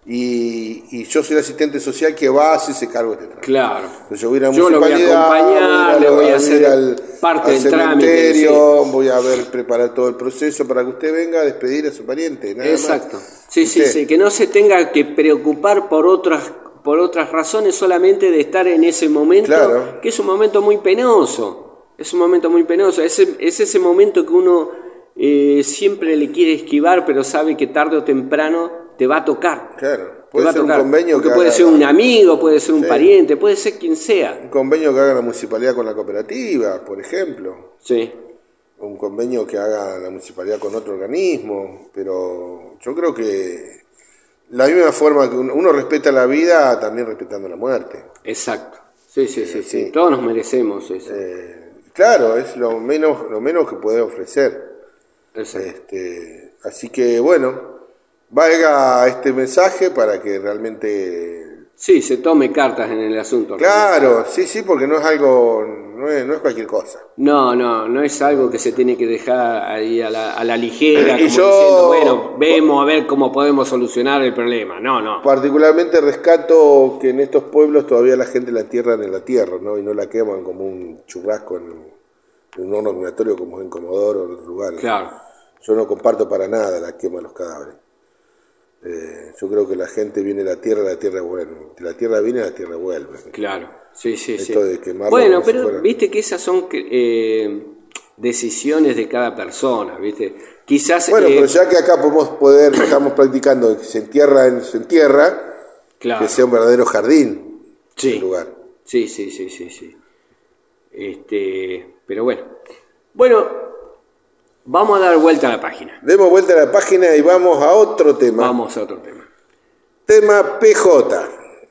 y yo soy el asistente social que va a hacerse cargo de este trabajo. Claro. Entonces yo voy a ir a Yo lo voy a acompañar, le voy a hacer parte del trámite. Sí. Voy a preparar todo el proceso para que usted venga a despedir a su pariente. Nada Exacto. Más. Sí, que no se tenga que preocupar por otras razones solamente de estar en ese momento, claro. Que es un momento muy penoso. Es un momento muy penoso. Es ese momento que uno siempre le quiere esquivar, pero sabe que tarde o temprano te va a tocar. Claro, puede ser un convenio que puede ser un amigo, puede ser un pariente, puede ser quien sea. Un convenio que haga la municipalidad con la cooperativa, por ejemplo. Sí. Un convenio que haga la municipalidad con otro organismo, pero yo creo que la misma forma que uno respeta la vida, también respetando la muerte. Exacto. Sí. Todos nos merecemos eso. Claro, es lo menos que puede ofrecer. Exacto. Así que bueno, valga este mensaje para que realmente... Sí, se tome cartas en el asunto. Claro, sí, porque no es algo, no es cualquier cosa. No es algo que se tiene que dejar ahí a la ligera, como diciendo, bueno, vemos a ver cómo podemos solucionar el problema. No. Particularmente rescato que en estos pueblos todavía la gente la entierran en la tierra, ¿no? Y no la queman como un churrasco en un horno crematorio como en Comodoro o en otros lugares. Claro. Yo no comparto para nada la quema de los cadáveres. Yo creo que la gente viene de la tierra vuelve. De la tierra viene, la tierra vuelve. Claro, sí. De quemarlo, bueno, pero viste que esas son decisiones de cada persona, ¿viste? Quizás... Bueno, pero ya que acá estamos practicando que se entierra, claro. Que sea un verdadero jardín el lugar. Sí. Pero bueno, vamos a dar vuelta a la página. Demos vuelta a la página y vamos a otro tema. Tema PJ.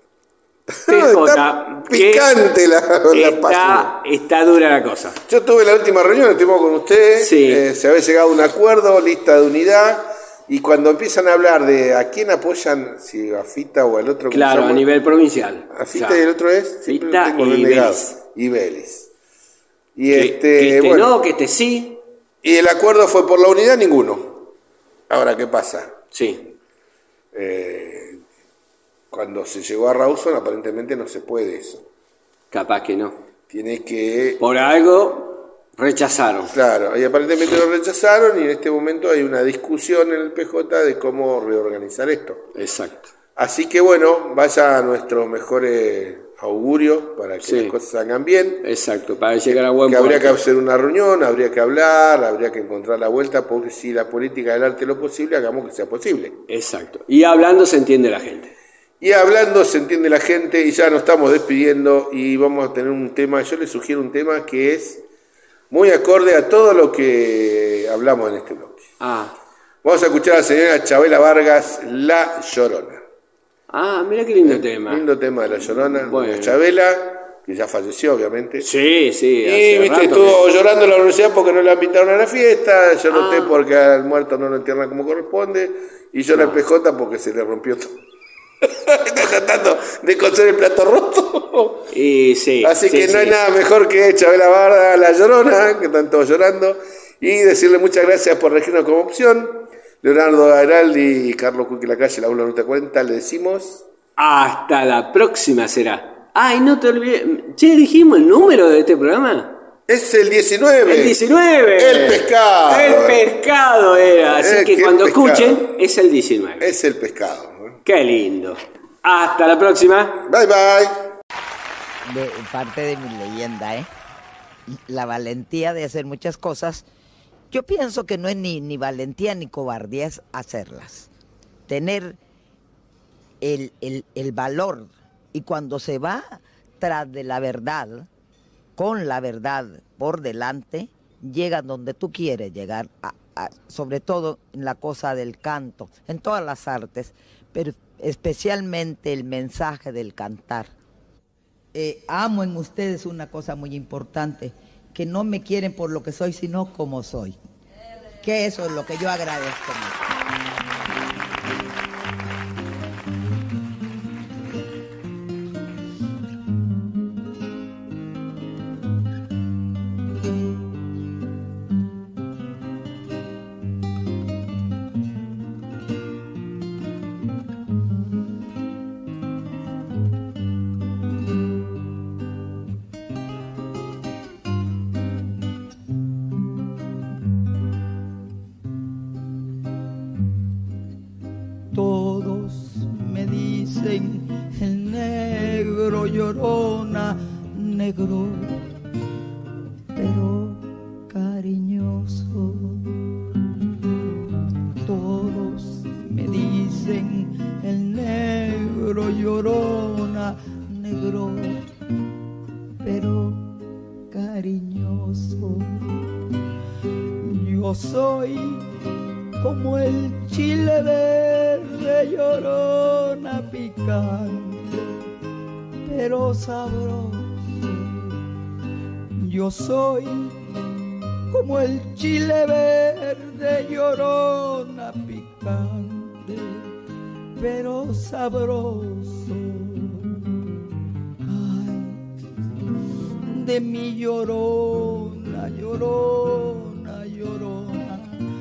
Está picante la página. Está dura la cosa. Yo tuve la última reunión, estuvimos con usted. Sí. Se había llegado a un acuerdo, lista de unidad. Y cuando empiezan a hablar de a quién apoyan, si a Fita o al otro... Claro, a nivel provincial. A Fita y el otro es... Fita y Vélez. Y Vélez. Y que sí. Y el acuerdo fue por la unidad, ninguno. Ahora, ¿qué pasa? Sí. Cuando se llegó a Rawson, aparentemente no se puede eso. Capaz que no. Tiene que... Por algo rechazaron. Claro, y aparentemente lo rechazaron y en este momento hay una discusión en el PJ de cómo reorganizar esto. Exacto. Así que bueno, vaya a nuestros mejores augurios para que las cosas salgan bien. Exacto, para llegar a buen punto. Habría que hacer una reunión, habría que hablar, habría que encontrar la vuelta, porque si la política del arte es lo posible, hagamos que sea posible. Exacto. Y hablando se entiende la gente. Y hablando se entiende la gente y ya nos estamos despidiendo y vamos a tener un tema, yo les sugiero un tema que es muy acorde a todo lo que hablamos en este bloque. Vamos a escuchar a la señora Chabela Vargas, La Llorona. Mira qué lindo tema. Lindo tema de La Llorona, de Chabela, que ya falleció obviamente. Sí. Y viste, estuvo llorando en la universidad porque no la invitaron a la fiesta, yo noté porque al muerto no lo entierran como corresponde, y llora el PJ porque se le rompió todo. Está tratando de coser el plato roto. Así que no hay nada mejor que Chabela Vargas, La Llorona, que están todos llorando, y decirle muchas gracias por elegirnos como opción. Leonardo Araldi y Carlos Cuqui Lacalle, la ULA Ruta 40, le decimos... Hasta la próxima será. Y no te olvides... Che, dijimos el número de este programa. Es el 19. El 19. El pescado. El pescado era. Así que cuando escuchen, es el 19. Es el pescado. Qué lindo. Hasta la próxima. Bye, bye. Parte de mi leyenda, la valentía de hacer muchas cosas. Yo pienso que no es ni valentía ni cobardía, es hacerlas. Tener el valor. Y cuando se va tras de la verdad, con la verdad por delante, llegas donde tú quieres llegar, sobre todo en la cosa del canto, en todas las artes, pero especialmente el mensaje del cantar. Amo en ustedes una cosa muy importante, que no me quieren por lo que soy, sino como soy. Que eso es lo que yo agradezco mucho. Todos me dicen el negro llorona, negro pero cariñoso. Todos me dicen el negro llorona, negro pero cariñoso. Yo soy como el chile verde, llorona, picante pero sabroso. Yo soy como el chile verde, llorona, picante pero sabroso. Ay, de mi llorona, llorona, llorona,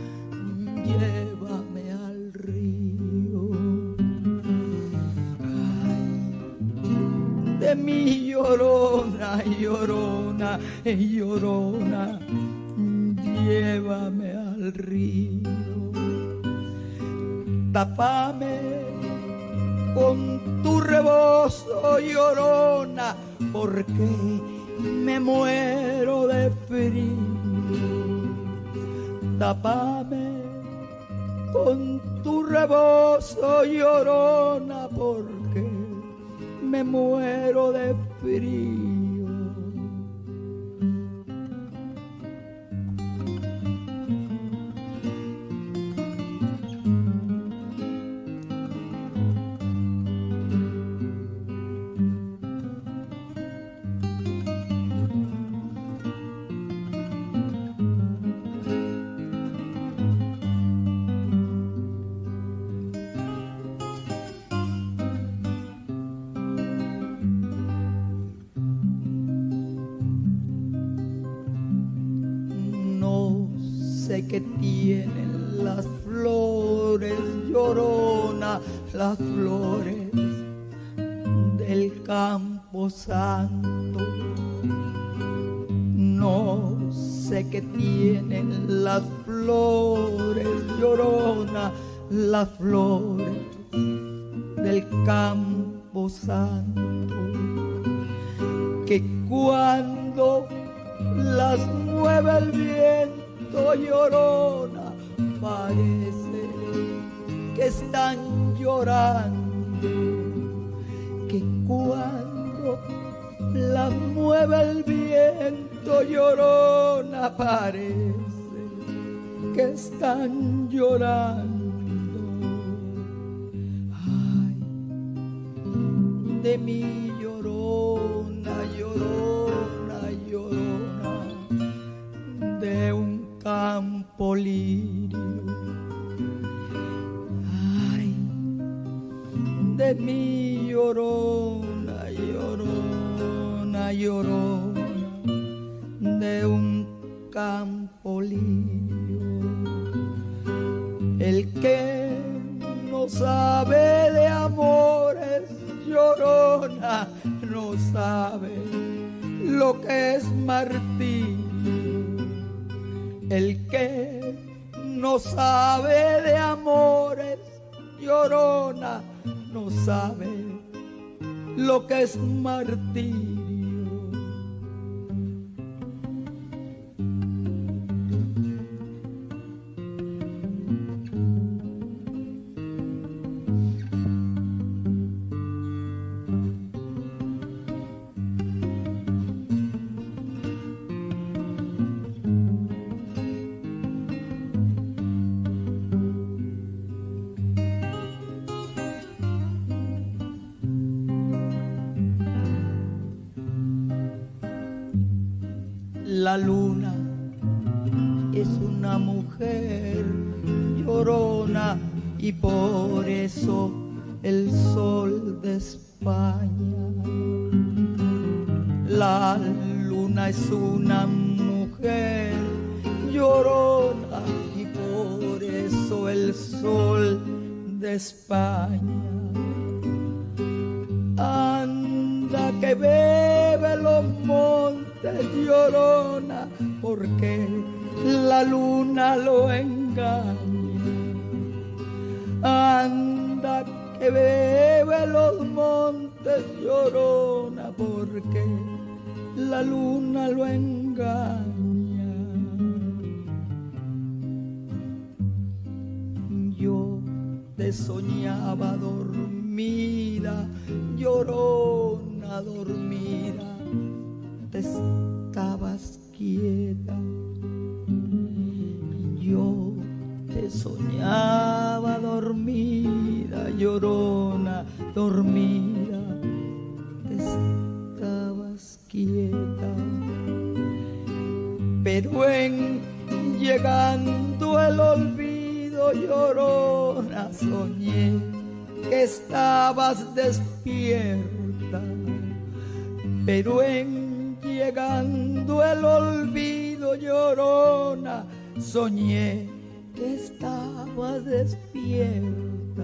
llévame al río. Ay, de mi llorona, llorona, llorona, llévame al río. Tápame con tu rebozo, llorona, porque me muero de frío. Tápame con tu rebozo, llorona, porque me muero de frío. Que tienen las flores, llorona, las flores del Campo Santo. No sé qué tienen las flores, llorona, las flores del Campo Santo, que cuando las mueve el viento, llorona, parece que están llorando, que cuando la mueve el viento, llorona, parece que están llorando. Ay, de mi llorona, llorona, llorona, de un campo lirio. Ay, de mi llorona, llorona, llorona, de un campo lirio. El que no sabe de amores, llorona, no sabe lo que es martirio. El que no sabe de amores, llorona, no sabe lo que es martirio. La luna es una mujer llorona y por eso el sol de España. La luna es una mujer llorona y por eso el sol de España. Anda que bebe los montes, llorona, porque la luna lo engaña. Anda que bebe los montes, llorona, porque la luna lo engaña. Yo te soñaba dormida, llorona, dormida, te estabas quieta. Yo te soñaba dormida, llorona, dormida, te estabas quieta. Pero en llegando el olvido, llorona, soñé que estabas despierta. Pero en llegando el olvido, llorona, soñé que estabas despierta.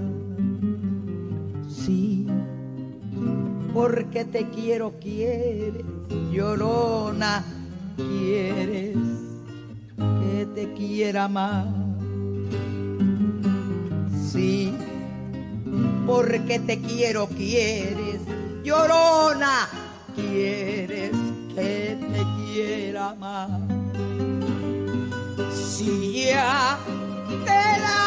Sí, porque te quiero, quieres, llorona, quieres que te quiera más. Sí, porque te quiero, quieres, llorona, quieres que te quiera más. Si ya te la